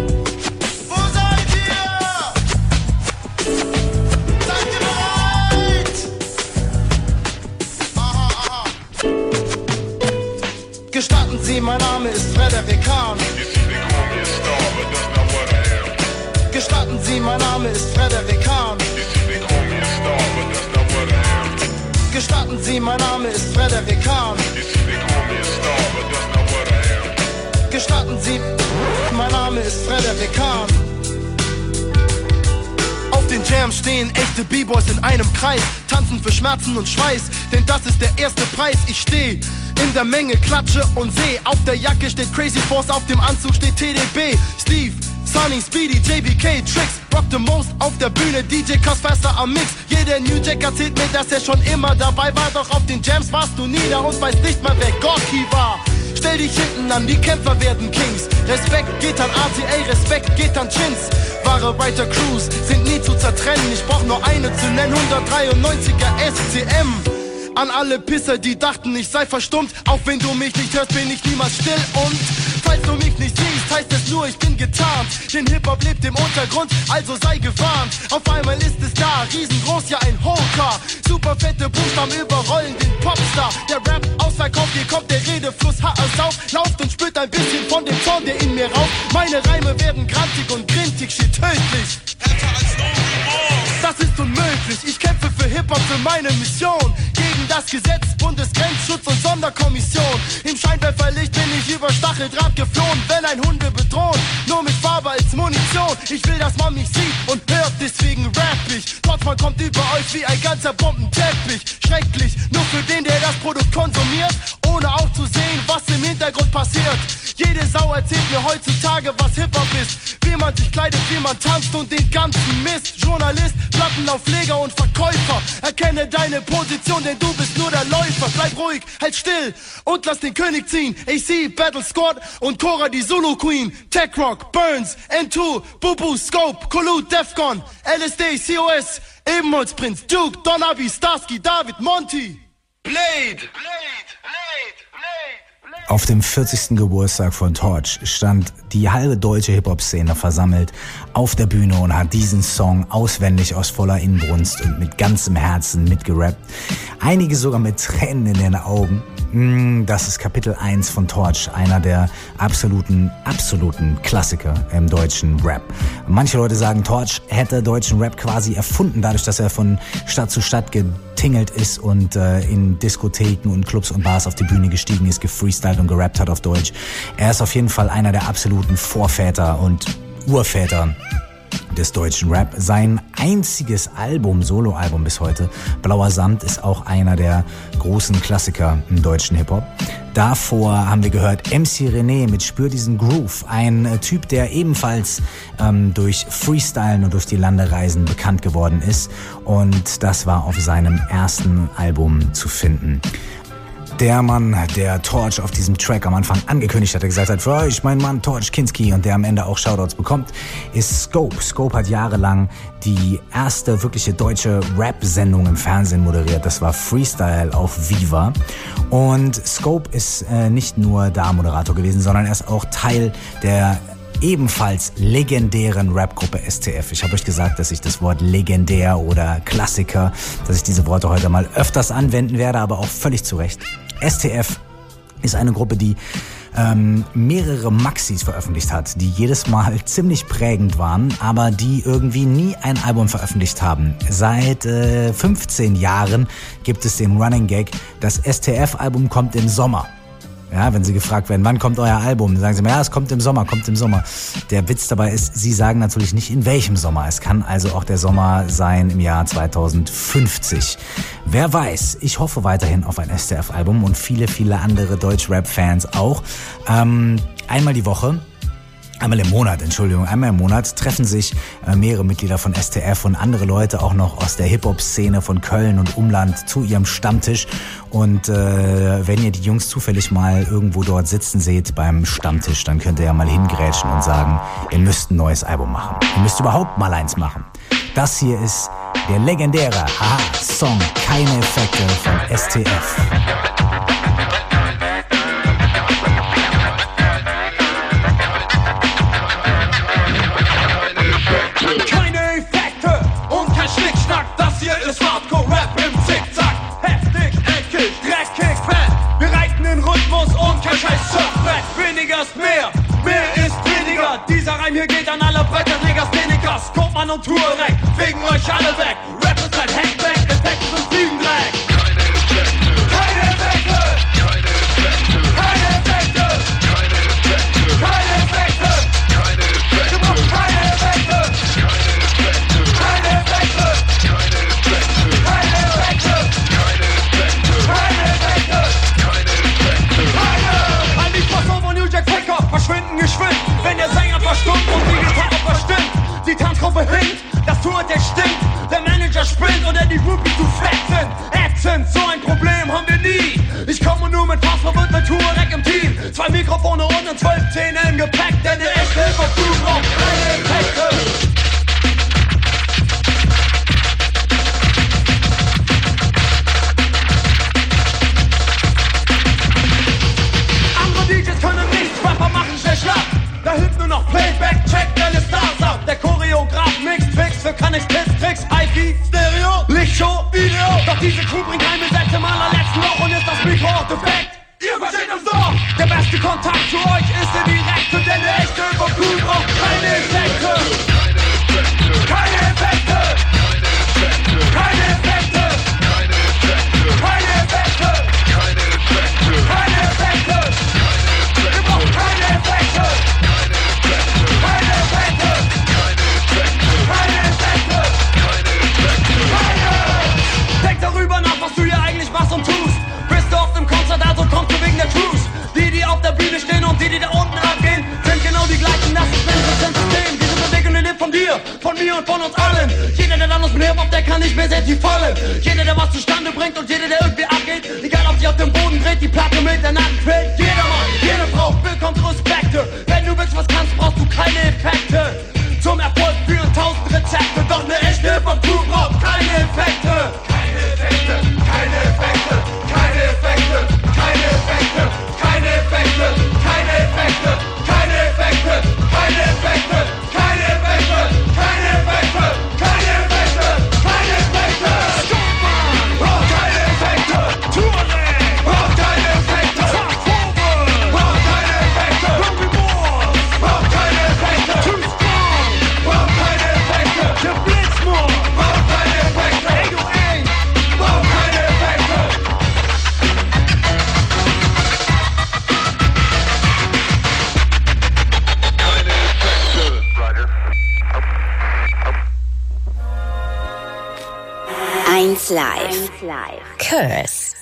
Speaker 10: Gestatten Sie, mein Name ist Frederik Hahn. Gestatten Sie, mein Name ist Frederik Hahn. Gestatten Sie, mein Name ist Frederik Hahn. Gestatten Sie, mein Name ist Frederik Hahn. Auf den Jams stehen echte B-Boys in einem Kreis, tanzen für Schmerzen und Schweiß, denn das ist der erste Preis. Ich steh in der Menge, klatsche und seh, auf der Jacke steht Crazy Force, auf dem Anzug steht T D B. Steve, Sunny, Speedy, J B K, Tricks, Rock the Most auf der Bühne, D J Cos Faster am Mix. Jeder New Jack erzählt mir, dass er schon immer dabei war, doch auf den Jams warst du nie da und weißt nicht mal, wer Gorky war. Stell dich hinten an, die Kämpfer werden Kings. Respekt geht an R T A, Respekt geht an Chins. Wahre Writer Crews sind nie zu zertrennen. Ich brauch nur eine zu nennen, hundertdreiundneunziger S C M. An alle Pisser, die dachten, ich sei verstummt. Auch wenn du mich nicht hörst, bin ich niemals still. Und falls du mich nicht siehst, heißt es nur, ich bin getarnt. Denn Hip-Hop lebt im Untergrund, also sei gewarnt. Auf einmal ist es da, riesengroß, ja ein Holker. Super fette Buchstaben überrollen den Popstar. Der Rap ausverkauft, hier kommt der Redefluss, ha es auf. Lauft und spürt ein bisschen von dem Zorn, der in mir raucht. Meine Reime werden grantig und grintig, shit tödlich. Das ist unmöglich, ich kämpfe für Hip-Hop, für meine Mission. Gegen das Gesetz, Bundesgrenzschutz und Sonderkommission. Im Scheinwerferlicht bin ich über Stacheldraht geflohen. Wenn ein Hunde bedroht, nur mit Farbe als Munition. Ich will, dass man mich sieht und hört, deswegen rap ich. Trotzdem kommt über euch wie ein ganzer Bombenteppich. Schrecklich, nur für den, der das Produkt konsumiert, ohne auch zu sehen, was im Hintergrund passiert. Jede Sau erzählt mir heutzutage, was Hip-Hop ist. Wie man sich kleidet, wie man tanzt und den ganzen Mist. Journalist, Plattenaufleger und Verkäufer. Erkenne deine Position, denn du bist nur der Läufer. Bleib ruhig, halt still und lass den König ziehen. A C, Battle Squad und Cora die Zulu Queen. Tech Rock, Burns, N zwei, Bubu, Scope, Collude, Defcon, L S D, C O S, Ebenholzprinz, Duke, Don Abi, Starsky, David, Monty. Blade! Blade! Blade!
Speaker 2: Auf dem vierzigsten Geburtstag von Torch stand die halbe deutsche Hip-Hop-Szene versammelt auf der Bühne und hat diesen Song auswendig aus voller Inbrunst und mit ganzem Herzen mitgerappt. Einige sogar mit Tränen in den Augen. Das ist Kapitel eins von Torch, einer der absoluten, absoluten Klassiker im deutschen Rap. Manche Leute sagen, Torch hätte deutschen Rap quasi erfunden, dadurch, dass er von Stadt zu Stadt getingelt ist und äh, in Diskotheken und Clubs und Bars auf die Bühne gestiegen ist, gefreestylt und gerappt hat auf Deutsch. Er ist auf jeden Fall einer der absoluten Vorväter und Urväter des deutschen Rap. Sein einziges Album, Soloalbum bis heute, Blauer Sand, ist auch einer der großen Klassiker im deutschen Hip-Hop. Davor haben wir gehört M C René mit Spür diesen Groove, ein äh, Typ, der ebenfalls ähm, durch Freestylen und durch die Landereisen bekannt geworden ist, und das war auf seinem ersten Album zu finden. Der Mann, der Torch auf diesem Track am Anfang angekündigt hat, der gesagt hat, für euch, mein Mann Torch Kinski, und der am Ende auch Shoutouts bekommt, ist Scope. Scope hat jahrelang die erste wirkliche deutsche Rap-Sendung im Fernsehen moderiert. Das war Freestyle auf Viva. Und Scope ist äh, nicht nur da Moderator gewesen, sondern er ist auch Teil der ebenfalls legendären Rapgruppe S T F. Ich habe euch gesagt, dass ich das Wort legendär oder Klassiker, dass ich diese Worte heute mal öfters anwenden werde, aber auch völlig zu Recht. S T F ist eine Gruppe, die ähm, mehrere Maxis veröffentlicht hat, die jedes Mal ziemlich prägend waren, aber die irgendwie nie ein Album veröffentlicht haben. Seit äh, fünfzehn Jahren gibt es den Running Gag, das S T F-Album kommt im Sommer. Ja, wenn sie gefragt werden, wann kommt euer Album? Dann sagen sie mir, ja, es kommt im Sommer, kommt im Sommer. Der Witz dabei ist, sie sagen natürlich nicht, in welchem Sommer. Es kann also auch der Sommer sein im Jahr zweitausendfünfzig. Wer weiß, ich hoffe weiterhin auf ein S T F-Album und viele, viele andere Deutsch-Rap-Fans auch. Ähm, einmal die Woche. Einmal im Monat, Entschuldigung, einmal im Monat treffen sich äh, mehrere Mitglieder von S T F und andere Leute auch noch aus der Hip-Hop-Szene von Köln und Umland zu ihrem Stammtisch. Und äh, wenn ihr die Jungs zufällig mal irgendwo dort sitzen seht beim Stammtisch, dann könnt ihr ja mal hingrätschen und sagen, ihr müsst ein neues Album machen. Ihr müsst überhaupt mal eins machen. Das hier ist der legendäre Aha-Song Keine Effekte von S T F.
Speaker 5: Hardcore-Rap im Zickzack, heftig, eckig, dreckig, fett. Wir reiten den Rhythmus und kein scheiß Surfbrett. Weniger ist mehr, mehr ist weniger. Dieser Reim hier geht an alle Bretter, Niggas, Denikas, Kopfmann und Tourek, wegen euch alle weg. Rap ist ein Hackback, Effekte sind Fliegendreck. Keine Effekte, keine Effekte, keine Effekte, keine Effekte, keine Effekte, keine Effekte, du brauchst keine Effekte, keine Effekte, keine Effekte. Verschwinden geschwind, wenn der Sänger verstummt und die Gitarre verstimmt. Die Tanzgruppe hinkt, das Tour der stinkt. Der Manager spinnt oder die Groupies zu fett sind. Ätzend, so ein Problem haben wir nie. Ich komme nur mit Passwort und mit Tourek im Team. Zwei Mikrofone und zwölf Zähne im Gepäck, denn der echte Hip-Hop-Crew braucht keine Effekte. uns allen. Jeder, der dann aus dem Hip-Hop, der kann nicht mehr selbst die Falle. Jeder, der was zustande bringt und jeder, der irgendwie abgeht. Egal, ob sich auf dem Boden dreht, die Platte mit der Nacht quält. Jeder Mann, jede Frau bekommt Respekte. Wenn du wirklich was kannst, brauchst du keine Effekte. Zum Erfolg führen tausend Rezepte. Doch ne echte Hip-Hop-Crew braucht keine Effekte. Keine Effekte, keine Effekte, keine Effekte, keine Effekte, keine Effekte, keine Effekte, keine Effekte, keine Effekte, keine Effekte, keine Effekte, keine Effekte, keine Effekte. Stoppmann braucht keine Effekte. Touré braucht keine Effekte. Braucht keine Effekte. Robbie Moore braucht keine Effekte. Too Strong braucht keine Effekte. Der Blitzmoor braucht keine Effekte. Ey du ey braucht keine Effekte.
Speaker 1: eins Live. Curse.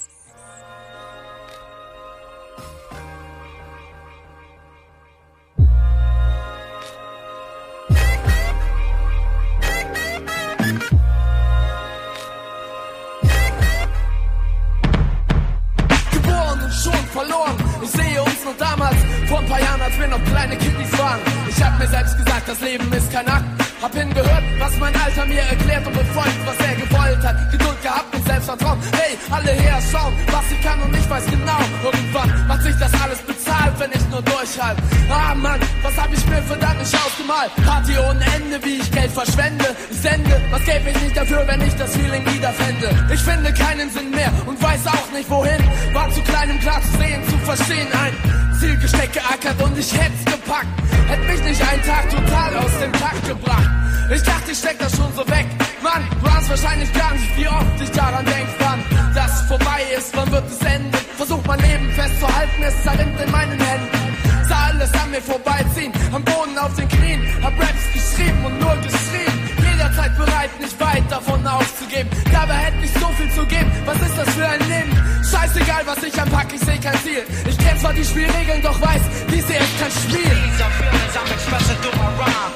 Speaker 12: Geboren und schon verloren. Ich sehe uns noch damals, vor ein paar Jahren, als wir noch kleine Kiddies waren. Ich hab mir selbst gesagt, das Leben ist kein Akt. Hab hingehört, was mein Alter mir erklärt und befolgt, was er gewollt hat. Geduld gehabt und Selbstvertrauen. Hey, alle her schauen, was ich kann und ich weiß genau. Irgendwann macht sich das alles bezahlt, wenn ich nur durchhalte. Ah Mann, was hab ich mir verdammt nicht ausgemalt? Party ohne Ende, wie ich Geld verschwende. Ich sende, was gäbe ich nicht dafür, wenn ich das Feeling wiederfände. Ich finde keinen Sinn mehr und weiß auch nicht wohin. War zu klein, um klar zu sehen, zu verstehen. Ein Ziel gesteckt, geackert und ich hätt's gepackt. Hätt mich nicht einen Tag total aus dem Takt gebracht. Ich dachte, ich steck das schon so weg. Mann, du hast wahrscheinlich gar nicht, wie oft ich daran denk, wann das vorbei ist, wann wird es enden? Versuch mein Leben festzuhalten, es zerrinnt in meinen Händen. Sah alles an mir vorbeiziehen, am Boden auf den Knien. Hab Raps geschrieben und nur geschrien. Jederzeit bereit, nicht weit davon aufzugeben. Dabei hätte ich so viel zu geben, was ist das für ein Leben? Scheißegal, was ich anpack, ich seh kein Ziel. Ich kenn zwar die Spielregeln, doch weiß, dies hier ist kein Spiel. These are feelings I'm expressing through my rhyme.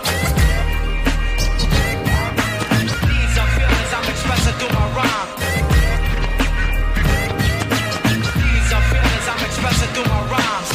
Speaker 12: These are feelings I'm expressing through my rhyme. These are feelings I'm expressing through my rhymes.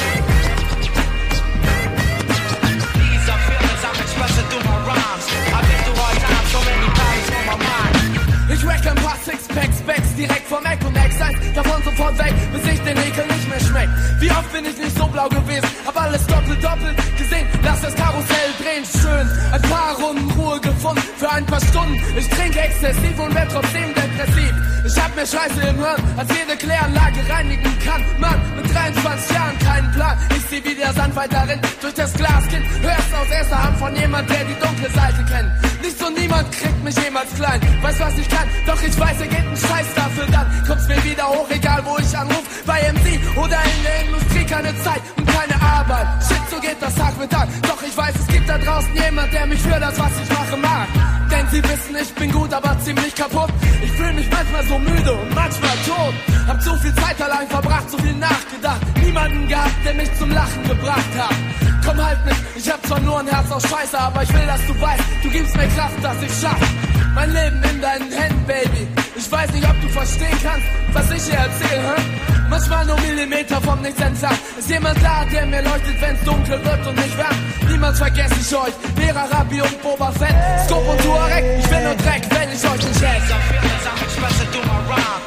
Speaker 12: These are feelings I'm expressing through my rhymes. I've been through hard times, so many times on my mind. Ich rack ein paar Sixpacks, Backs direkt vom Eck und Ex-Eins davon sofort weg, bis ich den Ekel nicht mehr schmeckt. Wie oft bin ich nicht so blau gewesen, hab alles doppelt, doppelt gesehen, lass das Karussell drehen, schön. Ein paar Runden Ruhe gefunden für ein paar Stunden. Ich trinke exzessiv und werd trotzdem depressiv. Ich hab mehr Scheiße im Hirn, als jede Kläranlage reinigen kann. Mann, mit dreiundzwanzig Jahren keinen Plan. Ich seh, wie der Sand weiter rinnt durch das Glaskind. Hörst aus erster Hand von jemand, der die dunkle Seite kennt. Nicht so niemand kriegt mich jemals klein. Weiß, was ich kann, doch ich weiß, er geht ein Scheiß dafür. Dann kommt's mir wieder hoch, egal wo ich anruf. Bei M C oder in der Industrie, keine Zeit und keine Arbeit. Shit, so geht das Tag mit Tag. Doch ich weiß, es gibt da draußen jemand, der mich für das, was ich mache, mag. Denn sie wissen, ich bin gut, aber ziemlich kaputt. Ich fühle mich manchmal so müde und manchmal tot. Hab so viel Zeit allein verbracht, so viel nachgedacht. Niemanden gehabt, der mich zum Lachen gebracht hat. Komm halt mit, ich hab zwar nur ein Herz aus Scheiße, aber ich will, dass du weißt, du gibst mir Kraft, dass ich schaff. Mein Leben in deinen Händen, Baby. Ich weiß nicht, ob du verstehen kannst, was ich hier erzähle, hä? Manchmal nur Millimeter vom Nichts entfernt. Ist jemand da, der mir leuchtet, wenn's dunkel wird und mich wärmt? Niemals vergesse ich euch, Lehrer, Rabbi und Boba Fett. Scope und Tuareg, ich bin nur Dreck, wenn ich euch nicht hätte. These are feelings I'm expressing through my rhyme.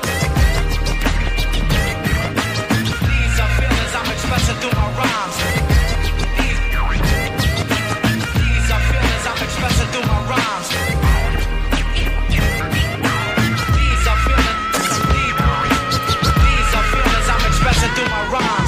Speaker 12: These are feelings I'm expressing through my rhymes. These are feelings I'm expressing through my rhymes. These are feelings, these are feelings I'm expressing through my rhymes.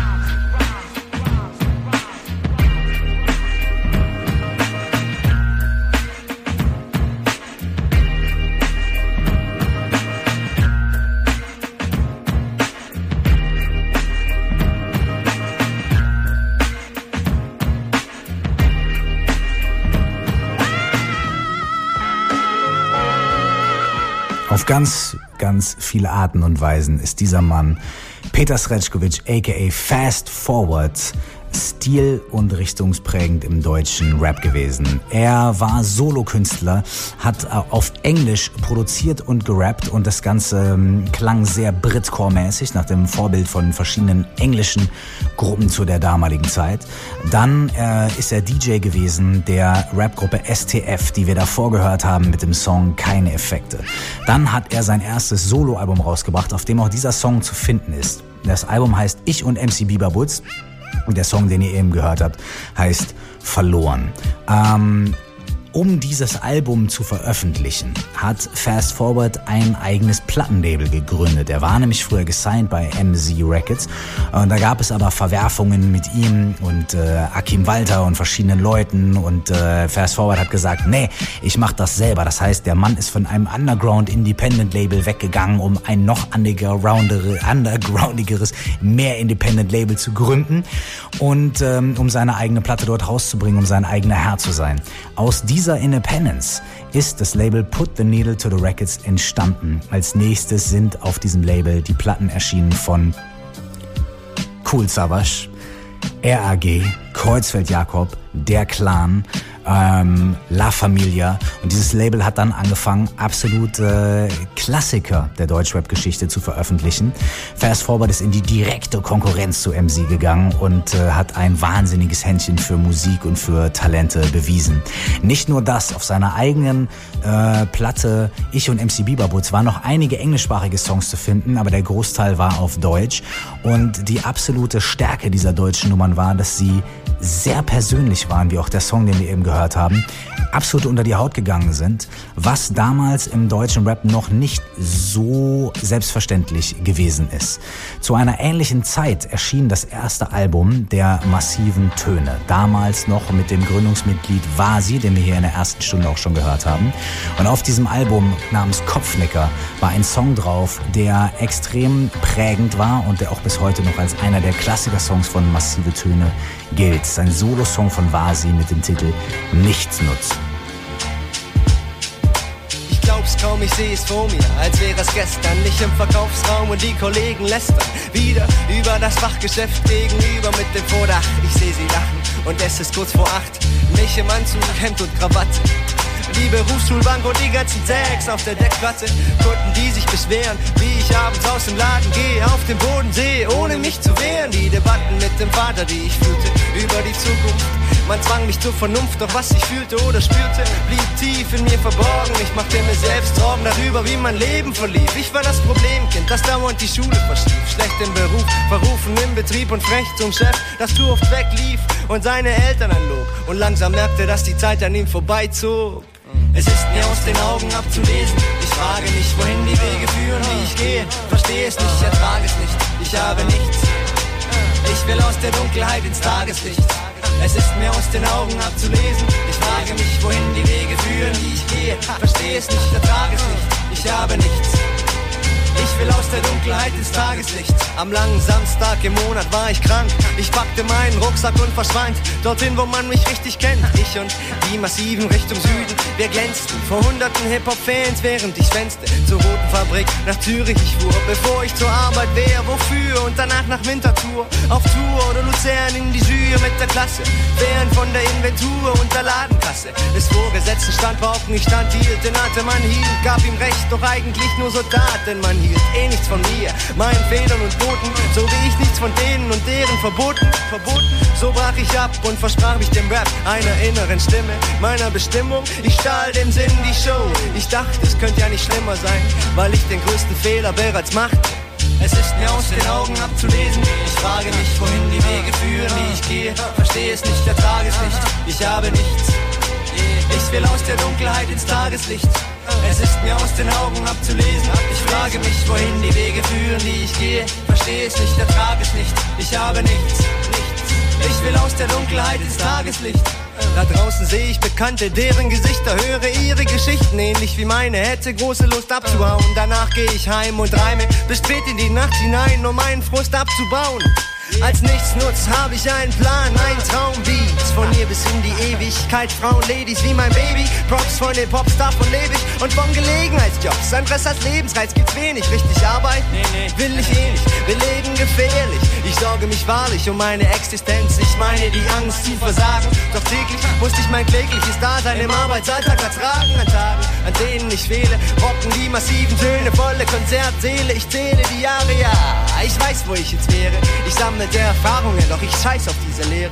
Speaker 2: Auf ganz, ganz viele Arten und Weisen ist dieser Mann, Petar Srećković, aka Fast Forward, stil- und richtungsprägend im deutschen Rap gewesen. Er war Solokünstler, hat auf Englisch produziert und gerappt und das Ganze klang sehr Britcore-mäßig, nach dem Vorbild von verschiedenen englischen Gruppen zu der damaligen Zeit. Dann äh, ist er D J gewesen der Rapgruppe S T F, die wir davor gehört haben mit dem Song Keine Effekte. Dann hat er sein erstes Soloalbum rausgebracht, auf dem auch dieser Song zu finden ist. Das Album heißt Ich und M C Biberbuds. Und der Song, den ihr eben gehört habt, heißt Verloren. Ähm, um dieses Album zu veröffentlichen, hat Fast Forward ein eigenes Plattenlabel gegründet. Er war nämlich früher gesigned bei M Z Records. Und da gab es aber Verwerfungen mit ihm und äh, Akim Walter und verschiedenen Leuten. Und äh, Fast Forward hat gesagt, nee, ich mach das selber. Das heißt, der Mann ist von einem Underground-Independent-Label weggegangen, um ein noch undergroundigeres, mehr Independent-Label zu gründen. Und ähm, um seine eigene Platte dort rauszubringen, um sein eigener Herr zu sein. Aus dieser Independence ist das Label Put the Needle to the Records entstanden. Als nächstes sind auf diesem Label die Platten erschienen von Kool Savas, R A G, Kreuzfeld Jakob, Der Clan, ähm, La Familia. Und dieses Label hat dann angefangen, absolute Klassiker der Deutschrap-Geschichte zu veröffentlichen. Fast Forward ist in die direkte Konkurrenz zu M Z gegangen und äh, hat ein wahnsinniges Händchen für Musik und für Talente bewiesen. Nicht nur das, auf seiner eigenen äh, Platte Ich und M C Biberbuds waren noch einige englischsprachige Songs zu finden, aber der Großteil war auf Deutsch. Und die absolute Stärke dieser deutschen Nummern war, dass sie sehr persönlich waren, wie auch der Song, den wir eben gehört haben, absolut unter die Haut gegangen sind, was damals im deutschen Rap noch nicht so selbstverständlich gewesen ist. Zu einer ähnlichen Zeit erschien das erste Album der Massiven Töne, damals noch mit dem Gründungsmitglied Vasi, den wir hier in der ersten Stunde auch schon gehört haben. Und auf diesem Album namens Kopfnicker war ein Song drauf, der extrem prägend war und der auch bis heute noch als einer der Klassiker-Songs von Massive Töne gilt. Sein Solo-Song von Vasi mit dem Titel Nichtsnutz.
Speaker 9: Ich glaub's kaum, ich seh es vor mir, als wäre es gestern. Nicht im Verkaufsraum und die Kollegen lästern wieder über das Fachgeschäft gegenüber mit dem Vordach. Ich seh sie lachen und es ist kurz vor acht. Mich im Anzug, Hemd und Krawatte. Die Berufsschulbank und die ganzen Tags auf der Deckplatte. Kunden, die sich beschweren, wie ich abends aus dem Laden gehe, auf dem Bodensee, ohne mich zu wehren. Die Debatten mit dem Vater, die ich führte, über die Zukunft. Man zwang mich zur Vernunft, doch was ich fühlte oder spürte, blieb tief in mir verborgen. Ich machte mir selbst Sorgen darüber, wie mein Leben verlief. Ich war das Problemkind, das dauernd die Schule verschlief. Schlecht im Beruf, verrufen im Betrieb und frech zum Chef, das zu oft weglief und seine Eltern anlog. Und langsam merkte, dass die Zeit an ihm vorbeizog. Es ist mir aus den Augen abzulesen. Ich frage mich, wohin die Wege führen, wie ich gehe. Verstehe es nicht, ertrage es nicht. Ich habe nichts. Ich will aus der Dunkelheit ins Tageslicht. Es ist mir aus den Augen abzulesen. Ich frage mich, wohin die Wege führen, wie ich gehe. Verstehe es nicht, ertrage es nicht. Ich habe nichts. Ich will aus der Dunkelheit ins Tageslicht. Am langen Samstag im Monat war ich krank. Ich packte meinen Rucksack und verschwand dorthin, wo man mich richtig kennt. Ich und die Massiven Richtung Süden, wir glänzten vor hunderten Hip-Hop-Fans, während ich schwänzte zur Roten Fabrik nach Zürich ich fuhr, bevor ich zur Arbeit wäre. Wofür? Und danach nach Winterthur, auf Tour oder Luzern in die Jury mit der Klasse. Während von der Inventur und der Ladenkasse des Vorgesetzten stand Pauken, ich stand, hielt, den Atem anhielt, gab ihm recht, doch eigentlich nur so Tat, denn man hielt eh nichts von mir, meinen Fehlern und Noten, so wie ich nichts von denen und deren verboten, verboten. So brach ich ab und versprach mich dem Rap, einer inneren Stimme, meiner Bestimmung. Ich stahl dem Sinn die Show. Ich dachte, es könnte ja nicht schlimmer sein, weil ich den größten Fehler bereits machte. Es ist mir aus den Augen abzulesen. Ich frage mich, wohin die Wege führen, wie ich gehe. Verstehe es nicht, ertrage es nicht. Ich habe nichts. Ich will aus der Dunkelheit ins Tageslicht. Es ist mir aus den Augen abzulesen. Ich frage mich, wohin die Wege führen, die ich gehe. Verstehe es nicht, ertrage es nicht. Ich habe nichts, nichts. Ich will aus der Dunkelheit ins Tageslicht. Da draußen sehe ich Bekannte, deren Gesichter, höre ihre Geschichten, ähnlich wie meine, hätte große Lust abzuhauen. Danach gehe ich heim und reime bis spät in die Nacht hinein, um meinen Frust abzubauen. Als Nichtsnutz habe ich einen Plan, ein Traumbeat. Von hier bis in die Ewigkeit, Frauen, Ladies wie mein Baby. Props von den Pops, davon lebe ich. Und von Gelegenheitsjobs, ein Rest als Lebensreiz gibt's wenig. Richtig Arbeit? Nee, nee. Will ich eh nicht, wir leben gefährlich. Ich sorge mich wahrlich um meine Existenz. Ich meine die Angst zu versagen. Doch täglich musste ich mein klägliches Dasein im Arbeitsalltag ertragen. An Tagen, an denen ich fehle, rocken die massiven Töne, volle Konzertsäle. Ich zähle die Jahre, ja, ich weiß, wo ich jetzt wäre. Ich sammelte Erfahrungen, doch ich scheiß auf diese Lehre.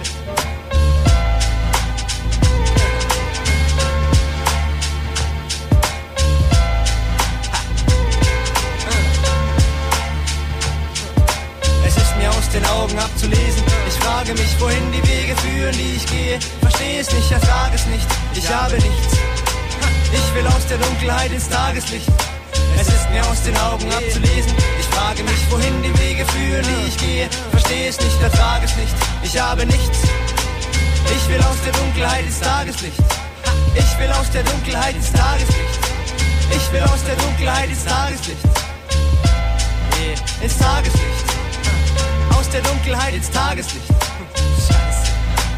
Speaker 9: Es ist mir aus den Augen abzulesen. Ich frage mich, wohin die Wege führen, die ich gehe. Verstehe es nicht, ertrage es nicht. Ich habe nichts. Ich will aus der Dunkelheit ins Tageslicht. Es ist mir aus den Augen abzulesen. Ich frage mich, wohin die Wege führen, die ich gehe. Verstehe es nicht, ertrage es nicht. Ich habe nichts. Ich will aus der Dunkelheit ins Tageslicht. Ich will aus der Dunkelheit ins Tageslicht. Ich will aus der Dunkelheit ins Tageslicht. Ins Tageslicht. Aus der Dunkelheit ins Tageslicht. Scheiße.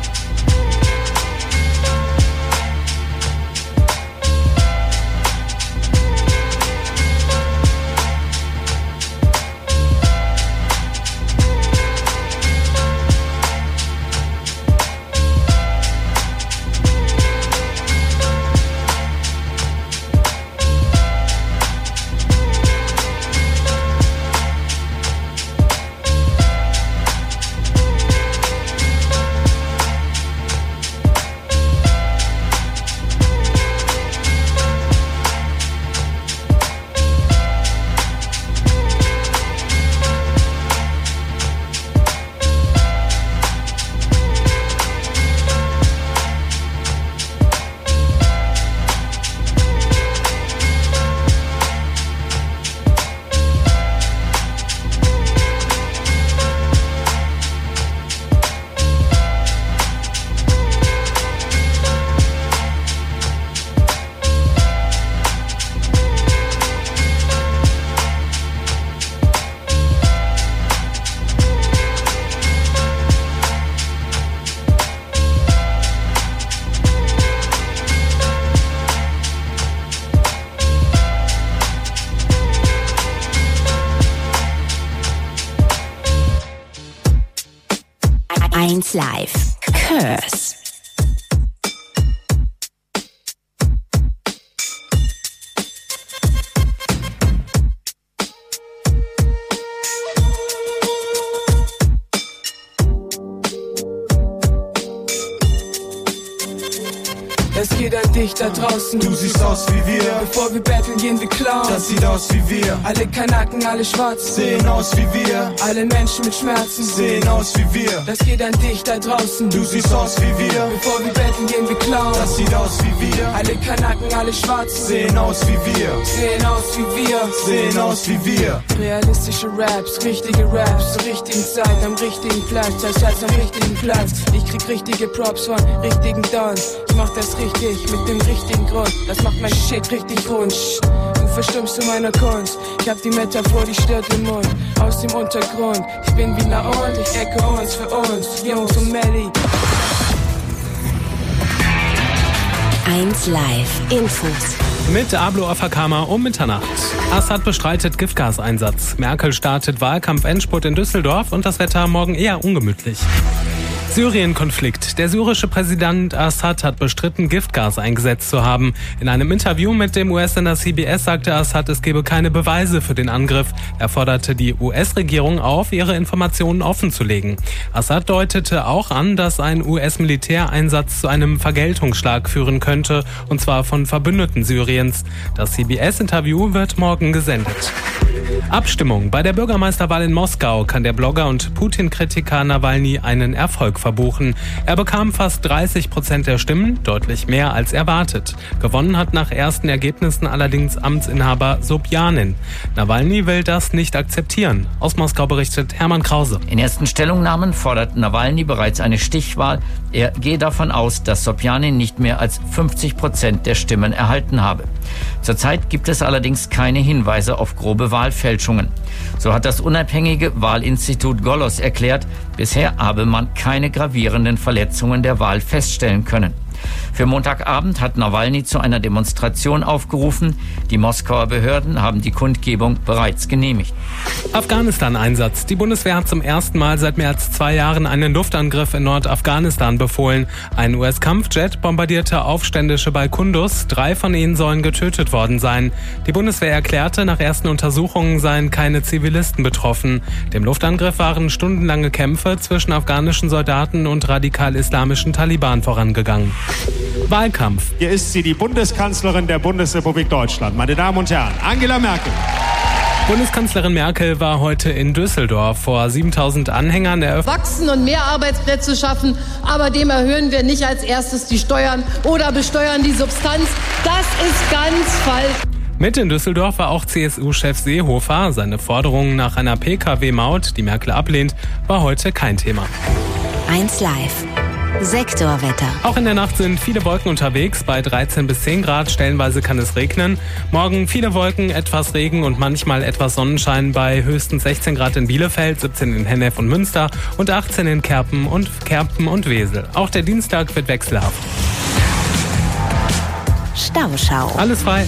Speaker 1: eins Live. Curse.
Speaker 7: Es geht an dich da draußen.
Speaker 22: Du siehst aus wie wir.
Speaker 7: Bevor wir battlen, gehen wir klauen.
Speaker 22: Das sieht aus wie wir.
Speaker 7: Alle Kanaken, alle Schwarzen
Speaker 22: sehen aus wie wir.
Speaker 7: Alle Menschen mit Schmerzen
Speaker 22: sehen aus wie wir.
Speaker 7: Das geht an dich da draußen.
Speaker 22: Du siehst aus wie wir.
Speaker 7: Bevor wir battlen, gehen wir klauen.
Speaker 22: Das sieht aus wie wir.
Speaker 7: Alle Kanaken, alle Schwarzen
Speaker 22: sehen aus wie wir.
Speaker 7: Sehen aus wie wir.
Speaker 22: Sehen aus wie wir.
Speaker 7: Realistische Raps, richtige Raps, zur richtigen Zeit, am richtigen Platz, das Herz am richtigen Platz. Ich krieg richtige Props von richtigen Dons. Ich mach das richtig, mit dem richtigen Grund. Das macht mein Shit richtig rund. Du verstummst zu meiner Kunst. Ich hab die Metaphor, die stört im Mund. Aus dem Untergrund. Ich bin wie Na und ich ecke uns für uns. Jungs und Melly.
Speaker 1: eins Live. Infos.
Speaker 23: Mit Ablo Afakama um Mitternacht. Assad bestreitet Giftgaseinsatz. Merkel startet Wahlkampf-Endspurt in Düsseldorf und das Wetter morgen eher ungemütlich. Syrien-Konflikt. Der syrische Präsident Assad hat bestritten, Giftgas eingesetzt zu haben. In einem Interview mit dem U S-Sender C B S sagte Assad, es gebe keine Beweise für den Angriff. Er forderte die U S-Regierung auf, ihre Informationen offenzulegen. Assad deutete auch an, dass ein U S-Militäreinsatz zu einem Vergeltungsschlag führen könnte, und zwar von Verbündeten Syriens. Das C B S-Interview wird morgen gesendet. Abstimmung. Bei der Bürgermeisterwahl in Moskau kann der Blogger und Putin-Kritiker Nawalny einen Erfolg verbuchen. Er bekam fast dreißig Prozent der Stimmen, deutlich mehr als erwartet. Gewonnen hat nach ersten Ergebnissen allerdings Amtsinhaber Sobjanin. Nawalny will das nicht akzeptieren. Aus Moskau berichtet Hermann Krause.
Speaker 24: In ersten Stellungnahmen fordert Nawalny bereits eine Stichwahl. Er gehe davon aus, dass Sobjanin nicht mehr als fünfzig Prozent der Stimmen erhalten habe. Zurzeit gibt es allerdings keine Hinweise auf grobe Wahlfälschungen. So hat das unabhängige Wahlinstitut Golos erklärt, bisher habe man keine gravierenden Verletzungen der Wahl feststellen können. Für Montagabend hat Nawalny zu einer Demonstration aufgerufen. Die Moskauer Behörden haben die Kundgebung bereits genehmigt.
Speaker 23: Afghanistan-Einsatz. Die Bundeswehr hat zum ersten Mal seit mehr als zwei Jahren einen Luftangriff in Nordafghanistan befohlen. Ein U S-Kampfjet bombardierte Aufständische bei Kunduz. Drei von ihnen sollen getötet worden sein. Die Bundeswehr erklärte, nach ersten Untersuchungen seien keine Zivilisten betroffen. Dem Luftangriff waren stundenlange Kämpfe zwischen afghanischen Soldaten und radikal-islamischen Taliban vorangegangen. Wahlkampf.
Speaker 13: Hier ist sie, die Bundeskanzlerin der Bundesrepublik Deutschland. Meine Damen und Herren, Angela Merkel.
Speaker 23: Bundeskanzlerin Merkel war heute in Düsseldorf vor siebentausend Anhängern eröffnet.
Speaker 15: Wachsen und mehr Arbeitsplätze schaffen, aber dem erhöhen wir nicht als erstes die Steuern oder besteuern die Substanz. Das ist ganz falsch.
Speaker 23: Mit in Düsseldorf war auch C S U-Chef Seehofer. Seine Forderung nach einer P K W-Maut, die Merkel ablehnt, war heute kein Thema.
Speaker 1: eins Live. Sektorwetter.
Speaker 23: Auch in der Nacht sind viele Wolken unterwegs. Bei dreizehn bis zehn Grad, stellenweise kann es regnen. Morgen viele Wolken, etwas Regen und manchmal etwas Sonnenschein bei höchstens sechzehn Grad in Bielefeld, siebzehn in Hennef und Münster und achtzehn in Kerpen und, Kerpen und Wesel. Auch der Dienstag wird wechselhaft.
Speaker 1: Stauschau.
Speaker 23: Alles frei.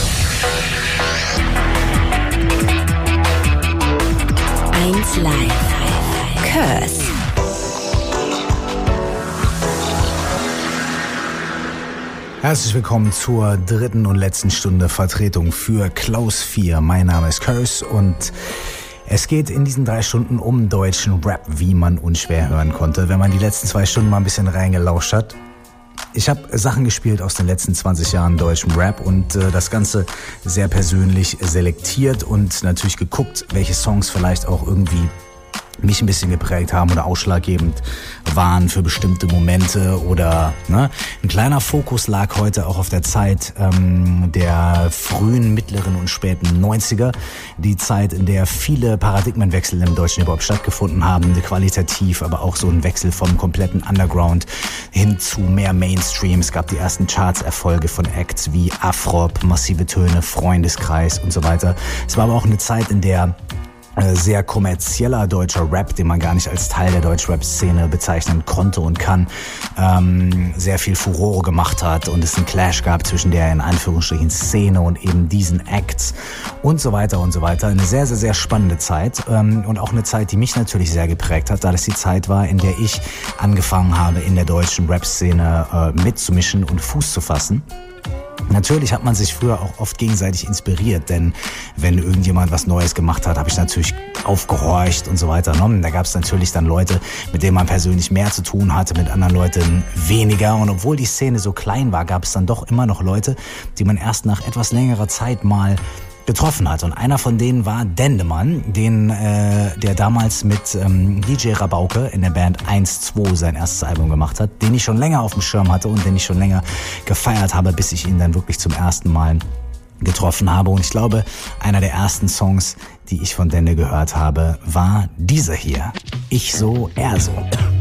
Speaker 1: eins Live. Curse.
Speaker 2: Herzlich willkommen zur dritten und letzten Stunde Vertretung für Klaus vier. Mein Name ist Curse und es geht in diesen drei Stunden um deutschen Rap, wie man unschwer hören konnte, wenn man die letzten zwei Stunden mal ein bisschen reingelauscht hat. Ich habe Sachen gespielt aus den letzten zwanzig Jahren deutschem Rap und äh, das Ganze sehr persönlich selektiert und natürlich geguckt, welche Songs vielleicht auch irgendwie mich ein bisschen geprägt haben oder ausschlaggebend waren für bestimmte Momente oder ne. Ein kleiner Fokus lag heute auch auf der Zeit ähm, der frühen, mittleren und späten neunziger. Die Zeit, in der viele Paradigmenwechsel im deutschen Hip-Hop stattgefunden haben, qualitativ, aber auch so ein Wechsel vom kompletten Underground hin zu mehr Mainstream. Es gab die ersten Charts-Erfolge von Acts wie Afrop, Massive Töne, Freundeskreis und so weiter. Es war aber auch eine Zeit, in der sehr kommerzieller deutscher Rap, den man gar nicht als Teil der Deutschrap-Szene bezeichnen konnte und kann, ähm, sehr viel Furore gemacht hat und es einen Clash gab zwischen der in Anführungsstrichen Szene und eben diesen Acts und so weiter und so weiter. Eine sehr, sehr, sehr spannende Zeit ähm, und auch eine Zeit, die mich natürlich sehr geprägt hat, da das die Zeit war, in der ich angefangen habe, in der deutschen Rap-Szene äh, mitzumischen und Fuß zu fassen. Natürlich hat man sich früher auch oft gegenseitig inspiriert, denn wenn irgendjemand was Neues gemacht hat, habe ich natürlich aufgehorcht und so weiter. Da gab es natürlich dann Leute, mit denen man persönlich mehr zu tun hatte, mit anderen Leuten weniger. Und obwohl die Szene so klein war, gab es dann doch immer noch Leute, die man erst nach etwas längerer Zeit mal getroffen hat. Und einer von denen war Dendemann, den, äh, der damals mit ähm, D J Rabauke in der Band eins zwei sein erstes Album gemacht hat, den ich schon länger auf dem Schirm hatte und den ich schon länger gefeiert habe, bis ich ihn dann wirklich zum ersten Mal getroffen habe. Und ich glaube, einer der ersten Songs, die ich von Dende gehört habe, war dieser hier. Ich so, er so.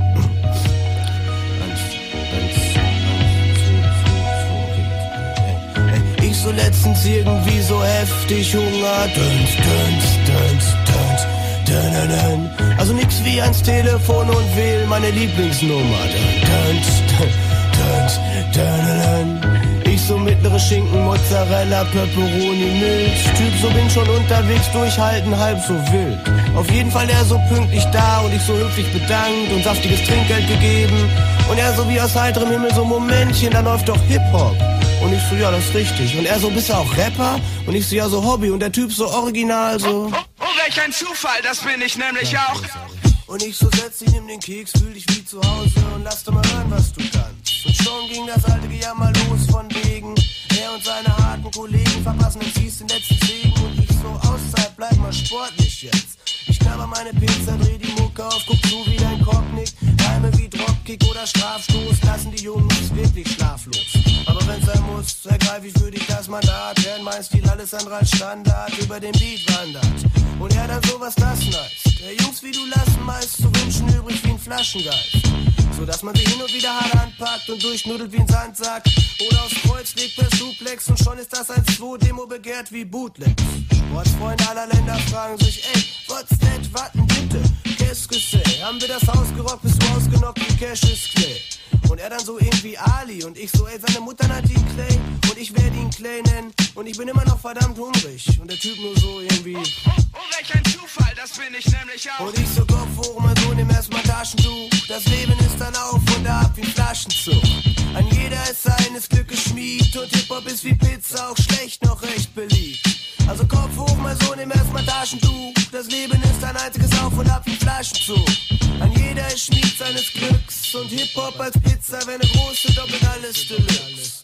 Speaker 11: Ich so letztens irgendwie so heftig Hunger. Dünns, dünns, dünns, dünns, dünns, dünns. Also nix wie ans Telefon und wähl meine Lieblingsnummer. Dünns, dünns, dünns, dünns. Ich so mittlere Schinken, Mozzarella, Pepperoni, Milch. Typ, so bin schon unterwegs, durchhalten, halb so wild. Auf jeden Fall er so pünktlich da und ich so höflich bedankt und saftiges Trinkgeld gegeben. Und er so wie aus heiterem Himmel so Momentchen, da läuft doch Hip-Hop. Und ich so, ja, das ist richtig. Und er so, bist du auch Rapper? Und ich so, ja, so Hobby. Und der Typ so original, so.
Speaker 12: Oh, oh, welch ein Zufall, das bin ich nämlich auch.
Speaker 11: Und ich so, setz dich, nimm den Keks, fühl dich wie zu Hause und lass dir mal hören, was du kannst. Und schon ging das alte Gejammer los von wegen. Er und seine harten Kollegen verpassen den Ziehst den letzten Segen. Und ich so, Auszeit, bleib mal sportlich jetzt. Ich knabber meine Pizza, dreh die Mucke auf, guck zu wie dein Kopf nickt. Reime wie Dropkick oder Strafstoß, lassen die Jungs wirklich schlaflos. Aber wenn's sein muss, ergreif ich für dich das Mandat. Während mein Stil alles andere als Standard über den Beat wandert. Und er dann sowas das nice. Der Jungs wie du lassen meist zu wünschen übrig wie ein Flaschengeist.
Speaker 9: sodass man sie hin und wieder hart anpackt und durchnuddelt wie ein Sandsack. Oder aufs Kreuz legt per Suplex und schon ist das eins zwei Demo begehrt wie Bootlegs. Sportsfreunde aller Länder fragen sich, ey, what's that, warten bitte, qu'est-ce que c'est? Haben wir das Haus gerockt, bist du ausgenockt wie Cassius Clay? Und er dann so irgendwie Ali und ich so, ey, seine Mutter nannte ihn Clay und ich werde ihn Clay nennen und ich bin immer noch verdammt hungrig und der Typ nur so irgendwie. Oh, oh, oh, welch ein Zufall, das bin ich nämlich auch. Und ich so, Kopf hoch, mein Sohn, nimm erstmal Taschentuch. Das Leben ist dann auf und ab wie Flaschenzug. An jeder ist seines Glückes Schmied und Hip-Hop ist wie Pizza, auch schlecht noch recht beliebt. Also Kopf hoch, mein Sohn, nimm erstmal Taschentuch. Das Leben ist ein einziges Auf und Ab wie Flaschenzug. An jeder ist Schmied seines Glücks und Hip-Hop als Pizza, wenn eine große doppelt alles Deluxe.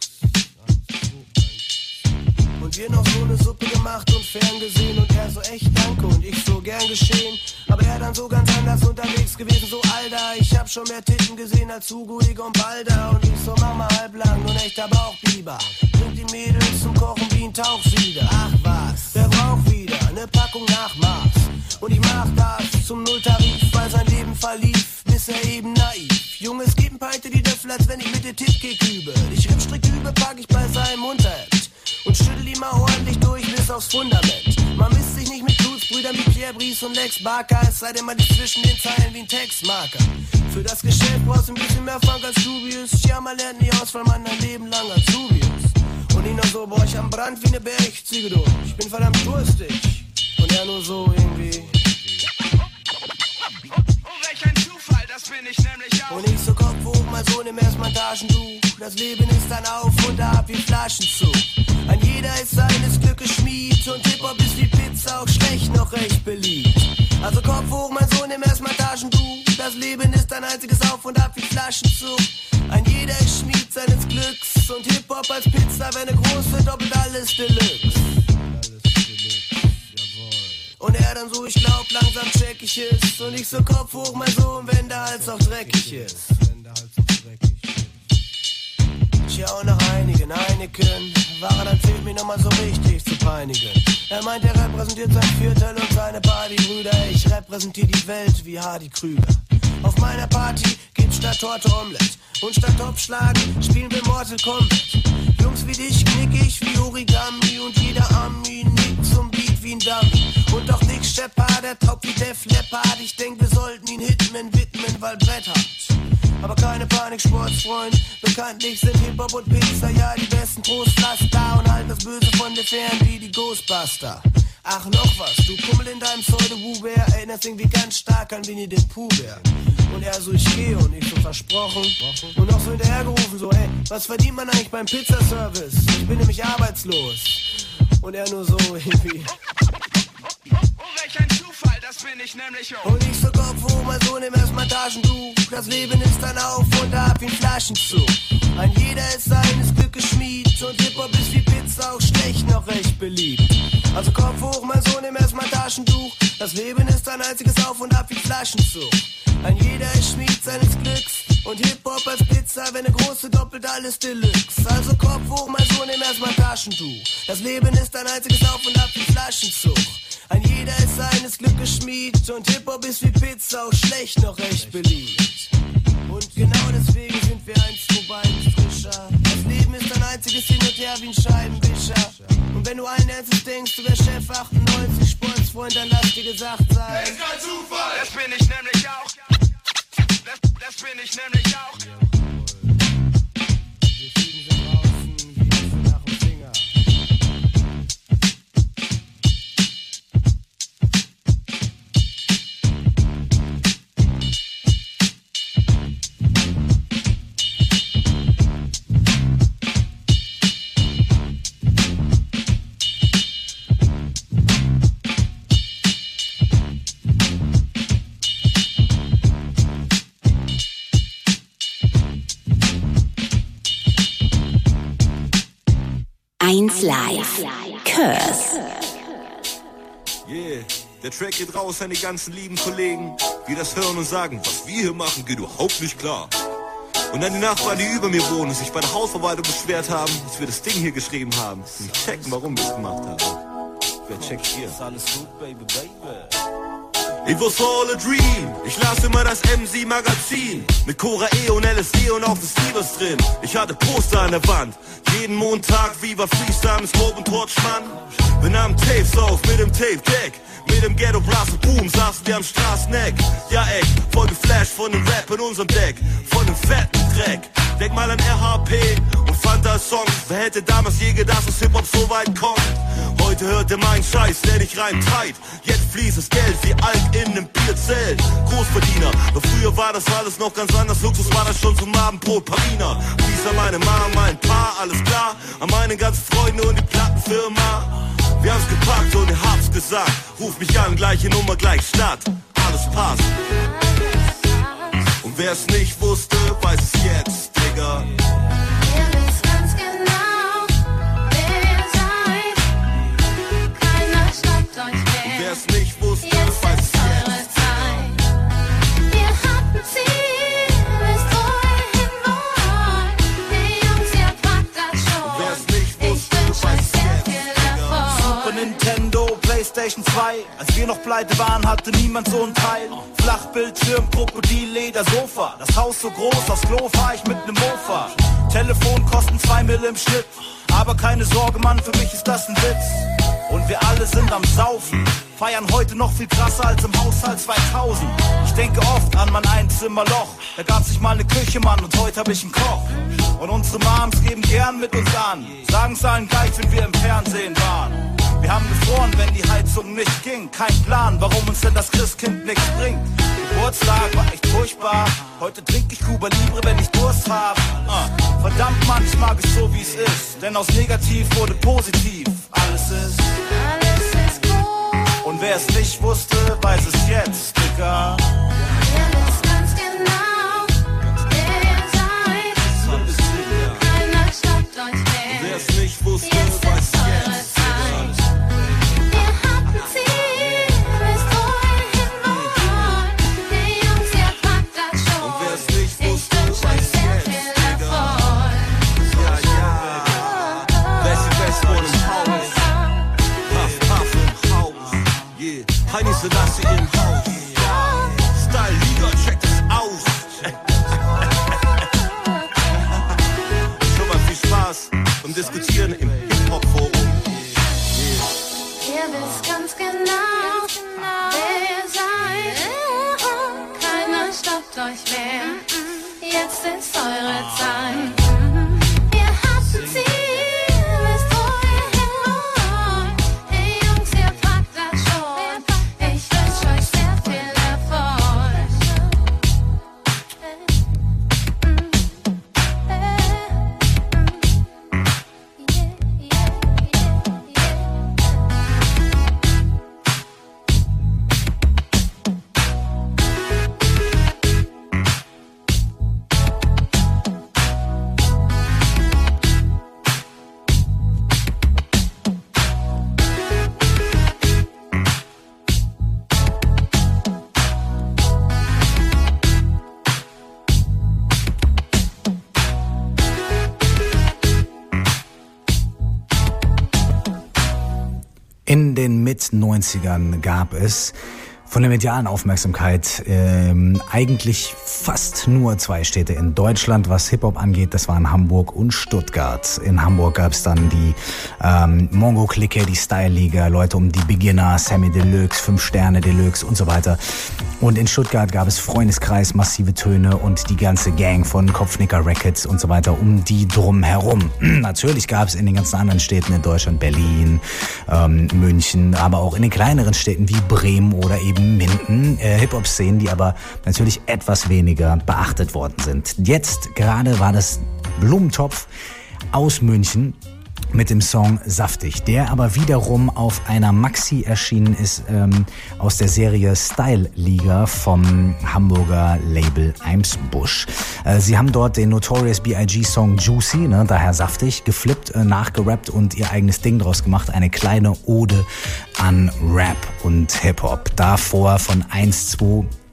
Speaker 9: Und wir noch so eine Suppe gemacht und ferngesehen und er so echt danke und ich so gern geschehen. Aber er dann so ganz anders unterwegs gewesen, so Alter, ich hab schon mehr Titten gesehen als Hugo, Igor und Balder. Und ich so, mach mal halblang und echter Bauchbiber. Bringt die Mädels zum Kochen wie ein Tauchsieder. Ach was, der braucht wieder eine Packung Nachmaß. Und ich mach das zum Nulltarif, weil sein Leben verlief, bis er eben naiv. Junge, es gibt ein Peite, die dürfen, als wenn ich mit der Tippkick übe. Die Schriftstrick übe, pack ich bei seinem Unterhemd und schüttel die mal ordentlich durch bis aufs Fundament. Man misst sich nicht mit Blutsbrüdern wie Pierre Brice und Lex Barker, es sei denn, man ist zwischen den Zeilen wie ein Textmarker. Für das Geschäft brauchst du ein bisschen mehr Funk als Dubious. Ja, man lernt nie aus, weil man ein Leben lang Azubi ist. Und ich noch so, boah, ich am Brand wie eine Bergziege, du. Ich bin verdammt durstig. Und er nur so irgendwie. Das bin ich nämlich auch. Und ich so, Kopf hoch, mein Sohn, nimm erstmal Taschentuch. Das Leben ist dann auf und ab wie Flaschenzug. An jeder ist seines Glückes Schmied und Hip-Hop ist wie Pizza, auch schlecht noch recht beliebt. Also Kopf hoch, mein Sohn, nimm erstmal Taschentuch. Das Leben ist ein einziges Auf und Ab wie Flaschenzug. An jeder ist Schmied seines Glücks und Hip-Hop als Pizza, wenn eine große doppelt alles Deluxe. Und er dann so, ich glaub, langsam check ich es. Und ich so, Kopf hoch, mein Sohn, wenn der Hals auch dreckig ist. Tja, und nach einigen Heineken war er dann fehlt mir nochmal so richtig zu peinigen. Er meint, er repräsentiert sein Viertel und seine Partybrüder. Ich repräsentiere die Welt wie Hardy Krüger. Auf meiner Party gibt's statt Torte Omelette. Und statt Topfschlagen spielen wir Mortal Kombat. Jungs wie dich knick ich wie Origami und jeder Ami nickt zum Beat wie ein Dummy. Und auch Dick Shepard, der Top wie Def Leppard. Ich denk, wir sollten ihn Hitman widmen, weil Brett hat. Aber keine Panik, Sportsfreund. Bekanntlich sind Hip-Hop und Pizza ja die besten Trostpflaster und halten das Böse von dir fern wie die Ghostbuster. Ach, noch was, du Pummel in deinem Pseudo-Wu-Bär erinnerst irgendwie ganz stark an Winnie den Pooh-Bär. Und er so, ich gehe und ich so versprochen. Und noch so hinterhergerufen, so, ey, was verdient man eigentlich beim Pizzaservice? Ich bin nämlich arbeitslos. Und er nur so irgendwie. Oh, welch ein Zufall, das bin ich nämlich auch. Und ich so, Kopf hoch, mein Sohn, nimm erstmal Taschentuch. Das Leben ist dann auf und ab wie ein Flaschenzug. An jeder ist seines Glückes Schmied und Hip-Hop ist wie Pizza, auch schlecht noch recht beliebt. Also Kopf hoch, mein Sohn, nimm erstmal Taschentuch. Das Leben ist ein einziges Auf und Ab wie Flaschenzug. Ein jeder ist Schmied seines Glücks und Hip-Hop als Pizza, wenn eine große doppelt alles Deluxe. Also Kopf hoch, mein Sohn, nimm erstmal Taschentuch. Das Leben ist ein einziges Auf und Ab wie Flaschenzug. Ein jeder ist seines Glückes Schmied und Hip-Hop ist wie Pizza, auch schlecht noch recht beliebt. Und genau deswegen sind wir eins, zwei beiden frischer. Das Leben ist ein einziges Hin und Her wie ein Scheibenwischer. Und wenn du allen Ernstes denkst, du wärst Chef achtundneunzig, Sportsfreund, dann lass dir gesagt sein. Das ist kein Zufall! Das bin ich nämlich auch. Das, das bin ich nämlich auch.
Speaker 1: eins Live. Curse.
Speaker 14: Yeah, der Track geht raus an die ganzen lieben Kollegen, die das hören und sagen, was wir hier machen, geht überhaupt nicht klar. Und an die Nachbarn, die über mir wohnen und sich bei der Hausverwaltung beschwert haben, dass wir das Ding hier geschrieben haben. Und nicht checken, warum wir es gemacht haben. Wer checkt hier? Ist alles gut, baby, baby. It was all a dream. Ich las immer das M C-Magazin mit Cora E und L S D und auch des Liebers drin. Ich hatte Poster an der Wand. Jeden Montag Viva Freestyle mit Smoke und Torchmann. Wir nahmen Tapes auf mit dem Tape-Deck. Mit dem Ghetto Blast und Boom saßen wir am Straßeneck. Ja echt, voll geflasht von dem Rap in unserem Deck. Von dem fetten Dreck. Denk mal an R H P und Fanta-Songs. Wer hätte damals je gedacht, dass Hip-Hop so weit kommt? Heute hört ihr meinen Scheiß, der dich rein tight. Jetzt fließt das Geld wie alt in nem Bierzelt. Großverdiener, doch früher war das alles noch ganz anders. Luxus war das schon zum Abendbrot. Pamina, Lisa, meine Mama, mein Pa, alles klar. An meine ganzen Freunde und die Plattenfirma. Wir haben's gepackt und ihr habt's gesagt. Ruf mich an, gleiche Nummer, gleich Stadt. Alles passt. Und wer's nicht wusste, weiß es jetzt, Digga. Wer's nicht wusste, jetzt weiß es jetzt.
Speaker 3: Wir hatten Ziel, wisst wo wir hinwollen. Die Jungs, ihr packt das schon.
Speaker 14: Wer's nicht wusste,
Speaker 3: ich wünsch euch sehr viel Erfolg.
Speaker 16: Super Nintendo, Playstation zwei. Als wir noch pleite waren, hatte niemand so ein Teil. Flachbildschirm, Krokodil, Leder, Sofa. Das Haus so groß, aufs Klo fahr ich mit nem Mofa. Telefon kosten zwei Mille im Schnitt. Aber keine Sorge, Mann, für mich ist das ein Witz. Und wir alle sind am Saufen. Feiern heute noch viel krasser als im Haushalt zweitausend. Ich denke oft an mein Einzimmerloch. Da gab's nicht mal eine Küche, Mann, und heute hab ich einen Koch. Und unsere Moms geben gern mit uns an. Sagen's allen gleich, wenn wir im Fernsehen waren. Wir haben gefroren, wenn die Heizung nicht ging. Kein Plan, warum uns denn das Christkind nichts bringt. Geburtstag war echt furchtbar. Heute trink ich Cuba Libre, wenn ich Durst hab. uh. Verdammt, Mann, ich mag es so, wie es ist. Denn aus negativ wurde positiv. Alles ist,
Speaker 3: alles ist gut.
Speaker 16: Und wer es nicht wusste, weiß es jetzt, Digga.
Speaker 3: Ihr wisst ganz genau, wer ihr seid. Keiner stoppt euch mehr.
Speaker 14: Wer es nicht wusste,
Speaker 3: jetzt
Speaker 14: weiß
Speaker 3: ist eure
Speaker 14: jetzt.
Speaker 3: Zeit. Wir hatten Ziel, wisst wo wir hinwollen. Die Jungs, ihr packt das schon.
Speaker 14: Und wer es nicht
Speaker 3: Ich
Speaker 14: wusste,
Speaker 3: wünsch euch
Speaker 14: weiß
Speaker 3: sehr
Speaker 14: jetzt,
Speaker 3: viel
Speaker 14: Digga.
Speaker 3: Erfolg.
Speaker 14: Ja, ja. Bessie Best vor dem Haus. Puff, Puff im Haus. Yeah. Heini Selassie im Haus. Style Liga, check das aus. Schon mal viel Spaß und Diskutieren im Hip-Hop-Forum.
Speaker 3: Ihr wisst ganz genau, wer ihr seid. Keiner stoppt euch mehr. Jetzt ist eure Zeit. Ihr habt ein Ziel, wisst wo ihr hinwollt. Hey Jungs, ihr packt das schon. Ich wünsch euch sehr viel Erfolg.
Speaker 2: In den Mit-neunzigern gab es von der medialen Aufmerksamkeit ähm, eigentlich fast nur zwei Städte in Deutschland, was Hip-Hop angeht. Das waren Hamburg und Stuttgart. In Hamburg gab es dann die ähm, Mongo-Clique, die Style-Liga, Leute um die Beginner, Sammy Deluxe, fünf Sterne Deluxe und so weiter. Und in Stuttgart gab es Freundeskreis, Massive Töne und die ganze Gang von Kopfnicker Records und so weiter um die drum herum. Natürlich gab es in den ganzen anderen Städten in Deutschland, Berlin, ähm, München, aber auch in den kleineren Städten wie Bremen oder eben Minden, äh, Hip-Hop-Szenen, die aber natürlich etwas weniger beachtet worden sind. Jetzt gerade war das Blumentopf aus München mit dem Song Saftig, der aber wiederum auf einer Maxi erschienen ist ähm, aus der Serie Style Liga vom Hamburger Label Eimsbusch. Äh, sie haben dort den Notorious B I G Song Juicy, ne, daher saftig, geflippt, äh, nachgerappt und ihr eigenes Ding draus gemacht. Eine kleine Ode an Rap und Hip-Hop. Davor von eins zwei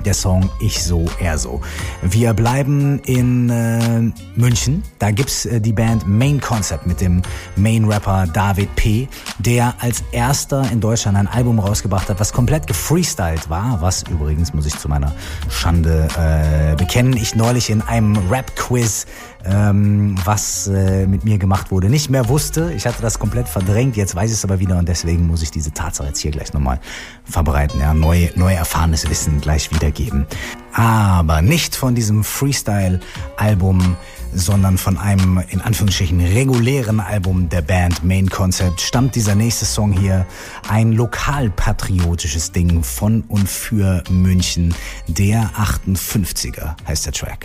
Speaker 2: der Song Ich so, er so. Wir bleiben in äh, München. Da gibt's äh, die Band Main Concept mit dem Main-Rapper David P., der als erster in Deutschland ein Album rausgebracht hat, was komplett gefreestylt war, was übrigens, muss ich zu meiner Schande äh, bekennen, ich neulich in einem Rap-Quiz, ähm, was äh, mit mir gemacht wurde, nicht mehr wusste. Ich hatte das komplett verdrängt, jetzt weiß ich es aber wieder und deswegen muss ich diese Tatsache jetzt hier gleich nochmal verbreiten, ja, neu, neu erfahrenes Wissen gleich wiedergeben. Aber nicht von diesem Freestyle-Album, sondern von einem, in Anführungsstrichen, regulären Album der Band Main Concept stammt dieser nächste Song hier. Ein lokalpatriotisches Ding von und für München. Der achtundfünfziger heißt der Track.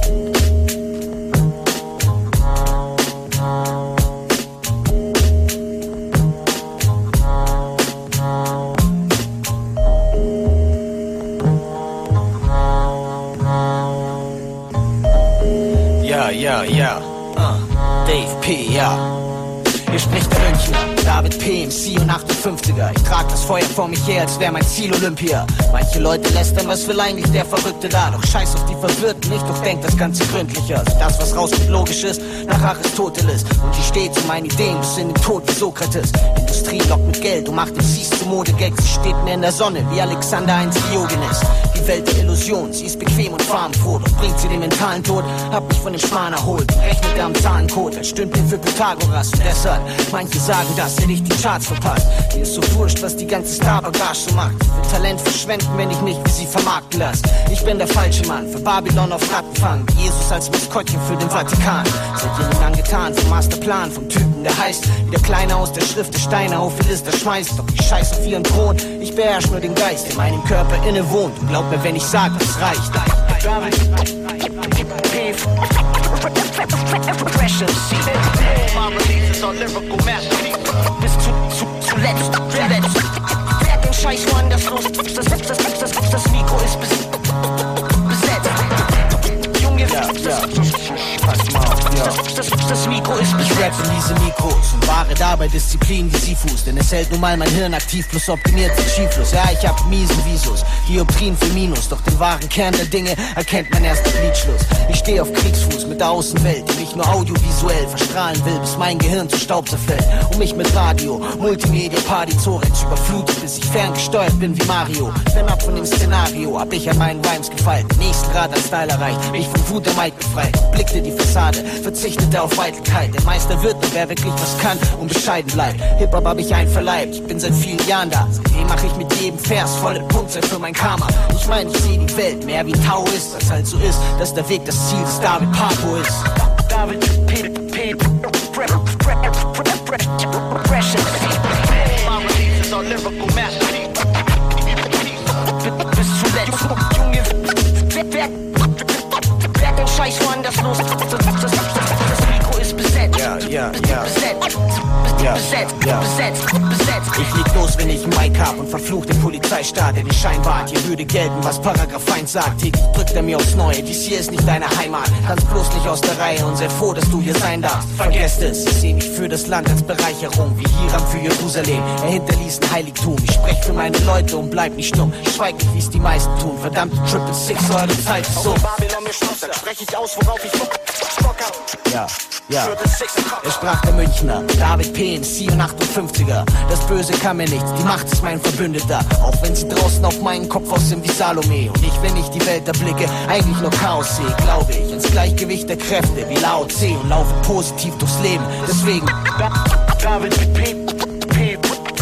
Speaker 8: Ja, ja, ja, uh, Dave P., ja. Hier spricht der Münchner, David P., M C und achtundfünfziger. Ich trag das Feuer vor mich her, als wär mein Ziel Olympia. Manche Leute lästern, was will eigentlich der Verrückte da? Doch scheiß auf die Verwirrten, ich durchdenk das Ganze gründlicher. Also das, was rauskommt, logisch ist, nach Aristoteles. Und ich steh zu meinen Ideen bis in den Tod wie Sokrates. Industrie lockt mit Geld und macht M Cs zu Modegags. Sie steht mir in der Sonne, wie Alexander eins Diogenes. Die Welt der Illusion, sie ist bequem und farbenfroh. Doch bringt sie den mentalen Tod, hab mich von dem Schmarrn erholt. Rechnet er am Zahncode, als Stündling für Pythagoras. Und deshalb, manche sagen, dass er nicht die Charts verpasst. Mir ist so wurscht, was die ganze Star-Bagage so macht. Ich will Talent verschwenden, wenn ich nicht wie sie vermarkten lasse. Ich bin der falsche Mann für Babylon auf Rattenfang. Jesus als Maskottchen für den Vatikan. Seid ihr nun angetan vom Masterplan, vom Typen, der heißt, wie der Kleine aus der Schrift der Steine auf die Liste schmeißt. Doch ich scheiß auf ihren Thron, ich beherrsch nur den Geist, der meinem Körper innewohnt. Und glaub mir, wenn ich sag, es reicht.
Speaker 17: Bis zu, zu, zuletzt, zuletzt. Werd den Scheiß woanders los. Das, das, das, das, das Mikro ist besetzt. Junge,
Speaker 8: ja, ja. Pass mal auf, ja. Das, das, das Mikro ist besetzt. Ich rappe in diese Mikros und wahre dabei Disziplin wie Sisyphus. Denn es hält nun mal mein Hirn aktiv plus optimiert den Skifluss. Ja, ich hab miesen Visus, Dioptrien für Minus. Doch den wahren Kern der Dinge erkennt man erst im Gliedschluss. Ich stehe auf Kriegsfuß mit der Außenwelt, die mich nur audiovisuell verstrahlen will, bis mein Gehirn zu Staub zerfällt. Und mich mit Radio, Multimedia, Party, Zoritz überflutet, bis ich ferngesteuert bin wie Mario. Fernab von dem Szenario hab ich an meinen Rhymes gefeilt. Den nächsten Grad an Style erreicht, mich von Wut der Mic befreit. Blickte die Fassade, verzichtete auf Eitelkeit. Der Meister wird nur, wer wirklich was kann und bescheiden bleibt. Hip-Hop hab ich einverleibt, ich bin seit vielen Jahren da. Seitdem mach ich mit jedem Vers volle Punktzahl für mein Karma. Ich mein, ich seh die Welt mehr wie Taoist, als halt so ist, dass der Weg das Ziel des David Papo ist.
Speaker 17: David P. P. Precious. My releases are lyrical masterpiece. Bis zuletzt, Junge, werd den Scheiß woanders los. Das Mikro ist besetzt.
Speaker 8: Ja, ja, ja.
Speaker 17: Besetzt,
Speaker 8: ja,
Speaker 17: besetzt,
Speaker 8: ja.
Speaker 17: besetzt, besetzt.
Speaker 8: Ich leg los, wenn ich einen Mic hab und verfluch den Polizeistaat, der die Scheinwart. Hier würde gelten, was Paragraph eins sagt. Täglich drückt er mir aufs Neue, dies hier ist nicht deine Heimat. Tanz bloß nicht aus der Reihe und sei froh, dass du hier sein darfst. Vergesst es, ich seh mich für das Land als Bereicherung, wie Hiram für Jerusalem. Er hinterließ ein Heiligtum, ich sprech für meine Leute und bleib nicht stumm. Ich schweig nicht, wie's die meisten tun, verdammte Triple Six, eure Zeit ist so.
Speaker 17: Babylon mir Schluss, dann sprech ich aus, worauf ich Bock hab.
Speaker 8: Ja, ja. Er sprach der Münchner, David P., M C und achtundfünfziger. Das Böse kann mir nichts, die Macht ist mein Verbündeter. Auch wenn sie draußen auf meinen Kopf aussehen wie Salome. Und ich, wenn ich die Welt erblicke, eigentlich nur Chaos sehe. Glaube ich ins Gleichgewicht der Kräfte wie Lao Tse und laufe positiv durchs Leben. Deswegen
Speaker 17: David P. P.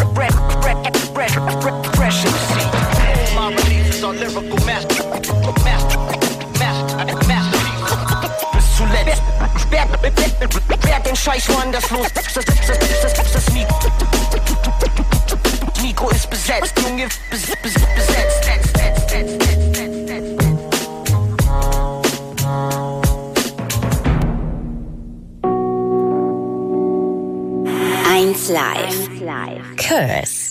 Speaker 17: Precious. My releases are lyrical master. Master. Master. Master. Bis zuletzt. Werd den Scheiß woanders los. Das, das, das, das, das, das Mikro. Mikro ist besetzt. Junge, bes, bes, besetzt.
Speaker 1: eins Live. Curse.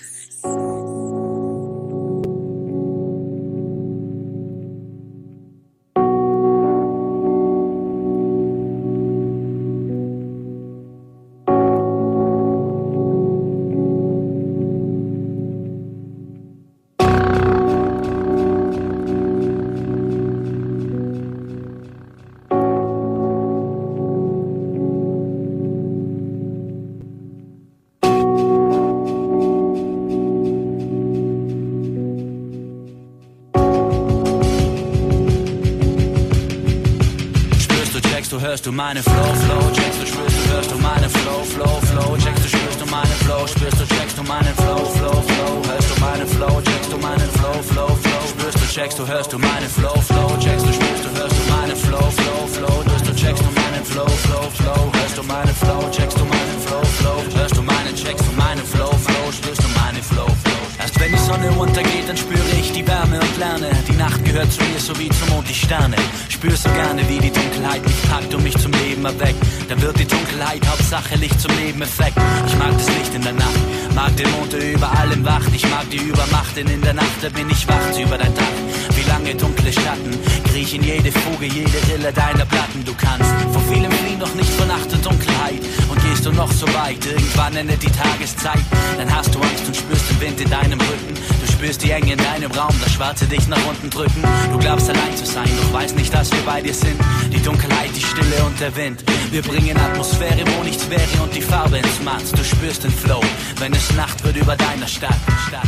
Speaker 18: hörst du meine Flow, Flow, checkst du, spürst du, hörst du meine Flow, Flow, Flow, checkst du, spürst du meine Flow, spürst du, checkst du meinen Flow, Flow, Flow, hörst du meine Flow, checkst du meinen Flow, Flow, Flow, spürst du, checkst du, hörst du meine Flow, Flow, checkst du, spürst du, hörst du meine Flow, Flow, Flow, hörst du, checkst du meinen Flow, Flow, Flow, hörst du meine Flow, checkst du meinen Flow, Flow, hörst du meinen, checkst du meine Flow, Flow, spürst du meine Flow, Flow. Erst wenn die Sonne untergeht, dann spüre ich die Wärme und lerne. Die Nacht gehört zu mir, so wie zum Mond die Sterne. Spür so gerne, wie die Dunkelheit mich packt und mich zum Leben erweckt. Dann wird die Dunkelheit Hauptsache Licht zum Leben Effekt. Ich mag das Licht in der Nacht, mag den Mond, der über allem wacht. Ich mag die Übermacht, denn in der Nacht, da bin ich wach über dein Dach. Wie lange dunkle Schatten, kriech in jede Fuge, jede Rille deiner Platten. Du kannst vor vielem fliehen, doch nicht vor Nacht und Dunkelheit. Und gehst du noch so weit, irgendwann endet die Tageszeit. Dann hast du Angst und spürst den Wind in deinem Rücken. Du spürst die Enge in deinem Raum, das Schwarze dich nach unten drücken. Du glaubst allein zu sein, doch weißt nicht, dass wir bei dir sind. Die Dunkelheit, die Stille und der Wind. Wir bringen Atmosphäre, wo nichts wäre und die Farbe ins Maß. Du spürst den Flow, wenn es Nacht wird über deiner Stadt. Stadt.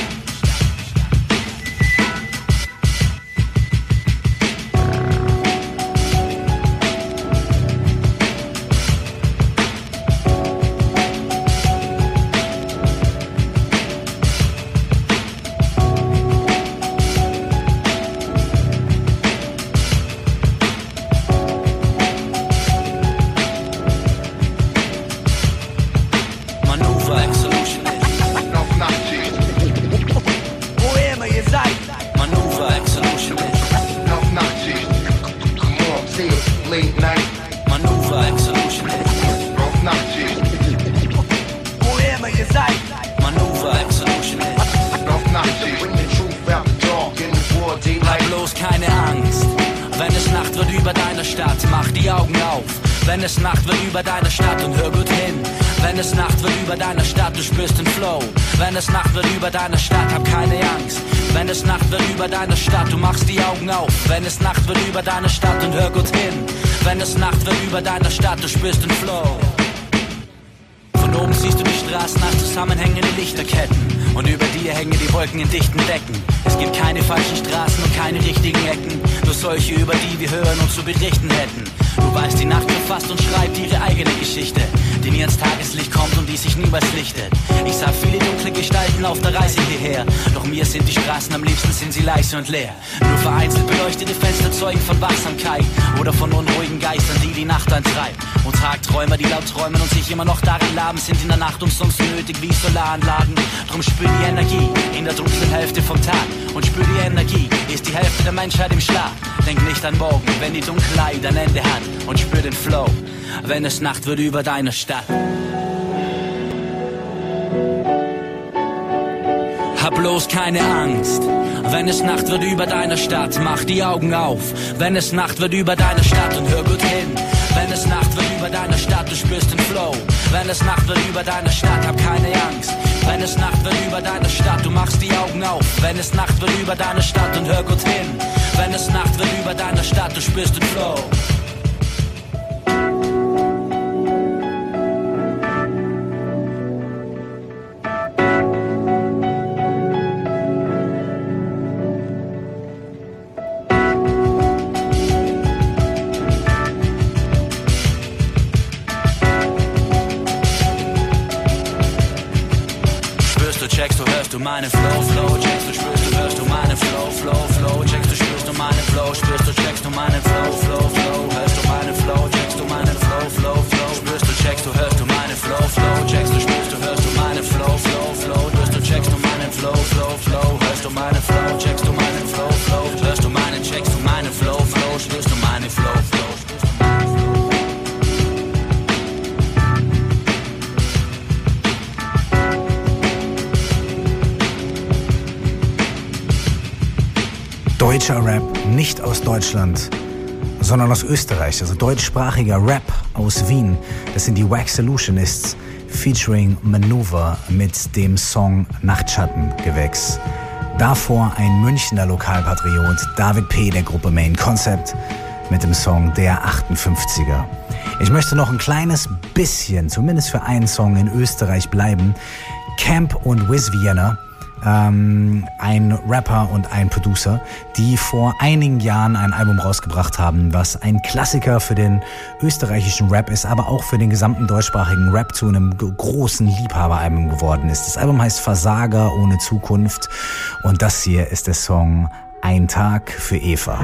Speaker 18: Wenn es Nacht wird über deiner Stadt und hör gut hin. Wenn es Nacht wird über deiner Stadt, du spürst den Flow. Wenn es Nacht wird über deiner Stadt, hab keine Angst. Wenn es Nacht wird über deiner Stadt, du machst die Augen auf. Wenn es Nacht wird über deiner Stadt und hör gut hin. Wenn es Nacht wird über deiner Stadt, du spürst den Flow. Von oben siehst du die Straßen als zusammenhängende Lichterketten. Und über dir hängen die Wolken in dichten Decken. Es gibt keine falschen Straßen und keine richtigen Ecken. Nur solche, über die wir hören und zu berichten hätten. Du weißt, die Nacht verfasst und schreibt ihre eigene Geschichte, die nie ins Tageslicht kommt und die sich niemals lichtet. Ich sah viele dunkle Gestalten auf der Reise hierher, doch mir sind die Straßen am liebsten, sind sie leise und leer. Nur vereinzelt beleuchtete Fenster zeugen von Wachsamkeit oder von unruhigen Geistern, die die Nacht antreibt. Und Tagträumer, die laut träumen und sich immer noch daran laben, sind in der Nacht umsonst nötig wie Solaranlagen. Drum spür die Energie in der dunklen Hälfte vom Tag. Und spür die Energie, ist die Hälfte der Menschheit im Schlaf. Denk nicht an morgen, wenn die Dunkelheit ein Ende hat. Und spür den Flow, wenn es Nacht wird über deiner Stadt. Hab bloß keine Angst, wenn es Nacht wird über deiner Stadt. Mach die Augen auf, wenn es Nacht wird über deiner Stadt. Und hör gut hin, wenn es Nacht wird über deiner Stadt. Du spürst den Flow, wenn es Nacht wird über deiner Stadt. Hab keine Angst, wenn es Nacht wird über deiner Stadt. Du machst die Augen auf, wenn es Nacht wird über deiner Stadt. Und hör gut hin, wenn es Nacht wird über deiner Stadt. Du spürst den Flow. Checkst du, hörst du meine Flow, Flow, checkst du, spürst du, hörst du meine Flow, Flow, Flow, checkst du, spürst du meine Flow, spürst du, checkst du meine Flow, Flow, Flow, hörst du meine Flow, checkst du meine Flow, Flow, Flow, spürst du, checkst du, hörst du meine Flow, Flow, checkst du, spürst du, hörst du meine Flow, Flow, Flow, hörst du, checkst du meinen Flow, Flow, Flow, hörst du meine Flow, checkst du meinen Flow, Flow, hörst du meinen, checkst du meine Flow, Flow, spürst du meine Flow, Flow.
Speaker 2: Deutscher Rap, nicht aus Deutschland, sondern aus Österreich. Also deutschsprachiger Rap aus Wien. Das sind die Wax Solutionists featuring Maneuver mit dem Song Nachtschattengewächs. Davor ein Münchner Lokalpatriot, David P. der Gruppe Main Concept mit dem Song Der achtundfünfziger. Ich möchte noch ein kleines bisschen, zumindest für einen Song in Österreich bleiben. Camp und Wiz Vienna ähm, ein Rapper und ein Producer, die vor einigen Jahren ein Album rausgebracht haben, was ein Klassiker für den österreichischen Rap ist, aber auch für den gesamten deutschsprachigen Rap zu einem großen Liebhaberalbum geworden ist. Das Album heißt Versager ohne Zukunft und das hier ist der Song Ein Tag für Eva.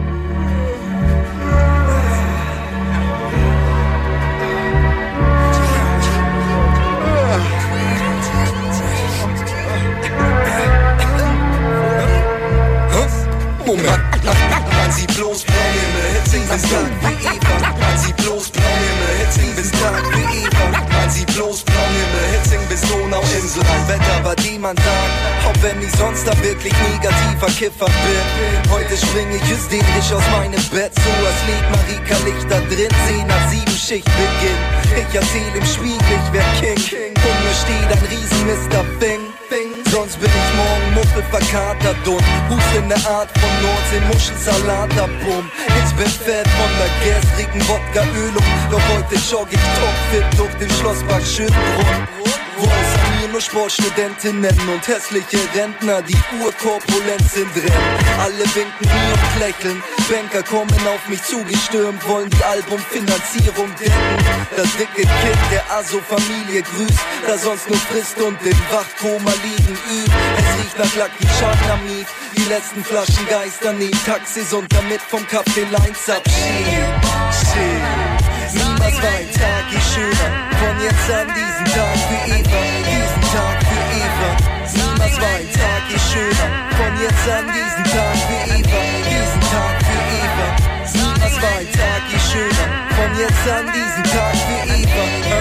Speaker 4: Moment. Man sieht bloß Blauhimmel, hitzig bis Tag wie Eva. Man sieht bloß Blauhimmel, hitzig bis Tag wie Eva. Man sieht bloß Blauhimmel, hitzig bis Donauinsel. Ein Wetter, bei dem man sagt, auch wenn ich sonst da wirklich negativer Kiffer bin. Heute springe ich hysterisch aus meinem Bett, so als liegt Marika Lichter drin. Zehn nach sieben Schicht Beginn. Ich erzähl im Spiegel, ich wär King. Und mir steht ein riesen Mister Bing. Sonst bin ich morgen Muffel verkatert und hust in der Art von Nordsee Muschelsalat abum. Ich bin fett von der gestrigen Wodka-Ölung, doch heute jogg ich topfit durch den Schlosspark Schönbrunn. Wo außer mir nur Sportstudentinnen und hässliche Rentner, die urkorpulent sind drin. Alle winken mir und lächeln, Banker kommen auf mich zugestürmt, wollen die Albumfinanzierung decken. Das dicke Kind der Aso-Familie grüßt, da sonst nur frisst und im Wachkoma liegen übt. Es riecht nach Lucky Charnamid, die letzten Flaschen geistern neben Taxis und damit vom Café Lines Abschied. Niemals war ein Tag je schöner, von jetzt an diesen Tag für Eva, diesen Tag für Eva. Niemals war ein Tag je schöner, von jetzt an diesen Tag für Eva, diesen Tag für Eva. Niemals war ein Tag je schöner, von jetzt an diesen Tag für Eva.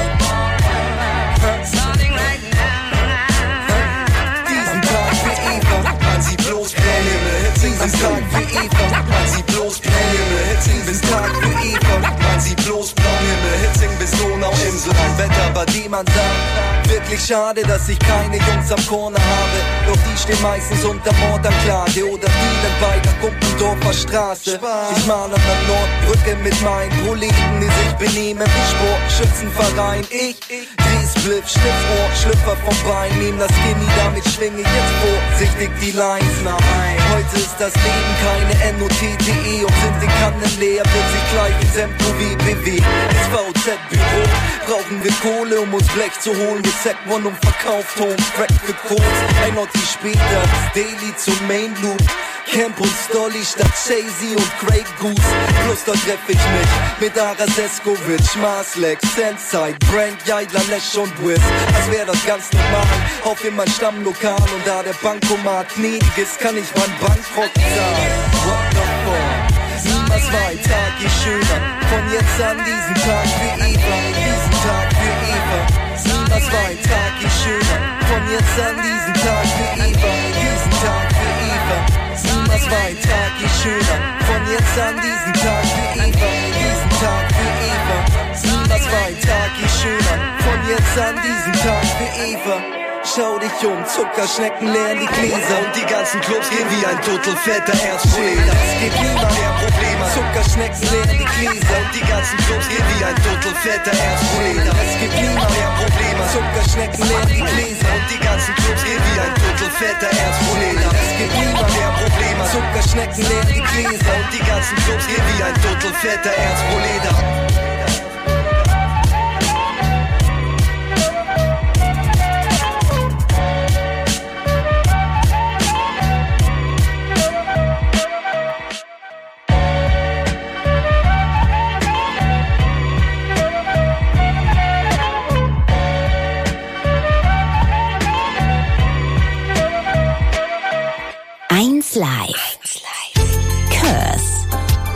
Speaker 4: Diesen Tag für Eva, man sieht bloß Blauhimmel, hitzig bis Tag für Eva. Man sieht bloß Blauhimmel, hitzig bis Tag für Eva. Man sieht bloß Blauhimmel, hitzig bis Donauinsel. Ein Wetter, bei dem man sagt, wirklich schade, dass ich keine Jungs am Corner habe. Doch die stehen meistens unter Mordanklage oder dealen bei der Gumpendorfer Straße. Ich mal an der Nordbrücke mit meinen Kollegen, die sich benehmen wie Sportschützenverein. Ich dreh Spliff, Schliffohr, Schlüpfer vom Bein, nehm das Skinny, damit schwinge ich jetzt vorsichtig die Lines nach ein. Heute ist das Leben keine N O T T E und sind die Kannen leer, wird sich gleich ins M Q W bewegen. Das V Z-Büro brauchen wir Kohle, um uns Blech zu holen. Gesackt worden und verkauft, Home, Crack für Codes. Ein Ort wie später, das Daily zum Main Loop. Camp und Stolly statt Chasey und Craig Goose. Plus dort treff ich mich mit Aras Eskovic, Marsleck, Sensei, Brand, Jaidler, Lesch und Wiz. Als wär das ganz normal, auf in mein Stammlokal. Und da der Bankomat gnädig ist, kann ich mein Bankrott zahlen. What the fuck? Niemals war ein Tag je schöner, von jetzt an diesen Tag für Eva, diesen Tag für Eva. Niemals war ein Tag je schöner, von jetzt an diesen Tag für Eva, diesen Tag für Eva. Niemals war ein Tag je schöner, von jetzt an diesen Tag für Eva, diesen Tag für Eva. Niemals war ein Tag je schöner, von jetzt an diesen Tag für Eva. Schau dich um, Zuckerschnecken leeren die Gläser und die ganzen Clubs gehen wie ein total fetter Erzbrüder. Es gibt niemand mehr Probleme, Zuckerschnecken leeren die Gläser und die ganzen Clubs gehen wie ein total fetter Erzbrüder. Es gibt niemand mehr Probleme, Zuckerschnecken leeren die Gläser und die ganzen Clubs gehen wie ein total fetter Erzbrüder. Es gibt niemand mehr Probleme, Zuckerschnecken leeren die Gläser und die ganzen Clubs gehen wie ein total fetter Erzbrüder.
Speaker 1: Live. Curse.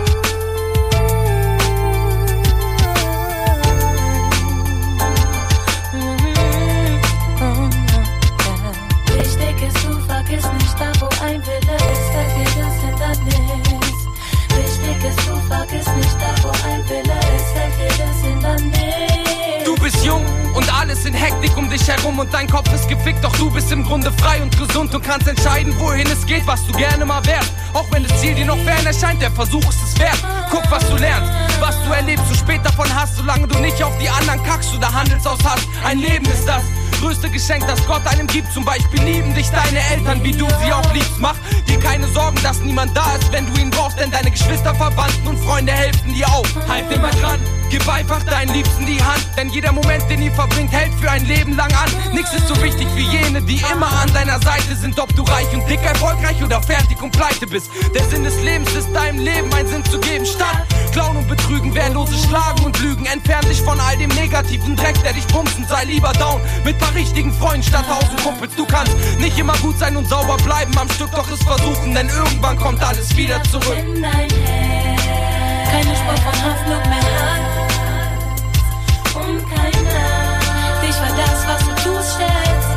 Speaker 3: Wichtig ist, du vergiss nicht, da wo ein Wille ist, vergeht das Hindernis. Wichtig ist, du vergiss nicht, da wo ein Wille ist, vergeht das Hindernis.
Speaker 12: Du bist jung und alles in Hektik um dich herum und dein Kopf ist gefickt, doch du bist im Grunde frei und gesund und kannst entscheiden, wohin es geht, was du gerne mal wärst. Auch wenn das Ziel dir noch fern erscheint, der Versuch ist es wert. Guck, was du lernst, was du erlebst, du spät davon hast, solange du nicht auf die anderen kackst oder handelst aus Hass. Ein Leben ist das,
Speaker 6: größte Geschenk, das Gott einem gibt. Zum Beispiel lieben dich deine Eltern, wie du sie auch liebst. Mach dir keine Sorgen, dass niemand da ist, wenn du ihn brauchst, denn deine Geschwister, Verwandten und Freunde helfen dir auch. Halt immer dran, gib einfach deinen Liebsten die Hand, denn jeder Moment, den ihr verbringt, hält für ein Leben lang an. Nichts ist so wichtig wie jene, die immer an deiner Seite sind, ob du reich und dick, erfolgreich oder fertig und pleite bist. Der Sinn des Lebens ist, deinem Leben einen Sinn zu geben. Statt Klauen und Betrügen, Wehrlose schlagen und lügen. Entfern dich von all dem negativen Dreck, der dich bumsen. Sei lieber down mit paar richtigen Freunden statt tausend Kumpels. Du kannst nicht immer gut sein und sauber bleiben am Stück, doch es versuchen, denn irgendwann kommt alles wieder zurück.
Speaker 3: In dein Herz keine Spur von Hoffnung mehr hat und keiner dich für das, was du tust, schätzt.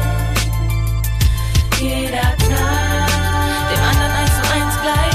Speaker 3: Jeder Tag dem anderen eins zu eins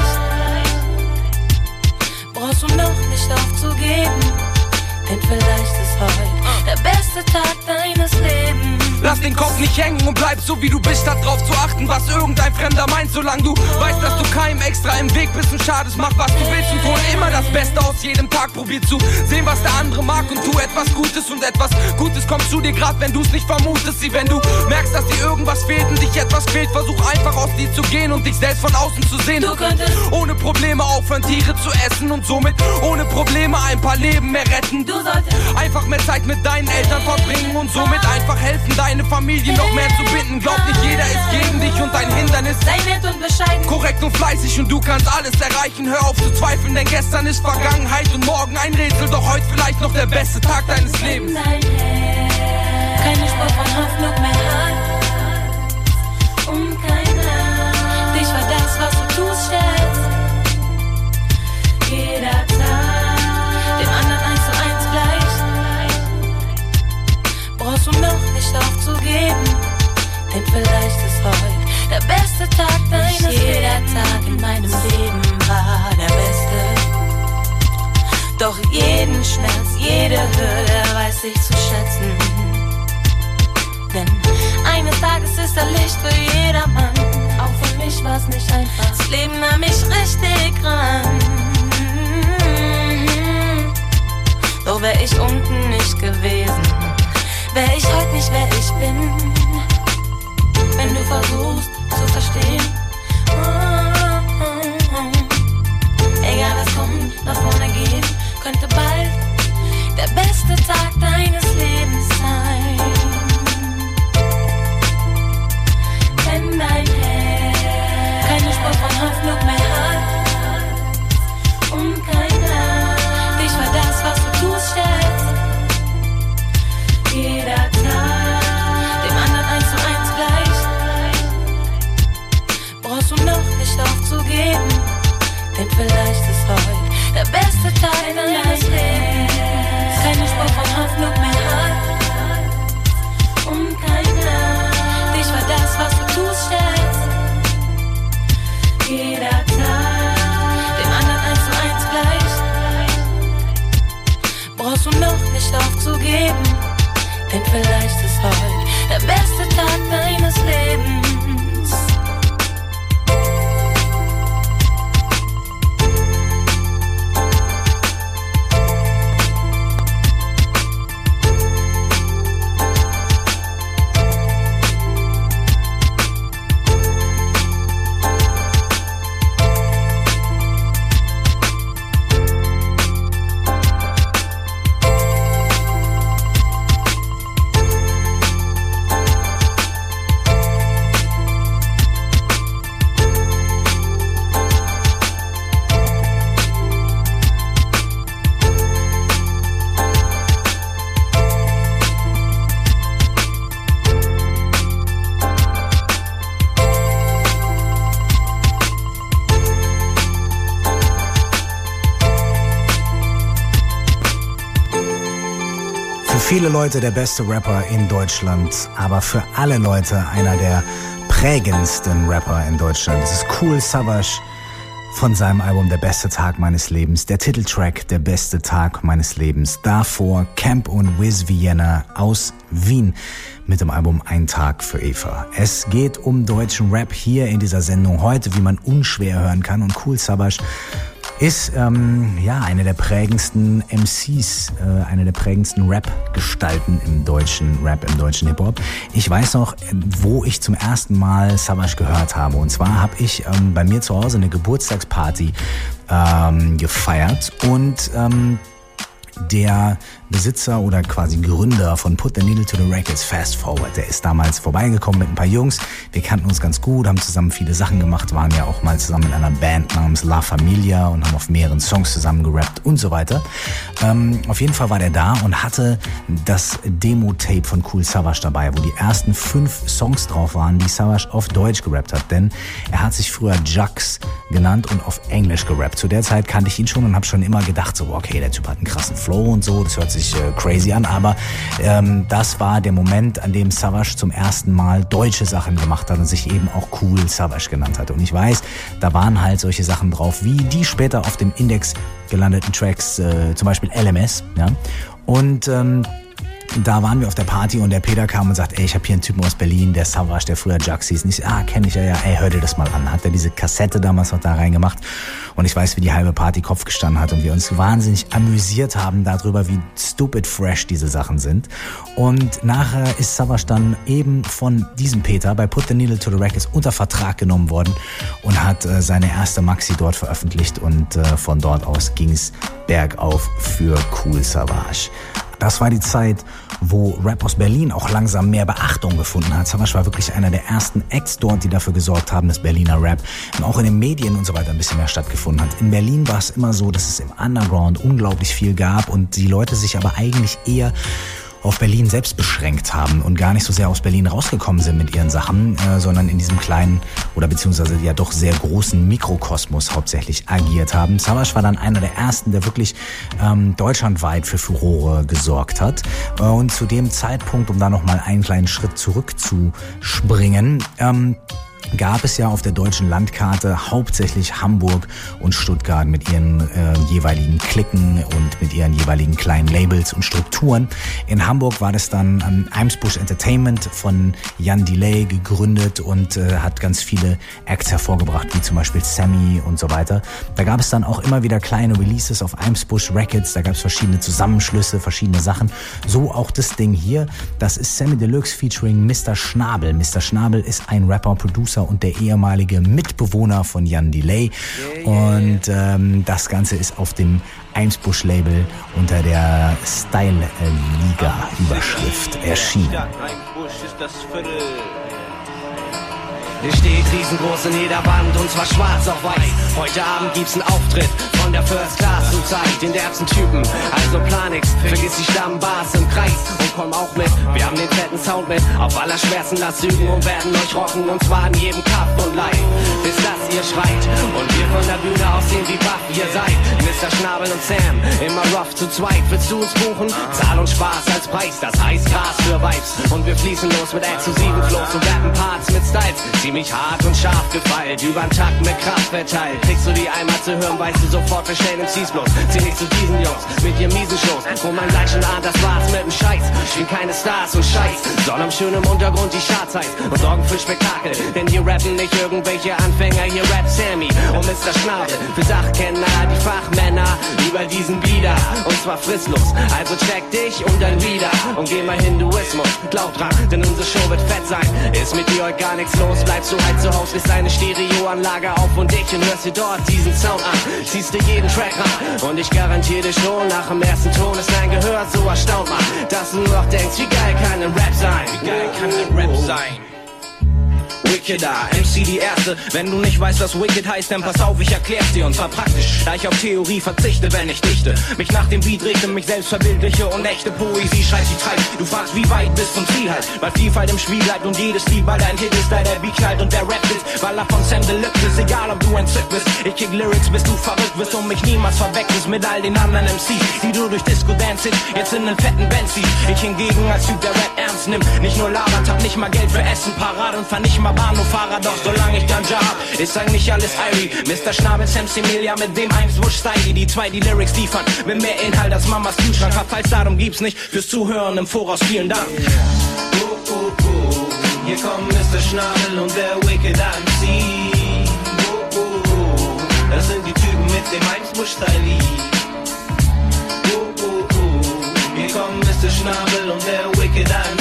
Speaker 3: gleich. Brauchst du noch nicht aufzugeben, denn vielleicht ist heute der beste Tag deines Lebens.
Speaker 6: Lass den Kopf nicht hängen und bleib so wie du bist, statt drauf zu achten, was irgendein Fremder meint. Solange du weißt, dass du keinem extra im Weg bist und schadest, mach was du willst und hol immer das Beste aus jedem Tag. Probier zu sehen, was der andere mag und tu etwas Gutes, und etwas Gutes kommt zu dir, grad wenn du es nicht vermutest. Sieh, wenn du merkst, dass dir irgendwas fehlt und dich etwas fehlt, versuch einfach aus dir zu gehen und dich selbst von außen zu sehen.
Speaker 3: Du könntest
Speaker 6: ohne Probleme aufhören, Tiere zu essen und somit ohne Probleme ein paar Leben mehr retten.
Speaker 3: Du solltest
Speaker 6: einfach mehr Zeit mit deinen Eltern verbringen und somit einfach helfen, deine Familie noch mehr zu binden. Glaub nicht, jeder ist gegen dich und dein Hindernis.
Speaker 3: Sei nett und bescheiden,
Speaker 6: korrekt und fleißig und du kannst alles erreichen. Hör auf zu zweifeln, denn gestern ist Vergangenheit und morgen ein Rätsel, doch heute vielleicht noch der beste Tag deines Lebens.
Speaker 3: dein Herz keine Spur von Hoffnung mehr hat und keiner dich für das, was du tust, schätzt. Jeder Tag dem anderen eins zu eins gleich. Brauchst du noch nicht aufzugeben, denn vielleicht ist heute der beste Tag deines Lebens. Jeder Tag in meinem Leben war der beste, doch jeden Schmerz, jede Hürde weiß ich zu schätzen. Denn eines Tages ist er Licht für jedermann. Auch für mich war's nicht einfach, das Leben nahm mich richtig ran. Doch wär ich unten nicht gewesen, wär ich heute nicht, wer ich bin. Wenn du versuchst zu verstehen, egal was kommt, nach vorne gehen, könnte bald der beste Tag deines Lebens sein. Wenn dein Herz keine Spur von Hoffnung mehr hat und keiner dich für das, was du tust, schätzt. Jeder Tag dem anderen eins zu eins gleich. Brauchst du noch nicht aufzugeben, denn vielleicht ist heute der beste Tag deines Lebens. Keine Spur von Hoffnung mehr hat und keiner dich für das, was du tust, schätzt. Jeder Tag dem anderen eins zu eins gleich. Brauchst du noch nicht aufzugeben, denn vielleicht ist heute der beste Tag deines Lebens.
Speaker 2: Viele Leute der beste Rapper in Deutschland, aber für alle Leute einer der prägendsten Rapper in Deutschland. Das ist Kool Savas von seinem Album Der beste Tag meines Lebens. Der Titeltrack Der beste Tag meines Lebens. Davor Camp und Wiz Vienna aus Wien mit dem Album Ein Tag für Eva. Es geht um deutschen Rap hier in dieser Sendung heute, wie man unschwer hören kann. Und Kool Savas ist ähm, ja eine der prägendsten M Cs, äh, eine der prägendsten Rap-Gestalten im deutschen Rap, im deutschen Hip-Hop. Ich weiß noch, wo ich zum ersten Mal Savage gehört habe. Und zwar habe ich ähm, bei mir zu Hause eine Geburtstagsparty ähm, gefeiert und ähm, der Besitzer oder quasi Gründer von Put the Needle to the Records, Fast Forward, der ist damals vorbeigekommen mit ein paar Jungs. Wir kannten uns ganz gut, haben zusammen viele Sachen gemacht, waren ja auch mal zusammen in einer Band namens La Familia und haben auf mehreren Songs zusammen gerappt und so weiter. Ähm, auf jeden Fall war der da und hatte das Demo-Tape von Kool Savas dabei, wo die ersten fünf Songs drauf waren, die Savas auf Deutsch gerappt hat. Denn er hat sich früher Jux genannt und auf Englisch gerappt. Zu der Zeit kannte ich ihn schon und habe schon immer gedacht, so okay, der Typ hat einen krassen Flow und so, das hört sich äh, crazy an, aber ähm, das war der Moment, an dem Savage zum ersten Mal deutsche Sachen gemacht hat und sich eben auch Kool Savas genannt hat. Und ich weiß, da waren halt solche Sachen drauf, wie die später auf dem Index gelandeten Tracks, äh, zum Beispiel L M S, ja, und ähm, da waren wir auf der Party und der Peter kam und sagt, ey, ich habe hier einen Typen aus Berlin, der Savage, der früher Jux hieß. Und ich, ah, kenne ich ja, ja, ey, hör dir das mal an. Hat er diese Kassette damals noch da reingemacht und ich weiß, wie die halbe Party Kopf gestanden hat und wir uns wahnsinnig amüsiert haben darüber, wie stupid fresh diese Sachen sind. Und nachher ist Savage dann eben von diesem Peter bei Put the Needle to the Records unter Vertrag genommen worden und hat äh, seine erste Maxi dort veröffentlicht und äh, von dort aus ging's bergauf für Kool Savas. Das war die Zeit, wo Rap aus Berlin auch langsam mehr Beachtung gefunden hat. Savage war wirklich einer der ersten Acts dort, die dafür gesorgt haben, dass Berliner Rap und auch in den Medien und so weiter ein bisschen mehr stattgefunden hat. In Berlin war es immer so, dass es im Underground unglaublich viel gab und die Leute sich aber eigentlich eher auf Berlin selbst beschränkt haben und gar nicht so sehr aus Berlin rausgekommen sind mit ihren Sachen, äh, sondern in diesem kleinen oder beziehungsweise ja doch sehr großen Mikrokosmos hauptsächlich agiert haben. Savage war dann einer der ersten, der wirklich ähm, deutschlandweit für Furore gesorgt hat. Äh, und zu dem Zeitpunkt, um da nochmal einen kleinen Schritt zurückzuspringen, ähm, gab es ja auf der deutschen Landkarte hauptsächlich Hamburg und Stuttgart mit ihren äh, jeweiligen Cliquen und mit ihren jeweiligen kleinen Labels und Strukturen. In Hamburg war das dann ähm, Eimsbusch Entertainment von Jan Delay gegründet und äh, hat ganz viele Acts hervorgebracht, wie zum Beispiel Sammy und so weiter. Da gab es dann auch immer wieder kleine Releases auf Eimsbusch Records, da gab es verschiedene Zusammenschlüsse, verschiedene Sachen. So auch das Ding hier, das ist Sammy Deluxe featuring Mister Schnabel. Mister Schnabel ist ein Rapper, Producer und der ehemalige Mitbewohner von Jan Delay. Und ähm, das Ganze ist auf dem Eimsbusch-Label unter der Style-Liga-Überschrift erschienen.
Speaker 9: Hier steht riesengroß in jeder Wand und zwar schwarz auf weiß. Heute Abend gibt's einen Auftritt von der First Class und zeigt den derbsten Typen. Also plan nix, vergiss die Stammbars im Kreis und komm auch mit. Wir haben den fetten Sound mit, auf allerschwersten Lastzügen und werden euch rocken und zwar in jedem Kaff und live. Bis das ihr schreit und wir von der Bühne aussehen wie baff ihr seid. Mister Schnabel und Sam, immer rough zu zweit. Willst du uns buchen? Zahl und Spaß als Preis, das heißt Gras für Vibes. Und wir fließen los mit exklusiven Flows und rappen Parts mit Styles. Ziemlich hart und scharf gefeilt, übern Takt mit Kraft verteilt. Kriegst du die einmal zu hören, weißt du sofort, wir stellen M Cs bloß. Zieh nicht zu diesen Jungs mit ihren miesen Shows, wo man gleich schon ahnt, das war's mit dem Scheiß. Spielen keine Stars und Scheiß, sondern schön im Untergrund die Charts heiß und sorgen für Spektakel. Denn hier rappen nicht irgendwelche Anfänger, hier rappt Sammy und Mister Schnabel. Für Sachkenner, die Fachmänner, über diesen Bieder und zwar fristlos. Also check dich und dann wieder und geh mal Hinduismus. Glaub dran, denn unsere Show wird fett sein. Ist mit dir heute gar nichts los, bleibst du halt zu Hause, ist deine Stereoanlage auf und dich und hörst dir dort diesen Sound an. Ziehst dir jeden Track ran und ich garantiere dir schon, nach dem ersten Ton ist dein Gehör so erstaunt, Mann, dass du nur noch denkst, wie geil kann ein Rap sein? Wie geil kann ein Rap sein? Wickeder, M C die Erste. Wenn du nicht weißt, was Wicked heißt, dann pass auf, ich erklär's dir. Und zwar praktisch, da ich auf Theorie verzichte, wenn ich dichte. Mich nach dem Beat richte, mich selbst verbildliche und echte Poesie schreib die treibt. Du fragst, wie weit bis zum Ziel halt, weil Vielfalt im Spiel bleibt und jedes Lied, weil dein Hit ist, da der Beat knallt und der Rap ist, weil er von Sam Deluxe ist, egal ob du entzückt bist. Ich kick Lyrics, bis du verrückt wirst und mich niemals verwechselst mit all den anderen M Cs, die du durch Disco Dance jetzt in den fetten Band ziehst. Ich hingegen als Typ, der Rap ernst nimmt, nicht nur labert, hab nicht mal Geld für Essen parat und fahr nicht mal Bahnhoffahrer, doch solange ich Ganja hab, ist eigentlich alles Irie. Mister Schnabel, Sam Semilia, mit dem Eimsbusch-Style, die zwei die Lyrics liefern, mit mehr Inhalt als Mamas Kühlschrank. Falls darum gibt's nicht, fürs Zuhören im Voraus vielen Dank. Uh, uh, uh. Hier kommen Mister Schnabel und der Wicked M C. Uh, uh, uh. Das sind die Typen mit
Speaker 10: mit dem Eins-Busch-Styli. Uh, uh, uh. Hier kommen Mister Schnabel und der Wicked M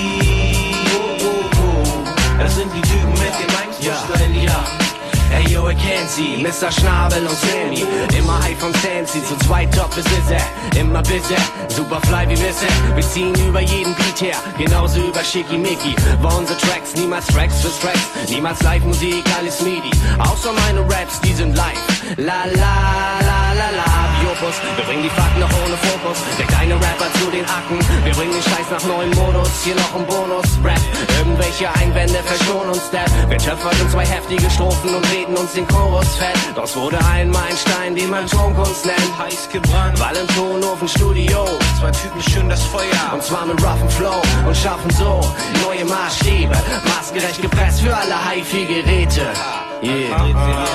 Speaker 10: C. Uh, uh, uh. Das sind die Typen mit dem Eins-Busch-Styli.
Speaker 19: Ja, ja. Ey yo, ich kenn sie, Mister Schnabel und Sammy. Immer high von Sansi, zu zweit top ist er. Immer busy, super fly wie Wisse. Wir ziehen über jeden Beat her, genauso über Schickimicki. War unsere Tracks, niemals Tracks für Tracks. Niemals Live-Musik, alles MIDI. Außer meine Raps, die sind live. La la la la la, Biopus. Wir bringen die Fakten noch ohne Fokus. Der kleine Rapper zu den Acken. Wir bringen den Scheiß nach neuen Modus. Hier noch ein Bonus-Rap. Irgendwelche Einwände verschonen uns das. Wir töpferten zwei heftige Strophen und reden uns den Chorus fett. Doch es wurde einmal ein Stein, den man Tonkunst nennt.
Speaker 10: Heiß gebrannt,
Speaker 19: weil im Tonofen Studio.
Speaker 10: Zwei Typen schön das Feuer.
Speaker 19: Und zwar mit roughen Flow und schaffen so neue Maßstäbe. Maßgerecht gepresst für alle Hi-Fi-Geräte. Yeah.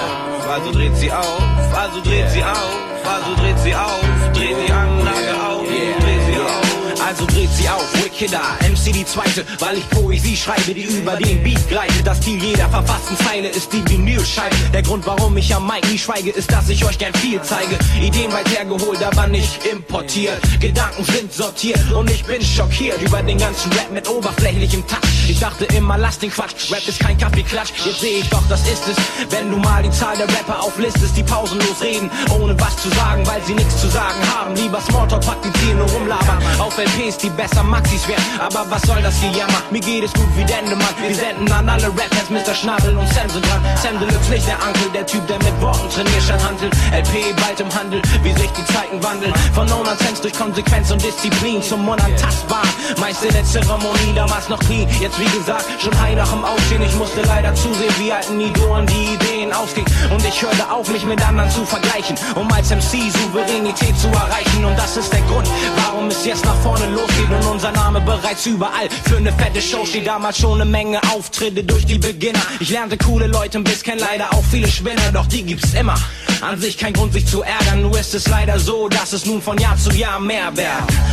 Speaker 10: Also dreht sie auf, also dreht sie auf, also dreht sie auf, dreht die Anlage auf, yeah. Dreht sie auf.
Speaker 19: Also dreht sie auf, Wickeder, M C die zweite, weil ich Poesie schreibe, die über den Beat gleitet. Das Ziel jeder verfassten Zeile ist die Vinylscheibe. Der Grund, warum ich am Mic nie schweige, ist, dass ich euch gern viel zeige. Ideen weit hergeholt, aber nicht importiert. Gedanken sind sortiert und ich bin schockiert über den ganzen Rap mit oberflächlichem Touch. Ich dachte immer, lass den Quatsch, Rap ist kein Kaffeeklatsch. Jetzt sehe ich doch, das ist es. Wenn du mal die Zahl der Rapper auflistest, die pausenlos reden, ohne was zu sagen, weil sie nichts zu sagen haben. Lieber Smalltalk praktizieren und rumlabern. Auf L Ps, die besser Maxis wären. Aber was soll das hier jammer? Mir geht es gut wie Dendemann. Wir senden an alle Rappers, Mister Schnabel und Sam sind dran. Sam Deluxe, nicht der Onkel, der Typ, der mit Worten trainiert statt Handel. L P bald im Handel, wie sich die Zeiten wandeln. Von No-Nonsense durch Konsequenz und Disziplin zum Unantastbaren. Meister der Zeremonie, damals noch clean. Jetzt wie gesagt, schon high nach dem Aufstehen. Ich musste leider zusehen, wie alten Idolen die Ideen ausgingen. Und ich hörte auf, mich mit anderen zu vergleichen, um als M C Souveränität zu erreichen. Und das ist der Grund, warum es jetzt nach vorne losgeht und unser Name bereits überall für eine fette Show steht. Damals schon eine Menge Auftritte durch die Beginner. Ich lernte coole Leute, bis kenn leider auch viele Spinner, doch die gibt's immer. An sich kein Grund, sich zu ärgern, nur ist es leider so, dass es nun von Jahr zu Jahr mehr wird.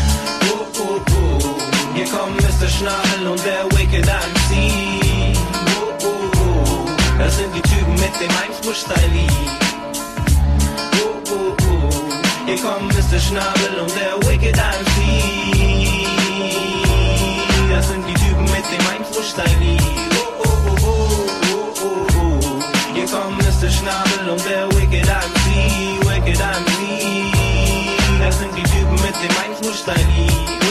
Speaker 10: Uh, uh, uh. Hier kommen Mister Schnabel und der Wicked M C. Uh, uh, uh. Das sind die Typen mit dem Eins-Busch-Styli. Uh, uh, uh. Hier kommen Mister Schnabel und der Wicked M C. Das sind die Typen mit dem Eins-Busch-Styli. Uh, uh, uh, uh, uh, uh. Hier kommen Mister Schnabel und der Wicked M C. Wicked M C. Das sind die Typen mit dem Eins-Busch-Styli.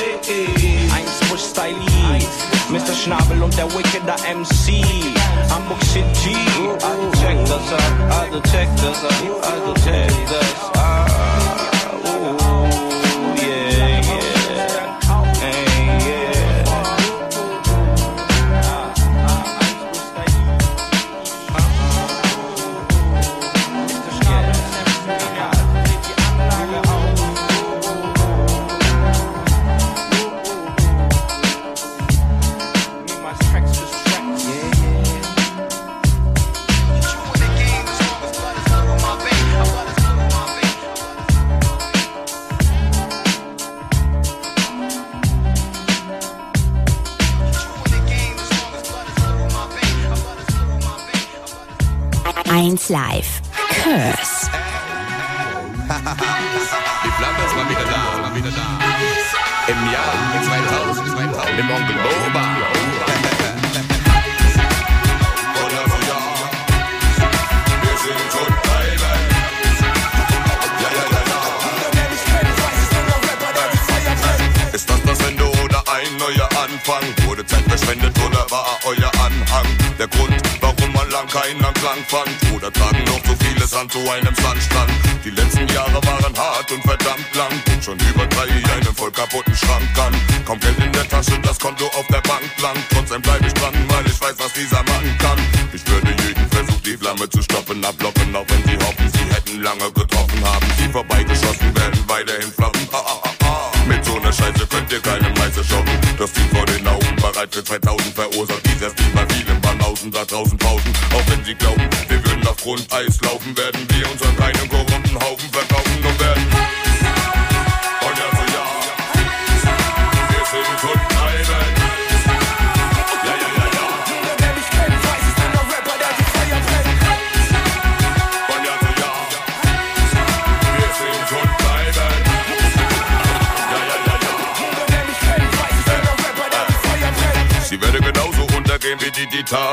Speaker 19: Eins-Busch-Styli. Mister Schnabel und der Wickeder M C. Hamburg City.
Speaker 10: Also check das ab, also check das ab, also check das ab.
Speaker 1: eins Live. Curse.
Speaker 20: Die Flamme ist mal wieder da, mal wieder da. Im Jahr zweitausend, zweitausend, im Onkel Boba. Ist das das Ende oder ein neuer Anfang? Wurde Zeit verschwendet oder war euer Anhang? Der Grund, warum man lang keinen Anklang fand? Oder tragen noch so viele Sand zu einem Sandstrand? Die letzten Jahre waren hart und verdammt lang. Und schon über drei einen voll kaputten Schrank an. Kaum Geld in der Tasche, das Konto auf der Bank blank. Trotzdem bleib ich dran, weil ich weiß, was dieser Mann kann. Ich würde jeden Versuch, die Flamme zu stoppen, ablocken. Auch wenn sie hoffen, sie hätten lange getroffen. Haben sie vorbeigeschossen, werden weiterhin floppen. Ah, ah, ah, ah. Mit so einer Scheiße könnt ihr keine Meister schocken. Das Team vor den Augen bereit für zweitausend verursacht. Dieser Stil bei vielen Banausen da draußen pausen. Auch wenn sie glauben, wir würden auf Grundeis laufen, werden wir uns an keinen korrupten Haufen verkaufen und werden. Und ja, so ja, wir sind und bleiben. Ja, ja, ja, ja. Wer mich kennt, weiß, ich bin der Rapper, der die Feier brennt. Und ja, so ja,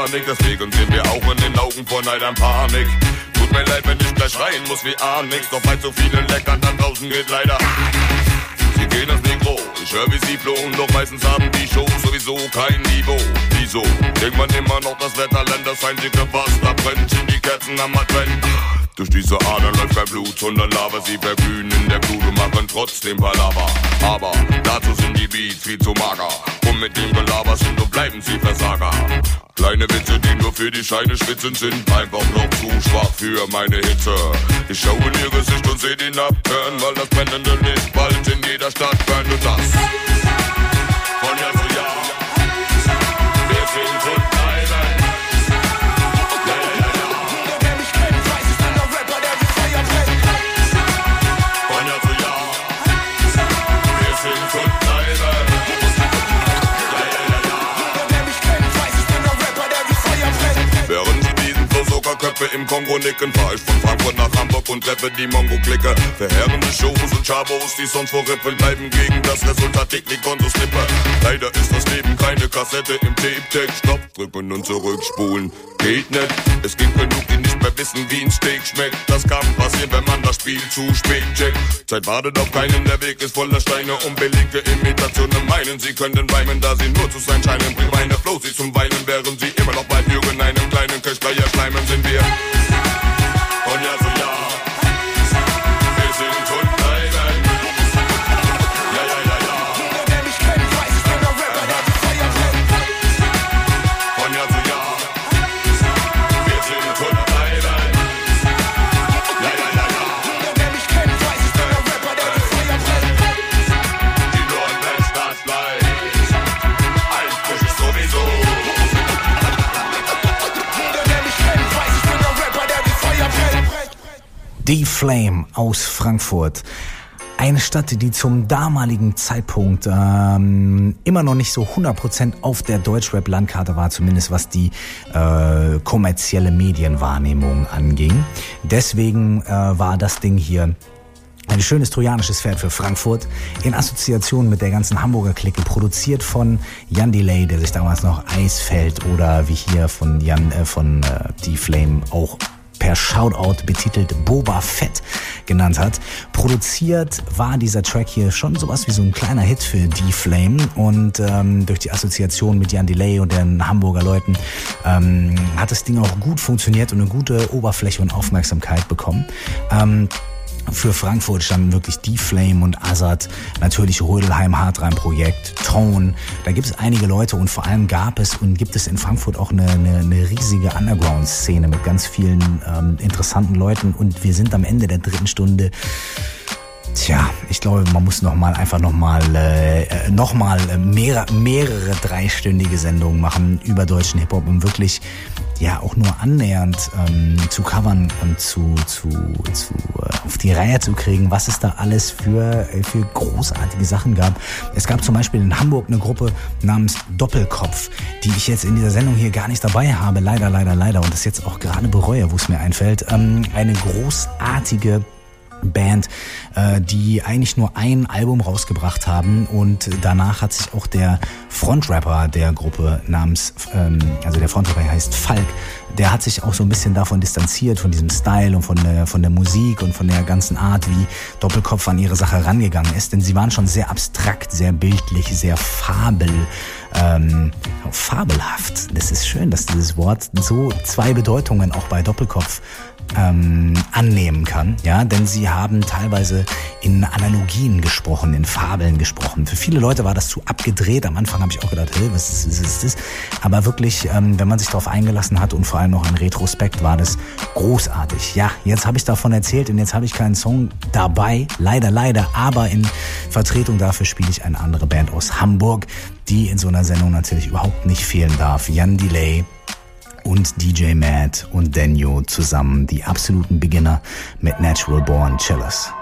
Speaker 20: Panik, deswegen sehen wir auch in den Augen vor Neid an Panik. Tut mir leid, wenn ich gleich schreien muss wie ahnen nix, doch bei so vielen Leckern da draußen geht leider. Sie gehen ins Mikro, ich höre wie sie flohen, doch meistens haben die Shows sowieso kein Niveau. Wieso? Irgendwann immer noch das Wetterland, das einzige was da brennt, sind die Kerzen am Advent. Durch diese Adern läuft kein Blut, sondern Lava, sie verglühen in der Glut und machen trotzdem Palaver. Aber dazu sind die Beats viel zu mager, und mit dem Gelaber sind und bleiben sie Versager. Kleine Witze, die nur für die Scheine schwitzen, sind einfach noch zu schwach für meine Hitze. Ich schaue in ihr Gesicht und seh den abhören, weil das brennende Licht bald in jeder Stadt brennt. Und das von Jahr zu Jahr. Wir sind und bleiben. Ja, ja, ja, ja. Wer mich kennt, weiß, ich bin der Rapper, der die Feuer brennt. Von Jahr zu Jahr. Wir sind und bleiben. Ja, ja, ja, ja. Wer mich kennt, weiß, ich bin der Rapper, der die Feuer brennt. Während sie diesen Sogarköpfe im Kongo nicken, fahr ich von Frankfurt nach Hamburg und treffe die Mongo-Clique. Verheerende Shows und Chabos, die sonst vor Rippen bleiben, gegen das Resultat täglich Kontosnippe. Leider ist das Leben keine Kassette im Tape-Deck. Stopp, drücken und zurückspulen geht nicht. Es gibt genug, die nicht mehr wissen, wie ein Steak schmeckt. Das kann passieren, wenn man das Spiel zu spät checkt. Zeit wartet auf keinen, der Weg ist voller Steine. Unbelegte Imitationen meinen, sie können reimen, da sie nur zu sein scheinen. Bringt meine Flows sie zum Weinen, während sie immer noch bei irgendeinem kleinen Köchler schleimen, sind wir. Von Jahr zu Jahr. Wir sind und bleiben. Ja, ja, ja, ja. Wer mich kennt, weiß, ich bin der Rapper, der die Feuer brennt. Von Jahr zu Jahr. Wir sind und bleiben. Ja, ja, ja, ja. Wer mich kennt, weiß, ich bin der Rapper, der die Feuer brennt. Die Nordweststadt bleibt. Altbusch ist sowieso.
Speaker 2: D-Flame aus Frankfurt. Eine Stadt, die zum damaligen Zeitpunkt ähm, immer noch nicht so hundert Prozent auf der Deutschrap-Landkarte war, zumindest was die äh, kommerzielle Medienwahrnehmung anging. Deswegen äh, war das Ding hier ein schönes trojanisches Pferd für Frankfurt, in Assoziation mit der ganzen Hamburger Clique, produziert von Jan Delay, der sich damals noch Eisfeld oder wie hier von Jan äh, von äh, D-Flame auch per Shoutout betitelt Boba Fett genannt hat. Produziert war dieser Track hier schon sowas wie so ein kleiner Hit für D-Flame, und ähm, durch die Assoziation mit Jan Delay und den Hamburger Leuten ähm, hat das Ding auch gut funktioniert und eine gute Oberfläche und Aufmerksamkeit bekommen. Ähm, Für Frankfurt standen wirklich D-Flame und Azad, natürlich Rödelheim Hartrein-Projekt, Tone. Da gibt es einige Leute, und vor allem gab es und gibt es in Frankfurt auch eine, eine, eine riesige Underground-Szene mit ganz vielen ähm, interessanten Leuten. Und wir sind am Ende der dritten Stunde. Tja, ich glaube, man muss noch mal einfach noch mal äh, noch mal mehrere, mehrere dreistündige Sendungen machen über deutschen Hip-Hop, um wirklich ja auch nur annähernd ähm, zu covern und zu zu zu äh, auf die Reihe zu kriegen, was es da alles für für großartige Sachen gab. Es gab zum Beispiel in Hamburg eine Gruppe namens Doppelkopf, die ich jetzt in dieser Sendung hier gar nicht dabei habe, leider, leider, leider, und das jetzt auch gerade bereue, wo es mir einfällt. Ähm, eine großartige Band, äh, die eigentlich nur ein Album rausgebracht haben, und danach hat sich auch der Frontrapper der Gruppe namens, ähm, also der Frontrapper heißt Falk, der hat sich auch so ein bisschen davon distanziert, von diesem Style und von der, von der Musik und von der ganzen Art, wie Doppelkopf an ihre Sache rangegangen ist, denn sie waren schon sehr abstrakt, sehr bildlich, sehr fabel, ähm, fabelhaft. Das ist schön, dass dieses Wort so zwei Bedeutungen auch bei Doppelkopf Ähm, annehmen kann, ja, denn sie haben teilweise in Analogien gesprochen, in Fabeln gesprochen. Für viele Leute war das zu abgedreht. Am Anfang habe ich auch gedacht, hey, was ist, was ist das? Aber wirklich, ähm, wenn man sich darauf eingelassen hat und vor allem auch in Retrospekt, war das großartig. Ja, jetzt habe ich davon erzählt und jetzt habe ich keinen Song dabei, leider, leider, aber in Vertretung dafür spiele ich eine andere Band aus Hamburg, die in so einer Sendung natürlich überhaupt nicht fehlen darf. Jan Delay und D J Matt und Daniel zusammen, die absoluten Beginner mit Natural Born Chillers.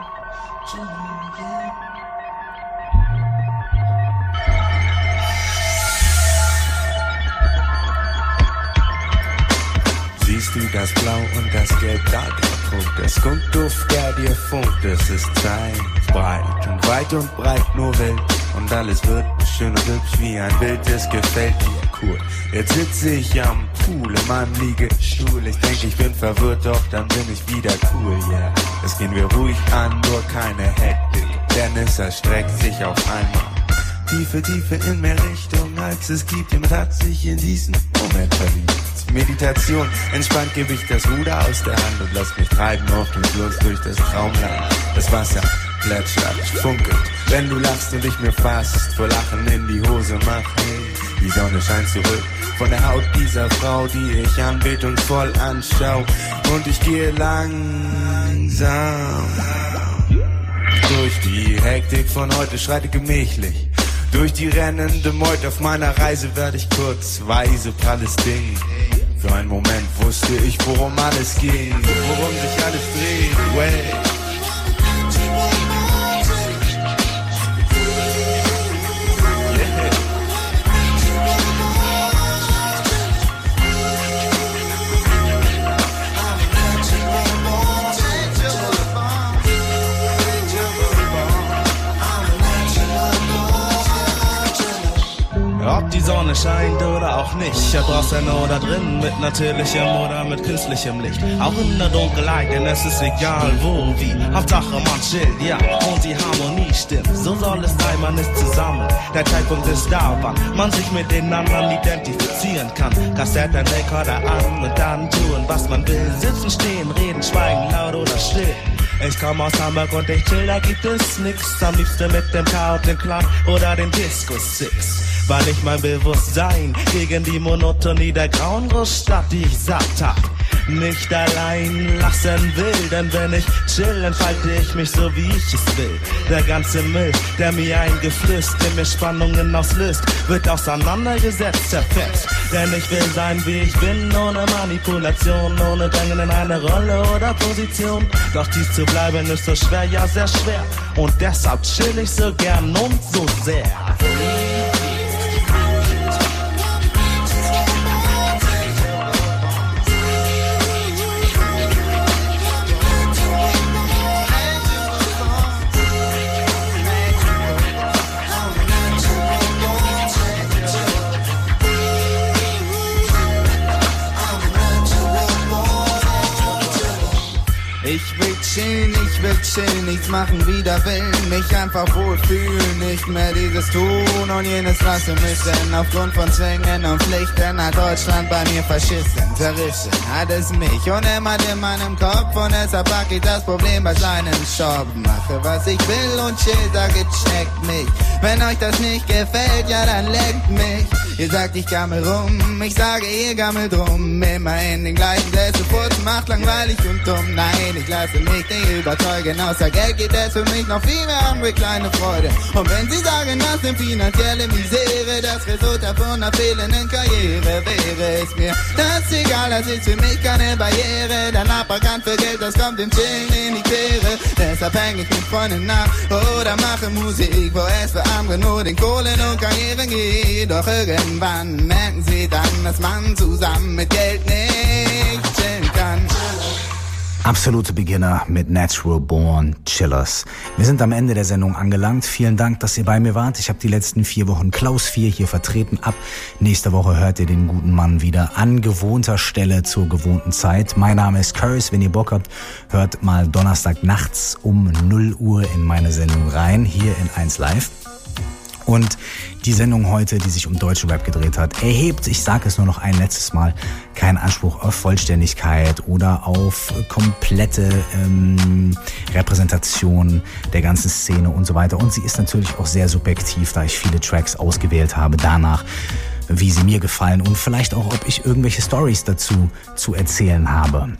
Speaker 5: Siehst du das Blau und das Gelb da gedruckt? Das Kunstduft, der dir funkt, es ist Zeit. Breit und weit und breit nur wild. Und alles wird schön und hübsch wie ein Bild, es gefällt dir. cool. Jetzt sitze ich am Pool in meinem Liegestuhl. Ich denke, ich bin verwirrt, doch dann bin ich wieder cool, yeah. Das gehen wir ruhig an, nur keine Hektik, denn es erstreckt sich auf einmal. Tiefe, tiefe in mehr Richtung, als es gibt. Jemand hat sich in diesen Moment verliebt. Meditation, entspannt gebe ich das Ruder aus der Hand und lass mich treiben auf den Fluss durch das Traumland. Das Wasser plätschert, funkelt, wenn du lachst und ich mir fast vor Lachen in die Hose mach. Hey, die Sonne scheint zurück von der Haut dieser Frau, die ich anbetungsvoll anschau. Und ich gehe langsam durch die Hektik von heute, schreite gemächlich durch die rennende Meute. Auf meiner Reise werde ich kurzweise pralles Ding. Für einen Moment wusste ich, worum alles ging, worum sich alles dreht. Way.
Speaker 9: Ob die Sonne scheint oder auch nicht, ob draußen oder drin, mit natürlichem oder mit künstlichem Licht. Auch in der Dunkelheit, denn es ist egal wo, wie. Hauptsache man chillt, ja, und die Harmonie stimmt. So soll es sein, man ist zusammen. Der Zeitpunkt ist da, wann man sich mit den anderen identifizieren kann. Kassettenrekorder an und dann tun, was man will. Sitzen, stehen, reden, schweigen, laut oder still. Ich komm aus Hamburg und ich chill, da gibt es nix. Am liebsten mit dem K und dem Club oder dem Disco Six. Weil ich mein Bewusstsein gegen die Monotonie der grauen Großstadt, die ich satt hab, nicht allein lassen will. Denn wenn ich chill, entfalte ich mich so, wie ich es will. Der ganze Müll, der mir eingeflößt, der mir Spannungen auslöst, wird auseinandergesetzt, zerfetzt. Denn ich will sein, wie ich bin, ohne Manipulation, ohne Drängen in eine Rolle oder Position. Doch dies zu bleiben ist so schwer, ja sehr schwer. Und deshalb chill ich so gern und so sehr.
Speaker 7: Ich will chillen, ich will chillen, nichts machen wider Willen, mich einfach wohlfühlen, nicht mehr dieses Tun und jenes lassen müssen. Aufgrund von Zwängen und Pflichten hat Deutschland bei mir verschissen, zerrissen hat es mich und immer in meinem Kopf und deshalb pack ich das Problem bei seinem Shop. Mache was ich will und chill, sage checkt mich. Wenn euch das nicht gefällt, ja dann leckt mich. Ihr sagt, ich gammel rum, ich sage, ihr gammelt drum. Immer in den gleichen Sätzen furzen, macht langweilig und dumm. Nein, ich lasse mich nicht überzeugen. Außer Geld geht es für mich noch viel mehr andere kleine Freude. Und wenn sie sagen, das sind finanzielle Misere, das Resultat von einer fehlenden Karriere wäre, ist mir das egal, das ist für mich keine Barriere. Dann aberkannt für Geld, das kommt im Chillen in die Quere. Deshalb häng ich mit Freunden nach oder mache Musik, wo es für andere nur den Kohlen und Karrieren geht. Doch irgendwann merken sie dann, dass man zusammen mit Geld nicht chillen kann.
Speaker 2: Absolute Beginner mit Natural Born Chillers. Wir sind am Ende der Sendung angelangt. Vielen Dank, dass ihr bei mir wart. Ich habe die letzten vier Wochen Klaus vier hier vertreten. Ab nächste Woche hört ihr den guten Mann wieder an gewohnter Stelle zur gewohnten Zeit. Mein Name ist Curse. Wenn ihr Bock habt, hört mal Donnerstag nachts um null Uhr in meine Sendung rein, hier in eins Live. Und die Sendung heute, die sich um deutschen Rap gedreht hat, erhebt, ich sage es nur noch ein letztes Mal, keinen Anspruch auf Vollständigkeit oder auf komplette ähm, Repräsentation der ganzen Szene und so weiter. Und sie ist natürlich auch sehr subjektiv, da ich viele Tracks ausgewählt habe danach, wie sie mir gefallen und vielleicht auch, ob ich irgendwelche Stories dazu zu erzählen habe.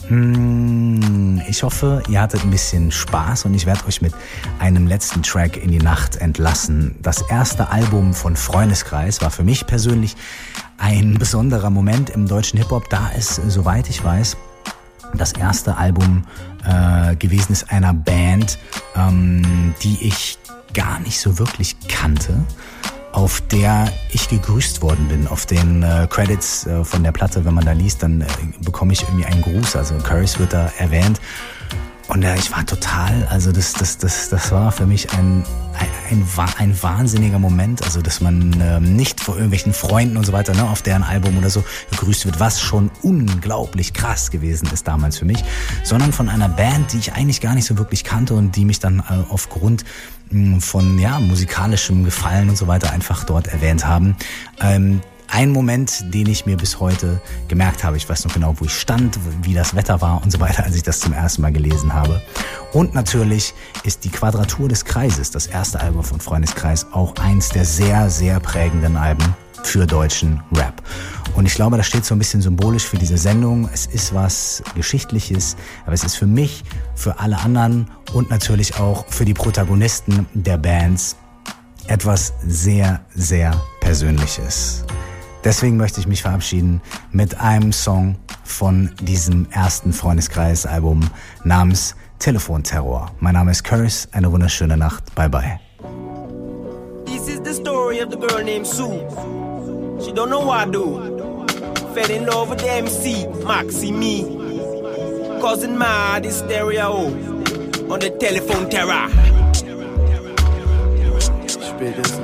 Speaker 2: Ich hoffe, ihr hattet ein bisschen Spaß und ich werde euch mit einem letzten Track in die Nacht entlassen. Das erste Album von Freundeskreis war für mich persönlich ein besonderer Moment im deutschen Hip-Hop, da es, soweit ich weiß, das erste Album äh, gewesen ist einer Band, ähm, die ich gar nicht so wirklich kannte, auf der ich gegrüßt worden bin. Auf den äh, Credits äh, von der Platte, wenn man da liest, dann äh, bekomme ich irgendwie einen Gruß. Also Curse wird da erwähnt. Und äh, ich war total, also das, das, das, das war für mich ein, ein, ein, ein wahnsinniger Moment, also dass man ähm, nicht vor irgendwelchen Freunden und so weiter, ne, auf deren Album oder so gegrüßt wird, was schon unglaublich krass gewesen ist damals für mich, sondern von einer Band, die ich eigentlich gar nicht so wirklich kannte und die mich dann äh, aufgrund mh, von ja musikalischem Gefallen und so weiter einfach dort erwähnt haben. Ähm, Ein Moment, den ich mir bis heute gemerkt habe. Ich weiß noch genau, wo ich stand, wie das Wetter war und so weiter, als ich das zum ersten Mal gelesen habe. Und natürlich ist die Quadratur des Kreises, das erste Album von Freundeskreis, auch eins der sehr, sehr prägenden Alben für deutschen Rap. Und ich glaube, das steht so ein bisschen symbolisch für diese Sendung. Es ist was Geschichtliches, aber es ist für mich, für alle anderen und natürlich auch für die Protagonisten der Bands etwas sehr, sehr Persönliches. Deswegen möchte ich mich verabschieden mit einem Song von diesem ersten Freundeskreis-Album namens Telefonterror. Mein Name ist Curse, eine wunderschöne Nacht. Bye bye.
Speaker 13: This is the story of the girl named Sue. She don't know what to do. Fell in love with the M C, Maxi Me. Cousin Mad is stereo on the telephone terror.
Speaker 21: Spätestens.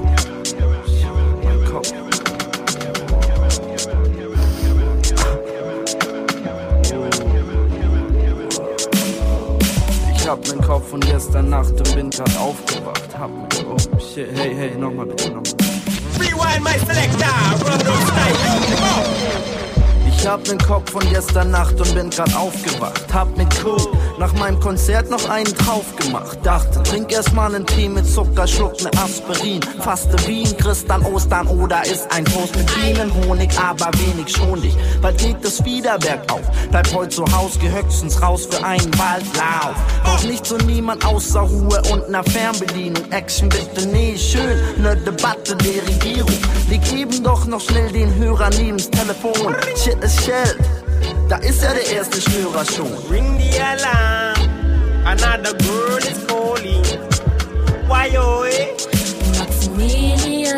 Speaker 21: Ich hab nen Kopf von gestern Nacht und bin grad aufgewacht. Hab mit, oh shit, hey, hey, nochmal bitte, nochmal.
Speaker 13: Rewind my selector, run those style.
Speaker 21: Ich hab nen Kopf von gestern Nacht und bin grad aufgewacht. Hab mit Cool nach meinem Konzert noch einen drauf gemacht. Dachte, trink erstmal nen Tee mit Zucker, schluck ne Aspirin. Faste Wien, Christ an Ostern oder isst ein Toast mit Bienenhonig, aber wenig schon dich. Bald geht es wieder bergauf. Bleib heut zu Haus, geh höchstens raus für einen Waldlauf. Doch nicht so niemand außer Ruhe und ner Fernbedienung. Action bitte, nee, schön, ne Debatte der Regierung. Leg eben doch noch schnell den Hörer neben's Telefon. Shit, es schellt. Da ist ja der erste Störer schon.
Speaker 13: Ring the alarm, another girl is calling. Why oh eh?
Speaker 3: Maximilian,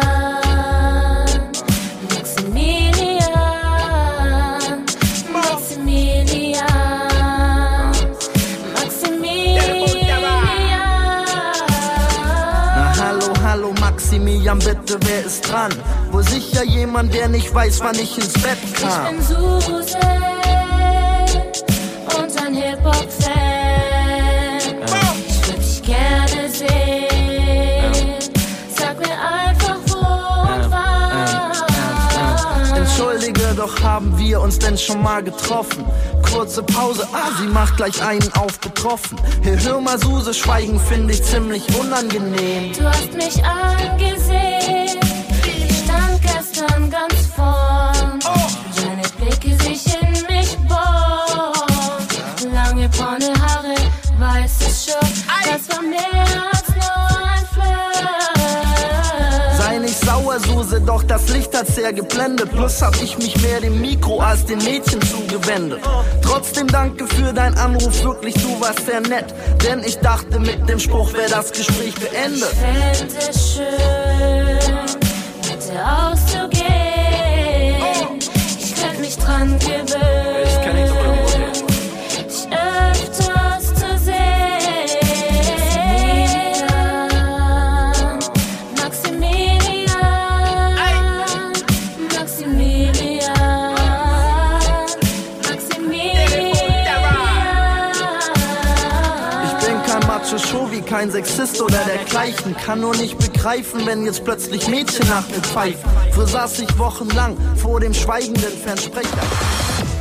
Speaker 3: Maximilian, Maximilian, Maximilian.
Speaker 21: Na hallo, hallo Maximilian, bitte, wer ist dran? Wohl sicher jemand, der nicht weiß, wann ich ins Bett kam.
Speaker 3: Ich bin Suse und ein Hip-Hop-Fan. Ich würd dich gerne sehen. Sag mir einfach, wo und wann.
Speaker 21: Entschuldige, doch haben wir uns denn schon mal getroffen? Kurze Pause, ah, sie macht gleich einen auf betroffen. Hey, hör mal, Suse, schweigen finde ich ziemlich unangenehm.
Speaker 3: Du hast mich angesehen. Ich stand gestern ganz vorn. Deine Blicke sich in mich bohren. Lange braune Haare, weißes Shirt. Das war mehr als nur ein Flirt.
Speaker 21: Sei nicht sauer, Suse, doch das Licht hat sehr geblendet. Plus hab ich mich mehr dem Mikro als den Mädchen zugewendet. Trotzdem danke für deinen Anruf, wirklich, du warst sehr nett. Denn ich dachte, mit dem Spruch wäre das Gespräch beendet.
Speaker 3: Ich fände es schön, auszugehen. Ich könnte mich dran gewöhnen,
Speaker 21: Ich kenn nicht
Speaker 3: dich öfters zu sehen. Maximilian, Maximilian, Maximilian, Maximilian.
Speaker 21: Ich bin kein Macho-Show, kein Sexist oder dergleichen. Kann nur nicht begreifen, wenn jetzt plötzlich Mädchen nach mir pfeifen. Früher saß ich wochenlang vor dem schweigenden Fernsprecher.